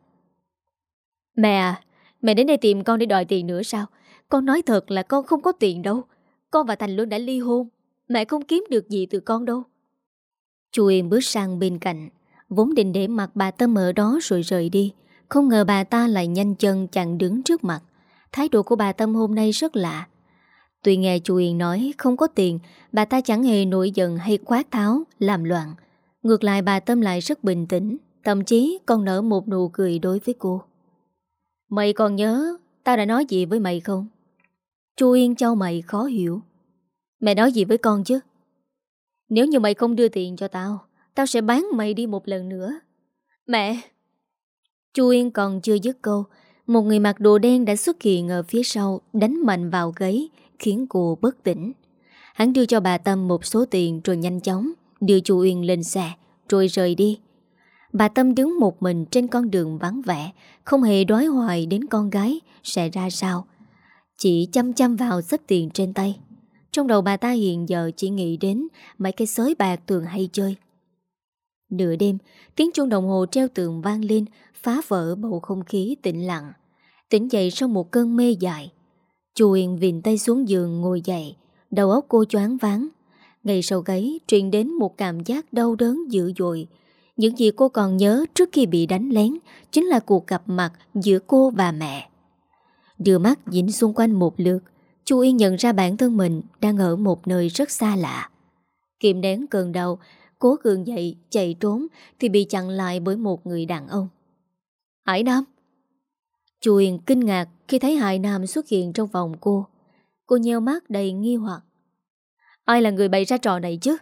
Mẹ à, mẹ đến đây tìm con để đòi tiền nữa sao? Con nói thật là con không có tiền đâu. Con và Thành Luân đã ly hôn, mẹ không kiếm được gì từ con đâu. Chu Uyên bước sang bên cạnh, vốn định để mặc bà Tâm ở đó rồi rời đi. Không ngờ bà ta lại nhanh chân chặn đứng trước mặt. Thái độ của bà Tâm hôm nay rất lạ. Tuy nghe Chu Uyên nói không có tiền, bà ta chẳng hề nổi giận hay quát tháo, làm loạn. Ngược lại bà Tâm lại rất bình tĩnh, thậm chí còn nở một nụ cười đối với cô. Mày còn nhớ tao đã nói gì với mày không? Chu Uyên chau mày khó hiểu. Mẹ nói gì với con chứ? Nếu như mày không đưa tiền cho tao, tao sẽ bán mày đi một lần nữa. Mẹ! Chu Uyên còn chưa dứt câu, một người mặc đồ đen đã xuất hiện ở phía sau, đánh mạnh vào gáy, khiến cô bất tỉnh. Hắn đưa cho bà Tâm một số tiền rồi nhanh chóng đưa Chu Uyên lên xe, rồi rời đi. Bà Tâm đứng một mình trên con đường vắng vẻ, không hề đoái hoài đến con gái sẽ ra sao. Chỉ chăm chăm vào xếp tiền trên tay. Trong đầu bà ta hiện giờ chỉ nghĩ đến mấy cái xới bạc thường hay chơi. Nửa đêm, tiếng chuông đồng hồ treo tường vang lên, phá vỡ bầu không khí tĩnh lặng. Tỉnh dậy sau một cơn mê dài, Chu Uyên vịn tay xuống giường ngồi dậy, đầu óc cô choáng váng. Ngay sau gáy truyền đến một cảm giác đau đớn dữ dội. Những gì cô còn nhớ trước khi bị đánh lén chính là cuộc gặp mặt giữa cô và mẹ. Đưa mắt nhìn xung quanh một lượt, Chu Uyên nhận ra bản thân mình đang ở một nơi rất xa lạ. Kiềm nén cơn đau, cố gượng dậy chạy trốn thì bị chặn lại bởi một người đàn ông. Hải Nam! Chu Uyên kinh ngạc khi thấy Hải Nam xuất hiện trong phòng cô. Cô nheo mắt đầy nghi hoặc. Ai là người bày ra trò này chứ?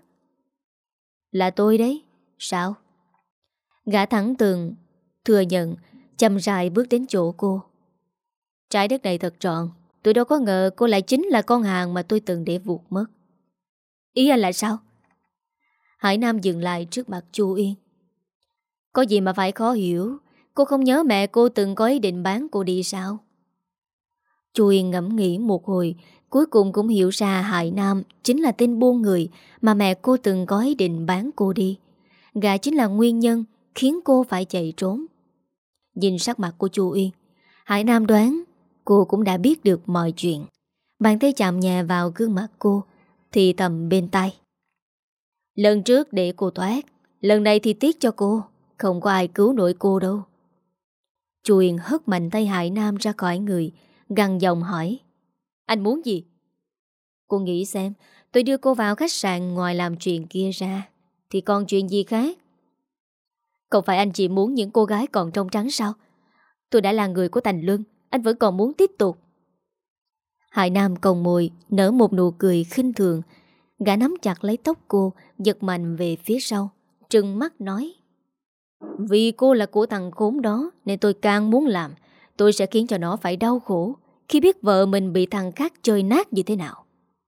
Là tôi đấy. Sao? Gã thẳng tường thừa nhận, chậm rãi bước đến chỗ cô. Trái đất này thật tròn, tôi đâu có ngờ cô lại chính là con hàng mà tôi từng để vụt mất. Ý anh là sao? Hải Nam dừng lại trước mặt Chu Uyên. Có gì mà phải khó hiểu? Cô không nhớ mẹ cô từng có ý định bán cô đi sao? Chu Uyên ngẫm nghĩ một hồi, cuối cùng cũng hiểu ra Hải Nam chính là tên buôn người mà mẹ cô từng có ý định bán cô đi. Gã chính là nguyên nhân khiến cô phải chạy trốn. Nhìn sắc mặt của Chu Uyên, Hải Nam đoán cô cũng đã biết được mọi chuyện. Bàn tay chạm nhẹ vào gương mặt cô, thì thầm bên tai. Lần trước để cô thoát, lần này thì tiếc cho cô. Không có ai cứu nổi cô đâu. Chu Uyên hất mạnh tay Hải Nam ra khỏi người, gằn giọng hỏi. Anh muốn gì? Cô nghĩ xem, tôi đưa cô vào khách sạn ngoài làm chuyện kia ra thì còn chuyện gì khác? Không phải anh chỉ muốn những cô gái còn trong trắng sao? Tôi đã là người của Thành Luân, anh vẫn còn muốn tiếp tục. Hải Nam còng môi, nở một nụ cười khinh thường. Gã nắm chặt lấy tóc cô, giật mạnh về phía sau, trừng mắt nói. Vì cô là của thằng khốn đó nên tôi càng muốn làm. Tôi sẽ khiến cho nó phải đau khổ khi biết vợ mình bị thằng khác chơi nát như thế nào.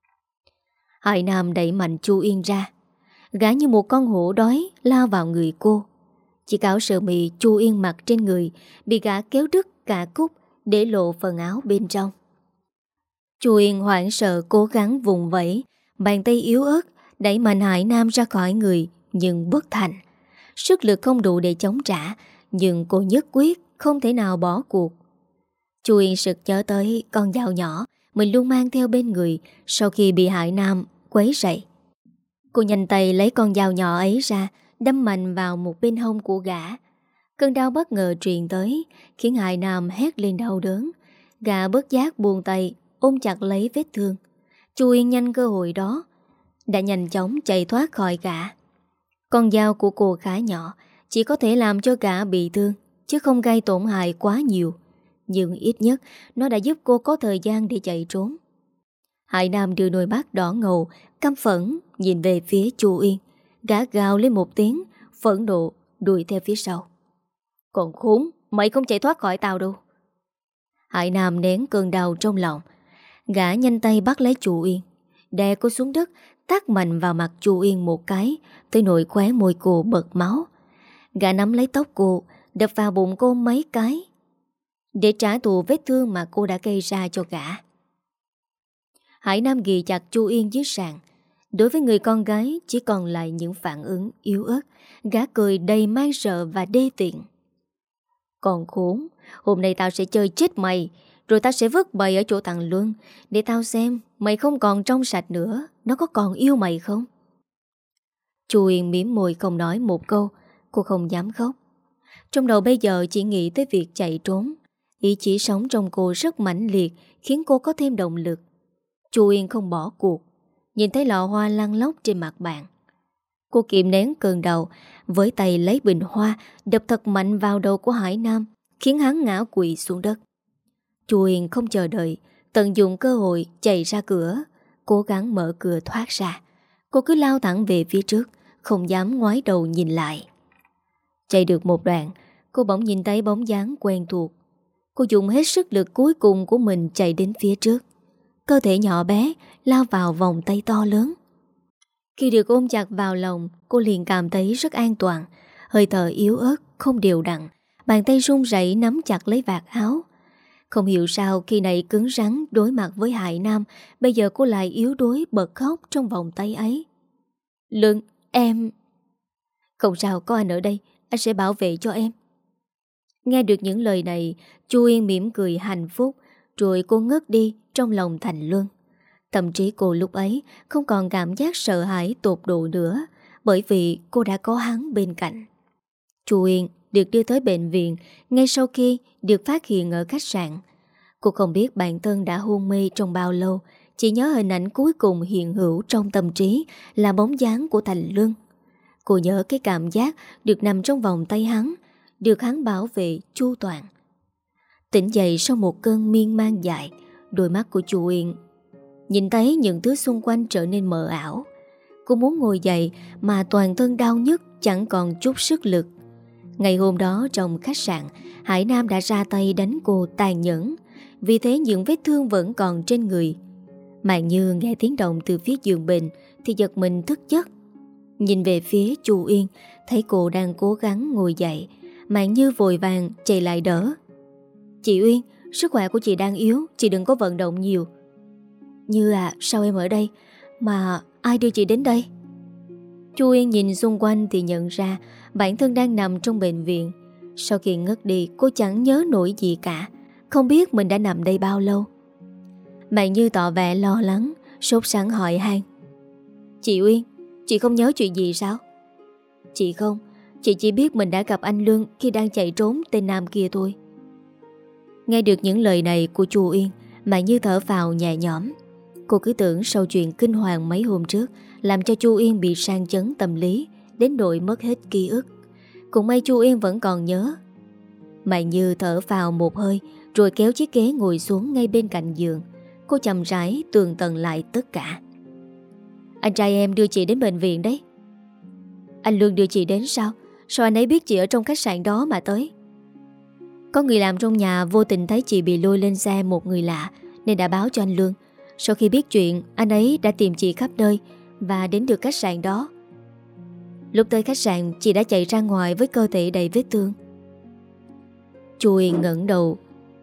Hải Nam đẩy mạnh Chu Uyên ra. Gã như một con hổ đói lao vào người cô. Chiếc áo sơ mi Chu Uyên mặc trên người bị gã kéo đứt cả cúc để lộ phần áo bên trong. Chu Uyên hoảng sợ cố gắng vùng vẫy, bàn tay yếu ớt đẩy mạnh Hải Nam ra khỏi người nhưng bất thành. Sức lực không đủ để chống trả, nhưng cô nhất quyết không thể nào bỏ cuộc. Chu Uyên sực nhớ tới con dao nhỏ mình luôn mang theo bên người sau khi bị Hải Nam quấy rầy. Cô nhanh tay lấy con dao nhỏ ấy ra, đâm mạnh vào một bên hông của gã. Cơn đau bất ngờ truyền tới khiến Hải Nam hét lên đau đớn. Gã bất giác buông tay, ôm chặt lấy vết thương. Chu Yên nhanh cơ hội đó, đã nhanh chóng chạy thoát khỏi gã. Con dao của cô khá nhỏ, chỉ có thể làm cho gã bị thương, chứ không gây tổn hại quá nhiều. Nhưng ít nhất nó đã giúp cô có thời gian để chạy trốn. Hải Nam đưa đôi mắt đỏ ngầu, căm phẫn nhìn về phía Chu Yên. Gã gào lên một tiếng, phẫn nộ đuổi theo phía sau. Còn khốn, mày không chạy thoát khỏi tao đâu. Hải Nam nén cơn đau trong lòng. Gã nhanh tay bắt lấy Chu Yên, đè cô xuống đất, tát mạnh vào mặt Chu Yên một cái, tới nỗi khóe môi cô bật máu. Gã nắm lấy tóc cô, đập vào bụng cô mấy cái, để trả thù vết thương mà cô đã gây ra cho gã. Hải Nam ghì chặt Chu Yên dưới sàn. Đối với người con gái chỉ còn lại những phản ứng yếu ớt. Gã cười đầy man sợ và đê tiện. Còn khốn, hôm nay tao sẽ chơi chết mày, rồi tao sẽ vứt bày ở chỗ thằng Luân, để tao xem mày không còn trong sạch nữa, nó có còn yêu mày không. Chu Yên mỉm môi không nói một câu. Cô không dám khóc. Trong đầu bây giờ chỉ nghĩ tới việc chạy trốn. Ý chí sống trong cô rất mãnh liệt, khiến cô có thêm động lực. Chu Yên không bỏ cuộc. Nhìn thấy lọ hoa lăn lóc trên mặt bàn, cô kiềm nén cơn đau, với tay lấy bình hoa đập thật mạnh vào đầu của Hải Nam, khiến hắn ngã quỵ xuống đất. Chu Yên không chờ đợi, tận dụng cơ hội chạy ra cửa, cố gắng mở cửa thoát ra. Cô cứ lao thẳng về phía trước, không dám ngoái đầu nhìn lại. Chạy được một đoạn, cô bỗng nhìn thấy bóng dáng quen thuộc. Cô dùng hết sức lực cuối cùng của mình chạy đến phía trước. Cơ thể nhỏ bé lao vào vòng tay to lớn. Khi được ôm chặt vào lòng, cô liền cảm thấy rất an toàn. Hơi thở yếu ớt, không đều đặn. Bàn tay run rẩy nắm chặt lấy vạt áo. Không hiểu sao khi nãy cứng rắn đối mặt với Hải Nam, bây giờ cô lại yếu đuối bật khóc trong vòng tay ấy. Lương, em... Không sao, có anh ở đây, anh sẽ bảo vệ cho em. Nghe được những lời này, Chu Yên mỉm cười hạnh phúc, rồi cô ngất đi trong lòng Thành Luân. Thậm chí cô lúc ấy không còn cảm giác sợ hãi tột độ nữa, bởi vì cô đã có hắn bên cạnh. Chu Yên được đưa tới bệnh viện ngay sau khi được phát hiện ở khách sạn. Cô không biết bản thân đã hôn mê trong bao lâu, chỉ nhớ hình ảnh cuối cùng hiện hữu trong tâm trí là bóng dáng của Thành Luân. Cô nhớ cái cảm giác được nằm trong vòng tay hắn, được hắn bảo vệ chu toàn. Tỉnh dậy sau một cơn miên man dài, đôi mắt của Chu Yên nhìn thấy những thứ xung quanh trở nên mờ ảo. Cô muốn ngồi dậy mà toàn thân đau nhức, chẳng còn chút sức lực. Ngày hôm đó trong khách sạn, Hải Nam đã ra tay đánh cô tàn nhẫn, vì thế những vết thương vẫn còn trên người. Mạn Như nghe tiếng động từ phía giường bệnh thì giật mình thức giấc. Nhìn về phía Chu Yên, thấy cô đang cố gắng ngồi dậy, Mạn Như vội vàng chạy lại đỡ. Chị Uyên, sức khỏe của chị đang yếu, chị đừng có vận động nhiều. Như à, sao em ở đây? Mà ai đưa chị đến đây? Chu Yên nhìn xung quanh thì nhận ra bản thân đang nằm trong bệnh viện. Sau khi ngất đi, cô chẳng nhớ nổi gì cả, không biết mình đã nằm đây bao lâu. Mạn Như tỏ vẻ lo lắng, sốt sắng hỏi han. Chị Uyên, chị không nhớ chuyện gì sao? Chị không, chị chỉ biết mình đã gặp anh Lương khi đang chạy trốn tên nam kia thôi. Nghe được những lời này của Chu Yên, Mạn Như thở phào nhẹ nhõm. Cô cứ tưởng sau chuyện kinh hoàng mấy hôm trước làm cho Chu Yên bị sang chấn tâm lý, đến độ mất hết ký ức. Cũng may Chu Yên vẫn còn nhớ. Mạn Như thở phào một hơi, rồi kéo chiếc ghế ngồi xuống ngay bên cạnh giường. Cô chậm rãi tường tận lại tất cả. Anh trai em đưa chị đến bệnh viện đấy. Anh Lương đưa chị đến sao? Sao anh ấy biết chị ở trong khách sạn đó mà tới? Có người làm trong nhà vô tình thấy chị bị lôi lên xe một người lạ, nên đã báo cho anh Lương. Sau khi biết chuyện, anh ấy đã tìm chị khắp nơi và đến được khách sạn đó. Lúc tới khách sạn, chị đã chạy ra ngoài với cơ thể đầy vết thương. Chu Yên ngẩng đầu.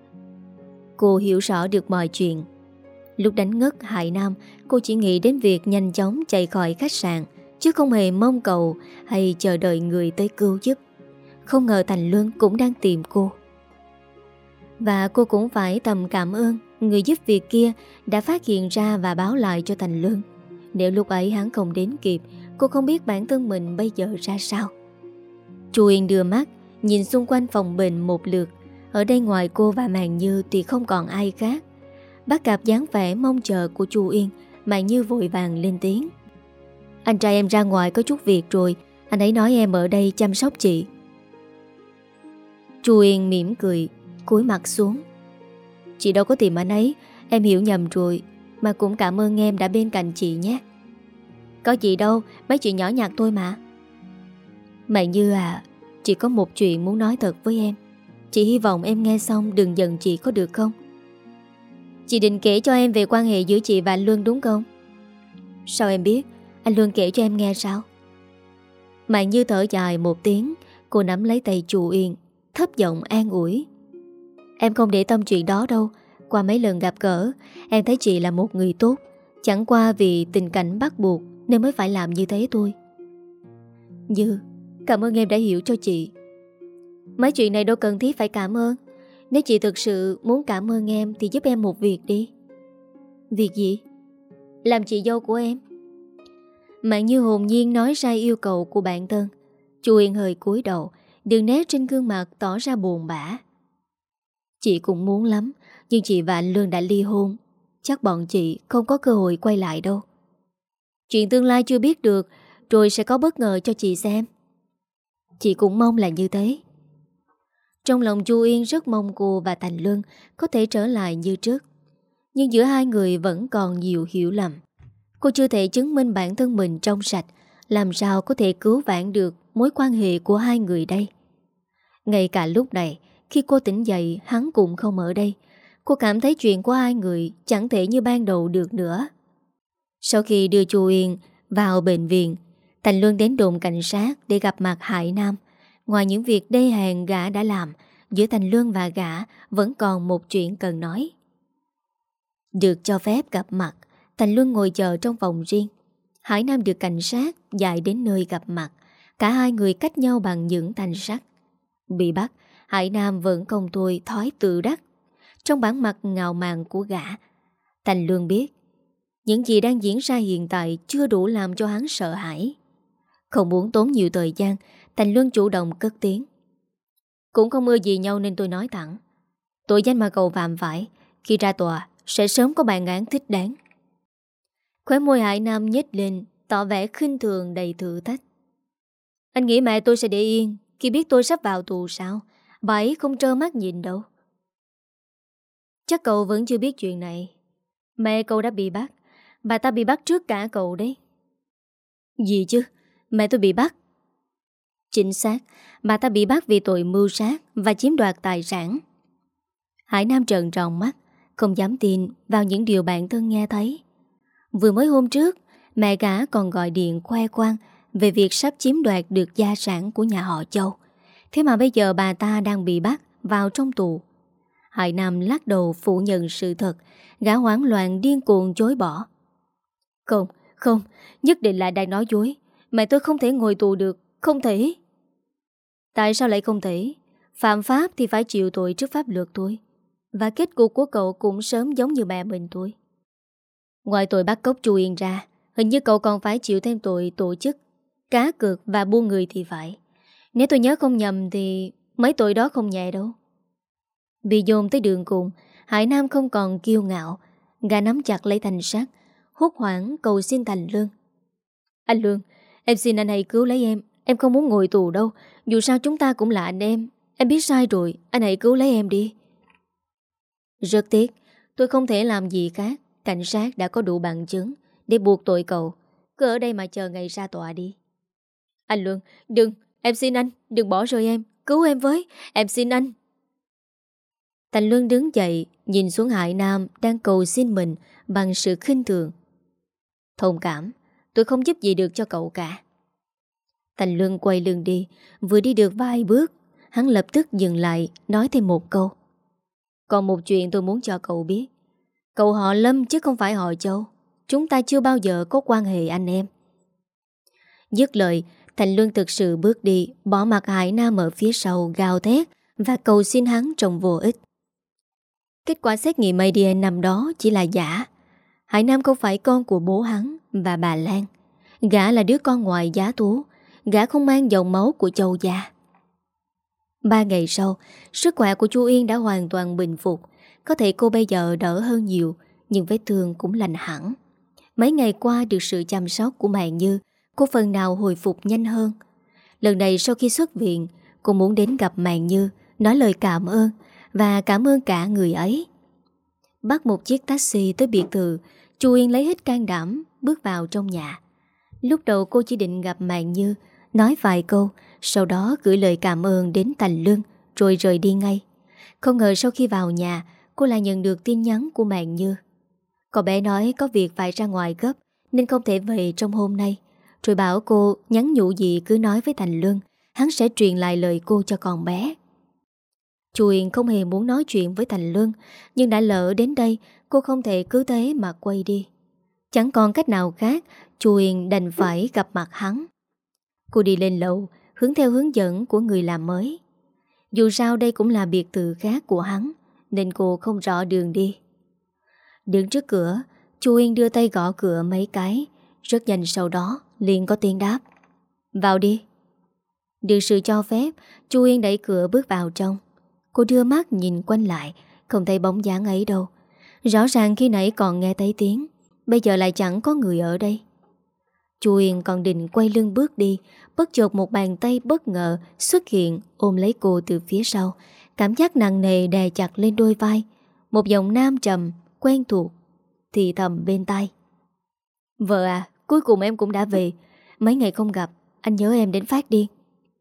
Cô hiểu rõ được mọi chuyện. Lúc đánh ngất Hải Nam, cô chỉ nghĩ đến việc nhanh chóng chạy khỏi khách sạn, chứ không hề mong cầu hay chờ đợi người tới cứu giúp. Không ngờ Thành Luân cũng đang tìm cô. Và cô cũng phải thầm cảm ơn người giúp việc kia đã phát hiện ra và báo lại cho Thành Luân. Nếu lúc ấy hắn không đến kịp, cô không biết bản thân mình bây giờ ra sao. Chu Yên đưa mắt nhìn xung quanh phòng bệnh một lượt. Ở đây ngoài cô và Mạn Như thì không còn ai khác. Bắt gặp dáng vẻ mong chờ của Chu Yên, Mạng Như vội vàng lên tiếng. Anh trai em ra ngoài có chút việc rồi, anh ấy nói em ở đây chăm sóc chị. Chu Yên mỉm cười, cúi mặt xuống. Chị đâu có tìm anh ấy, em hiểu nhầm rồi. Mà cũng cảm ơn em đã bên cạnh chị nhé. Có gì đâu, mấy chuyện nhỏ nhặt thôi mà. Mạng Như à, chị có một chuyện muốn nói thật với em. Chị hy vọng em nghe xong đừng giận chị có được không? Chị định kể cho em về quan hệ giữa chị và anh Luân đúng không? Sao em biết? Anh Luân kể cho em nghe sao? Mạng Như thở dài một tiếng, cô nắm lấy tay Chu Yên, thấp giọng an ủi. Em không để tâm chuyện đó đâu. Qua mấy lần gặp gỡ, em thấy chị là một người tốt. Chẳng qua vì tình cảnh bắt buộc nên mới phải làm như thế thôi. Như, cảm ơn em đã hiểu cho chị. Mấy chuyện này đâu cần thiết phải cảm ơn. Nếu chị thực sự muốn cảm ơn em thì giúp em một việc đi. Việc gì? Làm chị dâu của em. Mạng Như hồn nhiên nói ra yêu cầu của bản thân. Chu Yên hơi cúi đầu, đường nét trên gương mặt tỏ ra buồn bã. Chị cũng muốn lắm, nhưng chị và anh Lương đã ly hôn. Chắc bọn chị không có cơ hội quay lại đâu. Chuyện tương lai chưa biết được, rồi sẽ có bất ngờ cho chị xem. Chị cũng mong là như thế. Trong lòng Chu Yên rất mong cô và Thành Luân có thể trở lại như trước. Nhưng giữa hai người vẫn còn nhiều hiểu lầm. Cô chưa thể chứng minh bản thân mình trong sạch, làm sao có thể cứu vãn được mối quan hệ của hai người đây. Ngay cả lúc này, khi cô tỉnh dậy, hắn cũng không ở đây. Cô cảm thấy chuyện của hai người chẳng thể như ban đầu được nữa. Sau khi đưa Chu Yên vào bệnh viện, Thành Luân đến đồn cảnh sát để gặp mặt Hải Nam. Ngoài những việc đê hèn gã đã làm, giữa Thành Luân và gã vẫn còn một chuyện cần nói. Được cho phép gặp mặt, Thành Luân ngồi chờ trong phòng riêng. Hải Nam được cảnh sát dạy đến nơi gặp mặt. Cả hai người cách nhau bằng những thanh sắt. Bị bắt, Hải Nam vẫn không thôi thói tự đắc. Trong bản mặt ngạo mạn của gã, Thành Luân biết những gì đang diễn ra hiện tại chưa đủ làm cho hắn sợ hãi. Không muốn tốn nhiều thời gian, Thành Luân chủ động cất tiếng. Cũng không ưa gì nhau nên tôi nói thẳng. Tội danh mà cậu phạm phải, khi ra tòa sẽ sớm có bản án thích đáng. Khóe môi Hải Nam nhếch lên, tỏ vẻ khinh thường đầy thử thách. Anh nghĩ mẹ tôi sẽ để yên khi biết tôi sắp vào tù sao? Bà ấy không trơ mắt nhìn đâu. Chắc cậu vẫn chưa biết chuyện này. Mẹ cậu đã bị bắt. Bà ta bị bắt trước cả cậu đấy. Gì chứ? Mẹ tôi bị bắt? Chính xác, bà ta bị bắt vì tội mưu sát và chiếm đoạt tài sản. Hải Nam trợn tròn mắt, không dám tin vào những điều bản thân nghe thấy. Vừa mới hôm trước, mẹ gã còn gọi điện khoe khoang về việc sắp chiếm đoạt được gia sản của nhà họ Châu. Thế mà bây giờ bà ta đang bị bắt vào trong tù. Hải Nam lắc đầu phủ nhận sự thật. Gã hoảng loạn điên cuồng chối bỏ. Không, không, nhất định là đang nói dối. Mẹ tôi không thể ngồi tù được, không thể. Tại sao lại không thể? Phạm pháp thì phải chịu tội trước pháp luật thôi. Và kết cục của cậu cũng sớm giống như mẹ mình thôi. Ngoài tội bắt cóc Chu Yên ra, hình như cậu còn phải chịu thêm tội tổ chức, cá cược và buôn người thì phải. Nếu tôi nhớ không nhầm thì mấy tội đó không nhẹ đâu. Bị dồn tới đường cùng, Hải Nam không còn kiêu ngạo. Gã nắm chặt lấy thanh sắt, hốt hoảng cầu xin Thành Luân. Anh Luân, em xin anh hãy cứu lấy em. Em không muốn ngồi tù đâu. Dù sao chúng ta cũng là anh em. Em biết sai rồi, anh hãy cứu lấy em đi. Rất tiếc, tôi không thể làm gì khác. Cảnh sát đã có đủ bằng chứng để buộc tội cậu. Cứ ở đây mà chờ ngày ra tòa đi. Anh Luân, đừng, em xin anh, đừng bỏ rơi em. Cứu em với, em xin anh. Thành Luân đứng dậy, nhìn xuống Hải Nam đang cầu xin mình bằng sự khinh thường. Thông cảm, tôi không giúp gì được cho cậu cả. Thành Luân quay lưng đi, vừa đi được vài bước, hắn lập tức dừng lại, nói thêm một câu. Còn một chuyện tôi muốn cho cậu biết. Cậu họ Lâm chứ không phải họ Châu. Chúng ta chưa bao giờ có quan hệ anh em. Dứt lời, Thành Luân thực sự bước đi, bỏ mặt Hải Nam ở phía sau gào thét và cầu xin hắn trong vô ích. Kết quả xét nghiệm ADN năm đó chỉ là giả. Hải Nam không phải con của bố hắn và bà Lan. Gã là đứa con ngoài giá thú. Gã không mang dòng máu của Châu gia. 3 ngày sau, sức khỏe của Chu Yên đã hoàn toàn bình phục. Có thể cô bây giờ đỡ hơn nhiều, nhưng vết thương cũng lành hẳn. Mấy ngày qua được sự chăm sóc của Mạng Như, cô phần nào hồi phục nhanh hơn. Lần này sau khi xuất viện, cô muốn đến gặp Mạng Như, nói lời cảm ơn và cảm ơn cả người ấy. Bắt một chiếc taxi tới biệt thự, Chu Yên lấy hết can đảm bước vào trong nhà. Lúc đầu cô chỉ định gặp Mạng Như, nói vài câu, sau đó gửi lời cảm ơn đến Thành Luân rồi rời đi ngay. Không ngờ sau khi vào nhà, cô lại nhận được tin nhắn của Mạng Như. Cậu bé nói có việc phải ra ngoài gấp nên không thể về trong hôm nay, rồi bảo cô nhắn nhủ gì cứ nói với Thành Luân, hắn sẽ truyền lại lời cô cho con bé. Chu Yên không hề muốn nói chuyện với Thành Luân, nhưng đã lỡ đến đây, cô không thể cứ thế mà quay đi. Chẳng còn cách nào khác, Chu Yên đành phải gặp mặt hắn. Cô đi lên lầu, hướng theo hướng dẫn của người làm mới. Dù sao đây cũng là biệt thự khác của hắn, nên cô không rõ đường đi. Đứng trước cửa, Chu Yên đưa tay gõ cửa mấy cái. Rất nhanh sau đó liền có tiếng đáp: "Vào đi." Được sự cho phép, Chu Yên đẩy cửa bước vào trong. Cô đưa mắt nhìn quanh lại, không thấy bóng dáng ấy đâu. Rõ ràng khi nãy còn nghe thấy tiếng, bây giờ lại chẳng có người ở đây. Chu Yên còn định quay lưng bước đi, bất chợt một bàn tay bất ngờ xuất hiện ôm lấy cô từ phía sau. Cảm giác nặng nề đè chặt lên đôi vai. Một giọng nam trầm, quen thuộc, thì thầm bên tai: "Vợ à, cuối cùng em cũng đã về. Mấy ngày không gặp, anh nhớ em đến phát điên."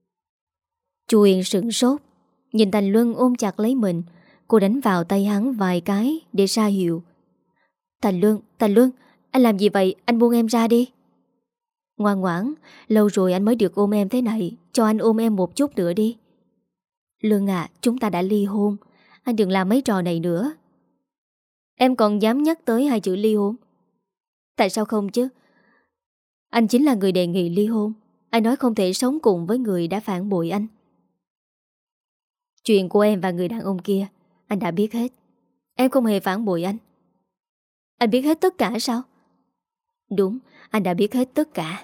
Chu Yên sửng sốt, nhìn Thành Luân ôm chặt lấy mình. Cô đánh vào tay hắn vài cái để ra hiệu. Thành Luân, anh làm gì vậy? Anh buông em ra đi." "Ngoan ngoãn, lâu rồi anh mới được ôm em thế này, cho anh ôm em một chút nữa đi." "Luân à, chúng ta đã ly hôn, anh đừng làm mấy trò này nữa." "Em còn dám nhắc tới hai chữ ly hôn?" "Tại sao không chứ? Anh chính là người đề nghị ly hôn. Anh nói không thể sống cùng với người đã phản bội anh." "Chuyện của em và người đàn ông kia anh đã biết hết. Em không hề phản bội anh." "Anh biết hết tất cả sao?" "Đúng, anh đã biết hết tất cả."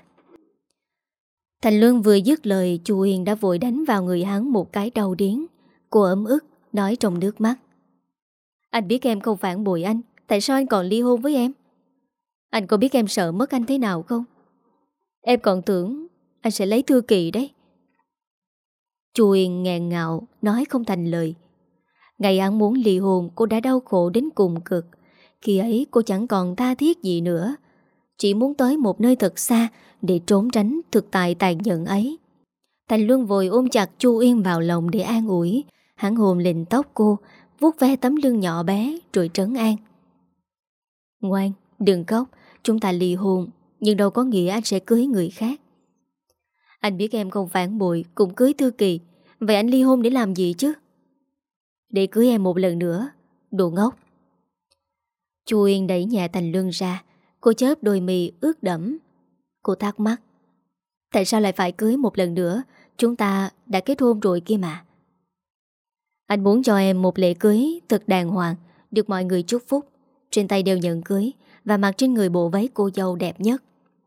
Thành Luân vừa dứt lời, Chu Yên đã vội đánh vào người hắn một cái đau điếng. Cô ấm ức nói trong nước mắt: "Anh biết em không phản bội anh, tại sao anh còn ly hôn với em? Anh có biết em sợ mất anh thế nào không? Em còn tưởng anh sẽ lấy Thư Kỳ đấy." Chu Yên nghẹn ngào nói không thành lời. Ngày hắn muốn ly hôn, cô đã đau khổ đến cùng cực. Khi ấy cô chẳng còn tha thiết gì nữa, chỉ muốn tới một nơi thật xa để trốn tránh thực tại tàn nhẫn ấy. Thành Luân vội ôm chặt Chu Yên vào lòng để an ủi. Hắn hôn lên tóc cô, vuốt ve tấm lưng nhỏ bé rồi trấn an: "Ngoan, đừng khóc, chúng ta ly hôn, nhưng đâu có nghĩa anh sẽ cưới người khác. Anh biết em không phản bội, cũng cưới Thư Kỳ. Vậy anh ly hôn để làm gì chứ?" "Để cưới em một lần nữa." "Đồ ngốc." Chu Yên đẩy nhẹ Thành Luân ra. Cô chớp đôi mì ướt đẫm. Cô thắc mắc: "Tại sao lại phải cưới một lần nữa? Chúng ta đã kết hôn rồi kia mà." "Anh muốn cho em một lễ cưới thật đàng hoàng, được mọi người chúc phúc, trên tay đeo nhẫn cưới và mặc trên người bộ váy cô dâu đẹp nhất."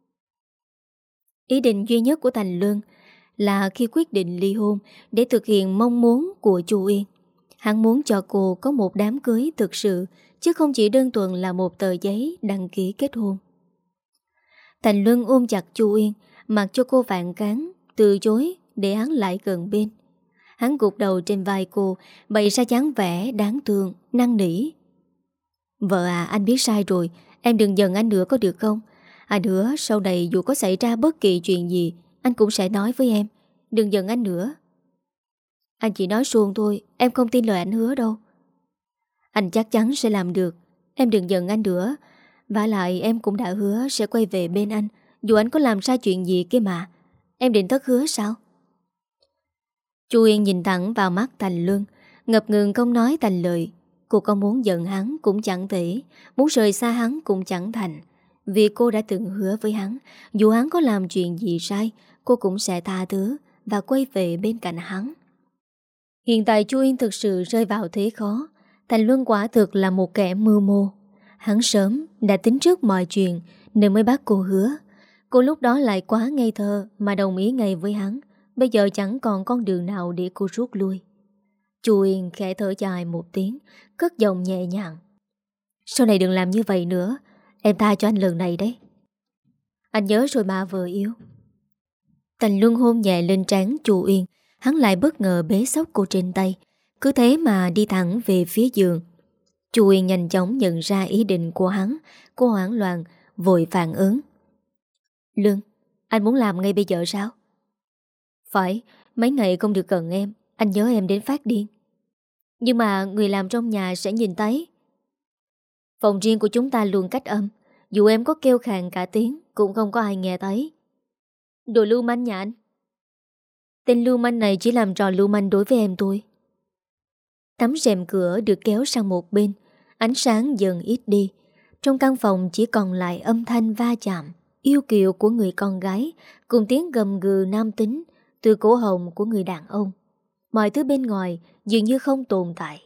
Ý định duy nhất của Thành Luân là khi quyết định ly hôn để thực hiện mong muốn của Chu Yên. Hắn muốn cho cô có một đám cưới thực sự, chứ không chỉ đơn thuần là một tờ giấy đăng ký kết hôn. Thành Luân ôm chặt Chu Yên, mặc cho cô phản kháng, từ chối để hắn lại gần bên. Hắn gục đầu trên vai cô, bày ra dáng vẻ đáng thương, năn nỉ: "Vợ à, anh biết sai rồi, em đừng giận anh nữa có được không? Anh hứa sau này dù có xảy ra bất kỳ chuyện gì, anh cũng sẽ nói với em. Đừng giận anh nữa." "Anh chỉ nói suông thôi, em không tin lời anh hứa đâu." "Anh chắc chắn sẽ làm được. Em đừng giận anh nữa. Vả lại em cũng đã hứa sẽ quay về bên anh, dù anh có làm sai chuyện gì kia mà. Em định thất hứa sao?" Chu Yên nhìn thẳng vào mắt Thành Luân, ngập ngừng không nói thành lời. Cô có muốn giận hắn cũng chẳng thể, muốn rời xa hắn cũng chẳng thành. Vì cô đã từng hứa với hắn, dù hắn có làm chuyện gì sai, cô cũng sẽ tha thứ và quay về bên cạnh hắn. Hiện tại Chu Yên thực sự rơi vào thế khó. Thành Luân quả thực là một kẻ mưu mô. Hắn sớm đã tính trước mọi chuyện nên mới bắt cô hứa. Cô lúc đó lại quá ngây thơ mà đồng ý ngay với hắn. Bây giờ chẳng còn con đường nào để cô rút lui. Chu Yên khẽ thở dài một tiếng, cất giọng nhẹ nhàng. Sau này đừng làm như vậy nữa, em tha cho anh lần này đấy. Anh nhớ rồi mà vợ yêu. Thành Luân hôn nhẹ lên trán Chu Uyên. Hắn lại bất ngờ bế xốc cô trên tay, cứ thế mà đi thẳng về phía giường. Chu Uyên nhanh chóng nhận ra ý định của hắn. Cô hoảng loạn vội phản ứng. Luân, anh muốn làm ngay bây giờ sao? Phải, mấy ngày không được gần em, anh nhớ em đến phát điên. Nhưng mà người làm trong nhà sẽ nhìn thấy. Phòng riêng của chúng ta luôn cách âm, dù em có kêu khàn cả tiếng cũng không có ai nghe thấy. Đồ lưu manh nhà anh. Tên lưu manh này chỉ làm trò lưu manh đối với em tôi. Tấm rèm cửa được kéo sang một bên, ánh sáng dần ít đi. Trong căn phòng chỉ còn lại âm thanh va chạm yêu kiều của người con gái cùng tiếng gầm gừ nam tính từ cổ họng của người đàn ông. Mọi thứ bên ngoài dường như không tồn tại.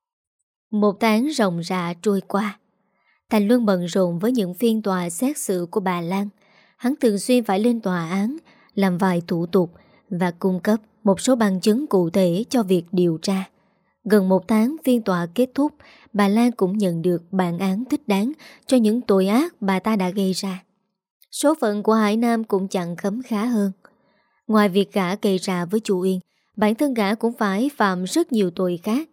Một tháng ròng rã trôi qua. Thành Luân bận rộn với những phiên tòa xét xử của bà Lan. Hắn thường xuyên phải lên tòa án, làm vài thủ tục và cung cấp một số bằng chứng cụ thể cho việc điều tra. Gần một tháng phiên tòa kết thúc, bà Lan cũng nhận được bản án thích đáng cho những tội ác bà ta đã gây ra. Số phận của Hải Nam cũng chẳng khấm khá hơn. Ngoài việc gã gây ra với Chu Uyên, bản thân gã cũng phải phạm rất nhiều tội khác.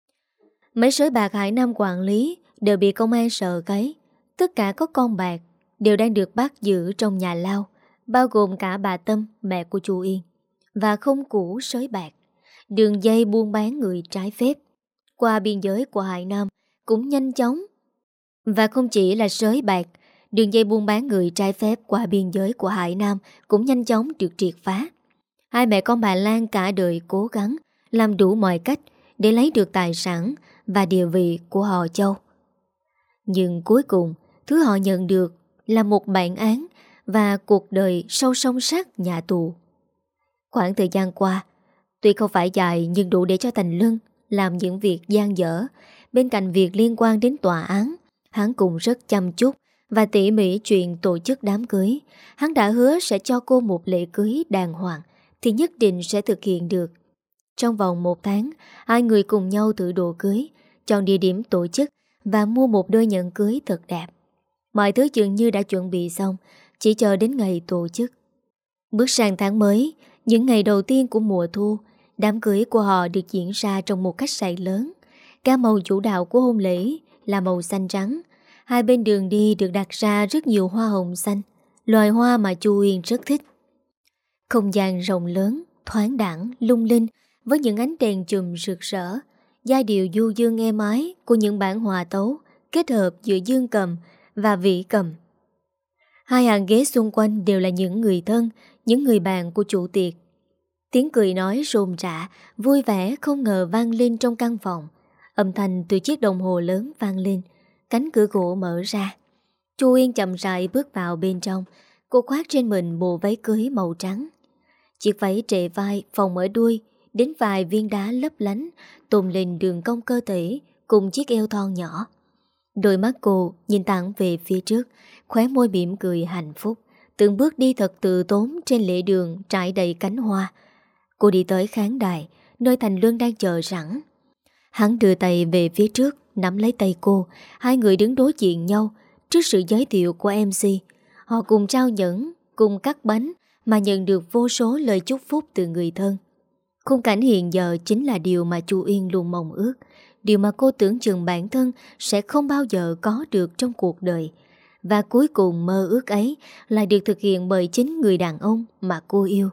Mấy sới bạc Hải Nam quản lý đều bị công an sờ cấy. Tất cả có con bạc đều đang được bắt giữ trong nhà lao, bao gồm cả bà Tâm, mẹ của Chu Uyên, và không củ sới bạc. Đường dây buôn bán người trái phép qua biên giới của Hải Nam cũng nhanh chóng. Và không chỉ là sới bạc, đường dây buôn bán người trái phép qua biên giới của Hải Nam cũng nhanh chóng được triệt phá. Hai mẹ con bà Lan cả đời cố gắng làm đủ mọi cách để lấy được tài sản và địa vị của họ Châu. Nhưng cuối cùng, thứ họ nhận được là một bản án và cuộc đời sâu song sát nhà tù. Khoảng thời gian qua, tuy không phải dài nhưng đủ để cho Thành Luân làm những việc dang dở. Bên cạnh việc liên quan đến tòa án, hắn cũng rất chăm chút và tỉ mỉ chuyện tổ chức đám cưới. Hắn đã hứa sẽ cho cô một lễ cưới đàng hoàng thì nhất định sẽ thực hiện được. Trong vòng một tháng, hai người cùng nhau thử đồ cưới, chọn địa điểm tổ chức và mua một đôi nhẫn cưới thật đẹp. Mọi thứ dường như đã chuẩn bị xong, chỉ chờ đến ngày tổ chức. Bước sang tháng mới, những ngày đầu tiên của mùa thu, đám cưới của họ được diễn ra trong một khách sạn lớn. Các màu chủ đạo của hôn lễ là màu xanh trắng. Hai bên đường đi được đặt ra rất nhiều hoa hồng xanh, loài hoa mà Chu Uyên rất thích. Không gian rộng lớn, thoáng đãng, lung linh với những ánh đèn chùm rực rỡ, giai điệu du dương êm ái của những bản hòa tấu kết hợp giữa dương cầm và vĩ cầm. Hai hàng ghế xung quanh đều là những người thân, những người bạn của chủ tiệc. Tiếng cười nói rôm rã, vui vẻ không ngờ vang lên trong căn phòng. Âm thanh từ chiếc đồng hồ lớn vang lên, cánh cửa gỗ mở ra. Chu Uyên chậm rãi bước vào bên trong. Cô khoác trên mình bộ váy cưới màu trắng. Chiếc váy trệ vai, phồng ở đuôi, đến vài viên đá lấp lánh, tôn lên đường cong cơ thể cùng chiếc eo thon nhỏ. Đôi mắt cô nhìn thẳng về phía trước, khóe môi mỉm cười hạnh phúc, từng bước đi thật tự tốn trên lễ đường trải đầy cánh hoa. Cô đi tới khán đài, nơi Thành Luân đang chờ sẵn. Hắn đưa tay về phía trước, nắm lấy tay cô. Hai người đứng đối diện nhau trước sự giới thiệu của MC. Họ cùng trao nhẫn, cùng cắt bánh mà nhận được vô số lời chúc phúc từ người thân. Khung cảnh hiện giờ chính là điều mà Chu Uyên luôn mong ước, điều mà cô tưởng chừng bản thân sẽ không bao giờ có được trong cuộc đời. Và cuối cùng mơ ước ấy lại được thực hiện bởi chính người đàn ông mà cô yêu.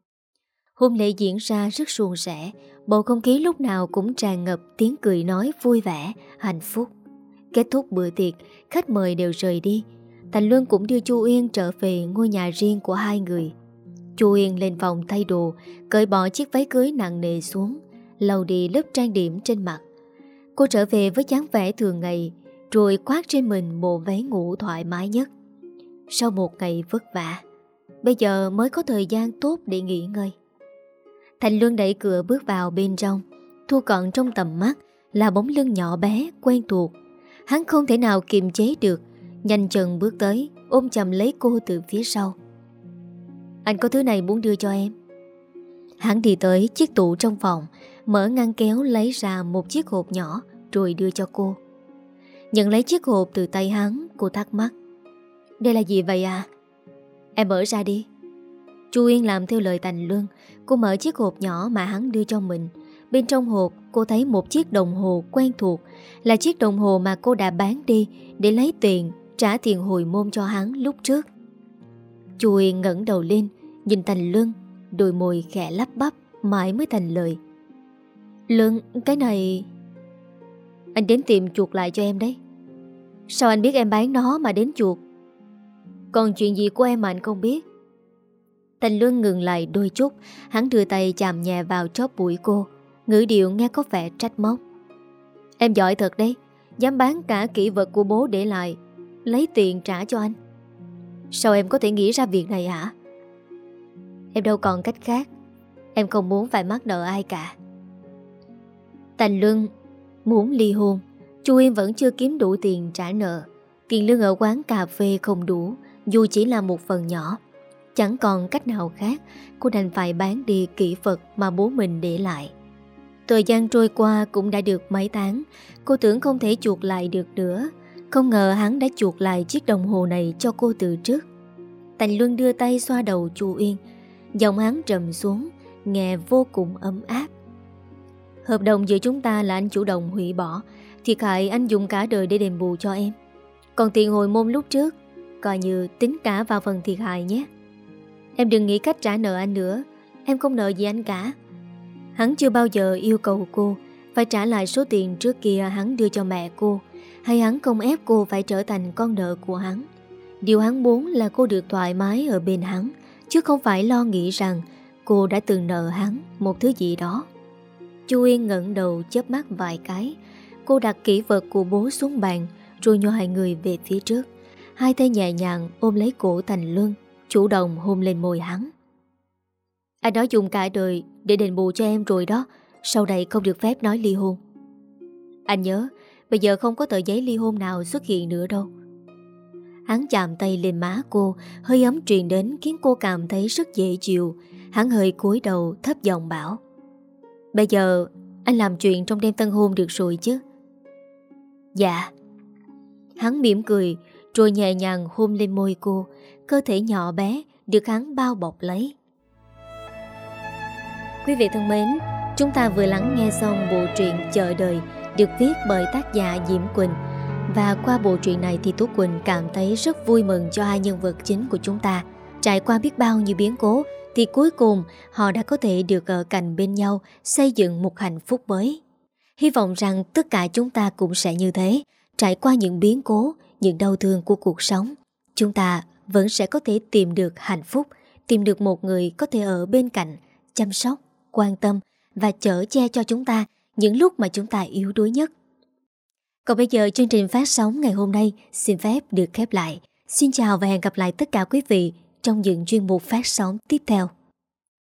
Hôn lễ diễn ra rất suôn sẻ, bầu không khí lúc nào cũng tràn ngập tiếng cười nói vui vẻ, hạnh phúc. Kết thúc bữa tiệc, khách mời đều rời đi. Thành Luân cũng đưa Chu Uyên trở về ngôi nhà riêng của hai người. Chu Uyên lên phòng thay đồ, cởi bỏ chiếc váy cưới nặng nề xuống, lau đi lớp trang điểm trên mặt. Cô trở về với dáng vẻ thường ngày, rồi khoác trên mình bộ váy ngủ thoải mái nhất. Sau một ngày vất vả, bây giờ mới có thời gian tốt để nghỉ ngơi. Thành Luân đẩy cửa bước vào bên trong. Thu cận trong tầm mắt là bóng lưng nhỏ bé quen thuộc. Hắn không thể nào kiềm chế được, nhanh chân bước tới, ôm chầm lấy cô từ phía sau. Anh có thứ này muốn đưa cho em. Hắn đi tới chiếc tủ trong phòng, mở ngăn kéo lấy ra một chiếc hộp nhỏ rồi đưa cho cô. Nhận lấy chiếc hộp từ tay hắn, cô thắc mắc: "Đây là gì vậy à?" "Em mở ra đi." Chu Yên làm theo lời Thành Luân. Cô mở chiếc hộp nhỏ mà hắn đưa cho mình. Bên trong hộp cô thấy một chiếc đồng hồ quen thuộc, là chiếc đồng hồ mà cô đã bán đi để lấy tiền trả tiền hồi môn cho hắn lúc trước. Chu Yên ngẩng đầu lên nhìn Thành Luân, đôi môi khẽ lắp bắp mãi mới thành lời: "Luân, cái này anh đến tìm chuộc lại cho em đấy." "Sao anh biết em bán nó mà đến chuộc? Còn chuyện gì của em mà anh không biết?" Thành Luân ngừng lại đôi chút. Hắn đưa tay chạm nhẹ vào chóp mũi cô, ngữ điệu nghe có vẻ trách móc: "Em giỏi thật đấy, dám bán cả kỷ vật của bố để lại, lấy tiền trả cho anh. Sao em có thể nghĩ ra việc này hả?" "Em đâu còn cách khác. Em không muốn phải mắc nợ ai cả." Thành Luân muốn ly hôn. Chu Yên vẫn chưa kiếm đủ tiền trả nợ. Tiền lương ở quán cà phê không đủ, dù chỉ là một phần nhỏ. Chẳng còn cách nào khác, cô đành phải bán đi kỷ vật mà bố mình để lại. Thời gian trôi qua cũng đã được mấy tháng. Cô tưởng không thể chuộc lại được nữa. Không ngờ hắn đã chuộc lại chiếc đồng hồ này cho cô từ trước. Thành Luân đưa tay xoa đầu Chu Yên. Giọng hắn trầm xuống, nghe vô cùng ấm áp: "Hợp đồng giữa chúng ta là anh chủ động hủy bỏ. Thiệt hại anh dùng cả đời để đền bù cho em. Còn tiền hồi môn lúc trước coi như tính cả vào phần thiệt hại nhé. Em đừng nghĩ cách trả nợ anh nữa. Em không nợ gì anh cả." Hắn chưa bao giờ yêu cầu cô phải trả lại số tiền trước kia hắn đưa cho mẹ cô, hay hắn không ép cô phải trở thành con nợ của hắn. Điều hắn muốn là cô được thoải mái ở bên hắn, chứ không phải lo nghĩ rằng cô đã từng nợ hắn một thứ gì đó. Chu Yên ngẩng đầu chớp mắt vài cái. Cô đặt kỷ vật của bố xuống bàn rồi nhô hai người về phía trước. Hai tay nhẹ nhàng ôm lấy cổ Thành Luân, chủ động hôn lên môi hắn. "Anh nói dùng cả đời để đền bù cho em rồi đó. Sau này không được phép nói ly hôn. Anh nhớ, bây giờ không có tờ giấy ly hôn nào xuất hiện nữa đâu." Hắn chạm tay lên má cô, hơi ấm truyền đến khiến cô cảm thấy rất dễ chịu. Hắn hơi cúi đầu thấp giọng bảo: "Bây giờ anh làm chuyện trong đêm tân hôn được rồi chứ?" "Dạ." Hắn mỉm cười rồi nhẹ nhàng hôn lên môi cô. Cơ thể nhỏ bé được hắn bao bọc lấy. Quý vị thân mến, chúng ta vừa lắng nghe xong bộ truyện Chờ Đời được viết bởi tác giả Diễm Quỳnh. Và qua bộ truyện này thì Tú Quỳnh cảm thấy rất vui mừng cho hai nhân vật chính của chúng ta. Trải qua biết bao nhiêu biến cố thì cuối cùng họ đã có thể được ở cạnh bên nhau, xây dựng một hạnh phúc mới. Hy vọng rằng tất cả chúng ta cũng sẽ như thế. Trải qua những biến cố, những đau thương của cuộc sống, chúng ta vẫn sẽ có thể tìm được hạnh phúc, tìm được một người có thể ở bên cạnh, chăm sóc, quan tâm và chở che cho chúng ta những lúc mà chúng ta yếu đuối nhất. Còn bây giờ chương trình phát sóng ngày hôm nay xin phép được khép lại. Xin chào và hẹn gặp lại tất cả quý vị trong những chuyên mục phát sóng tiếp theo.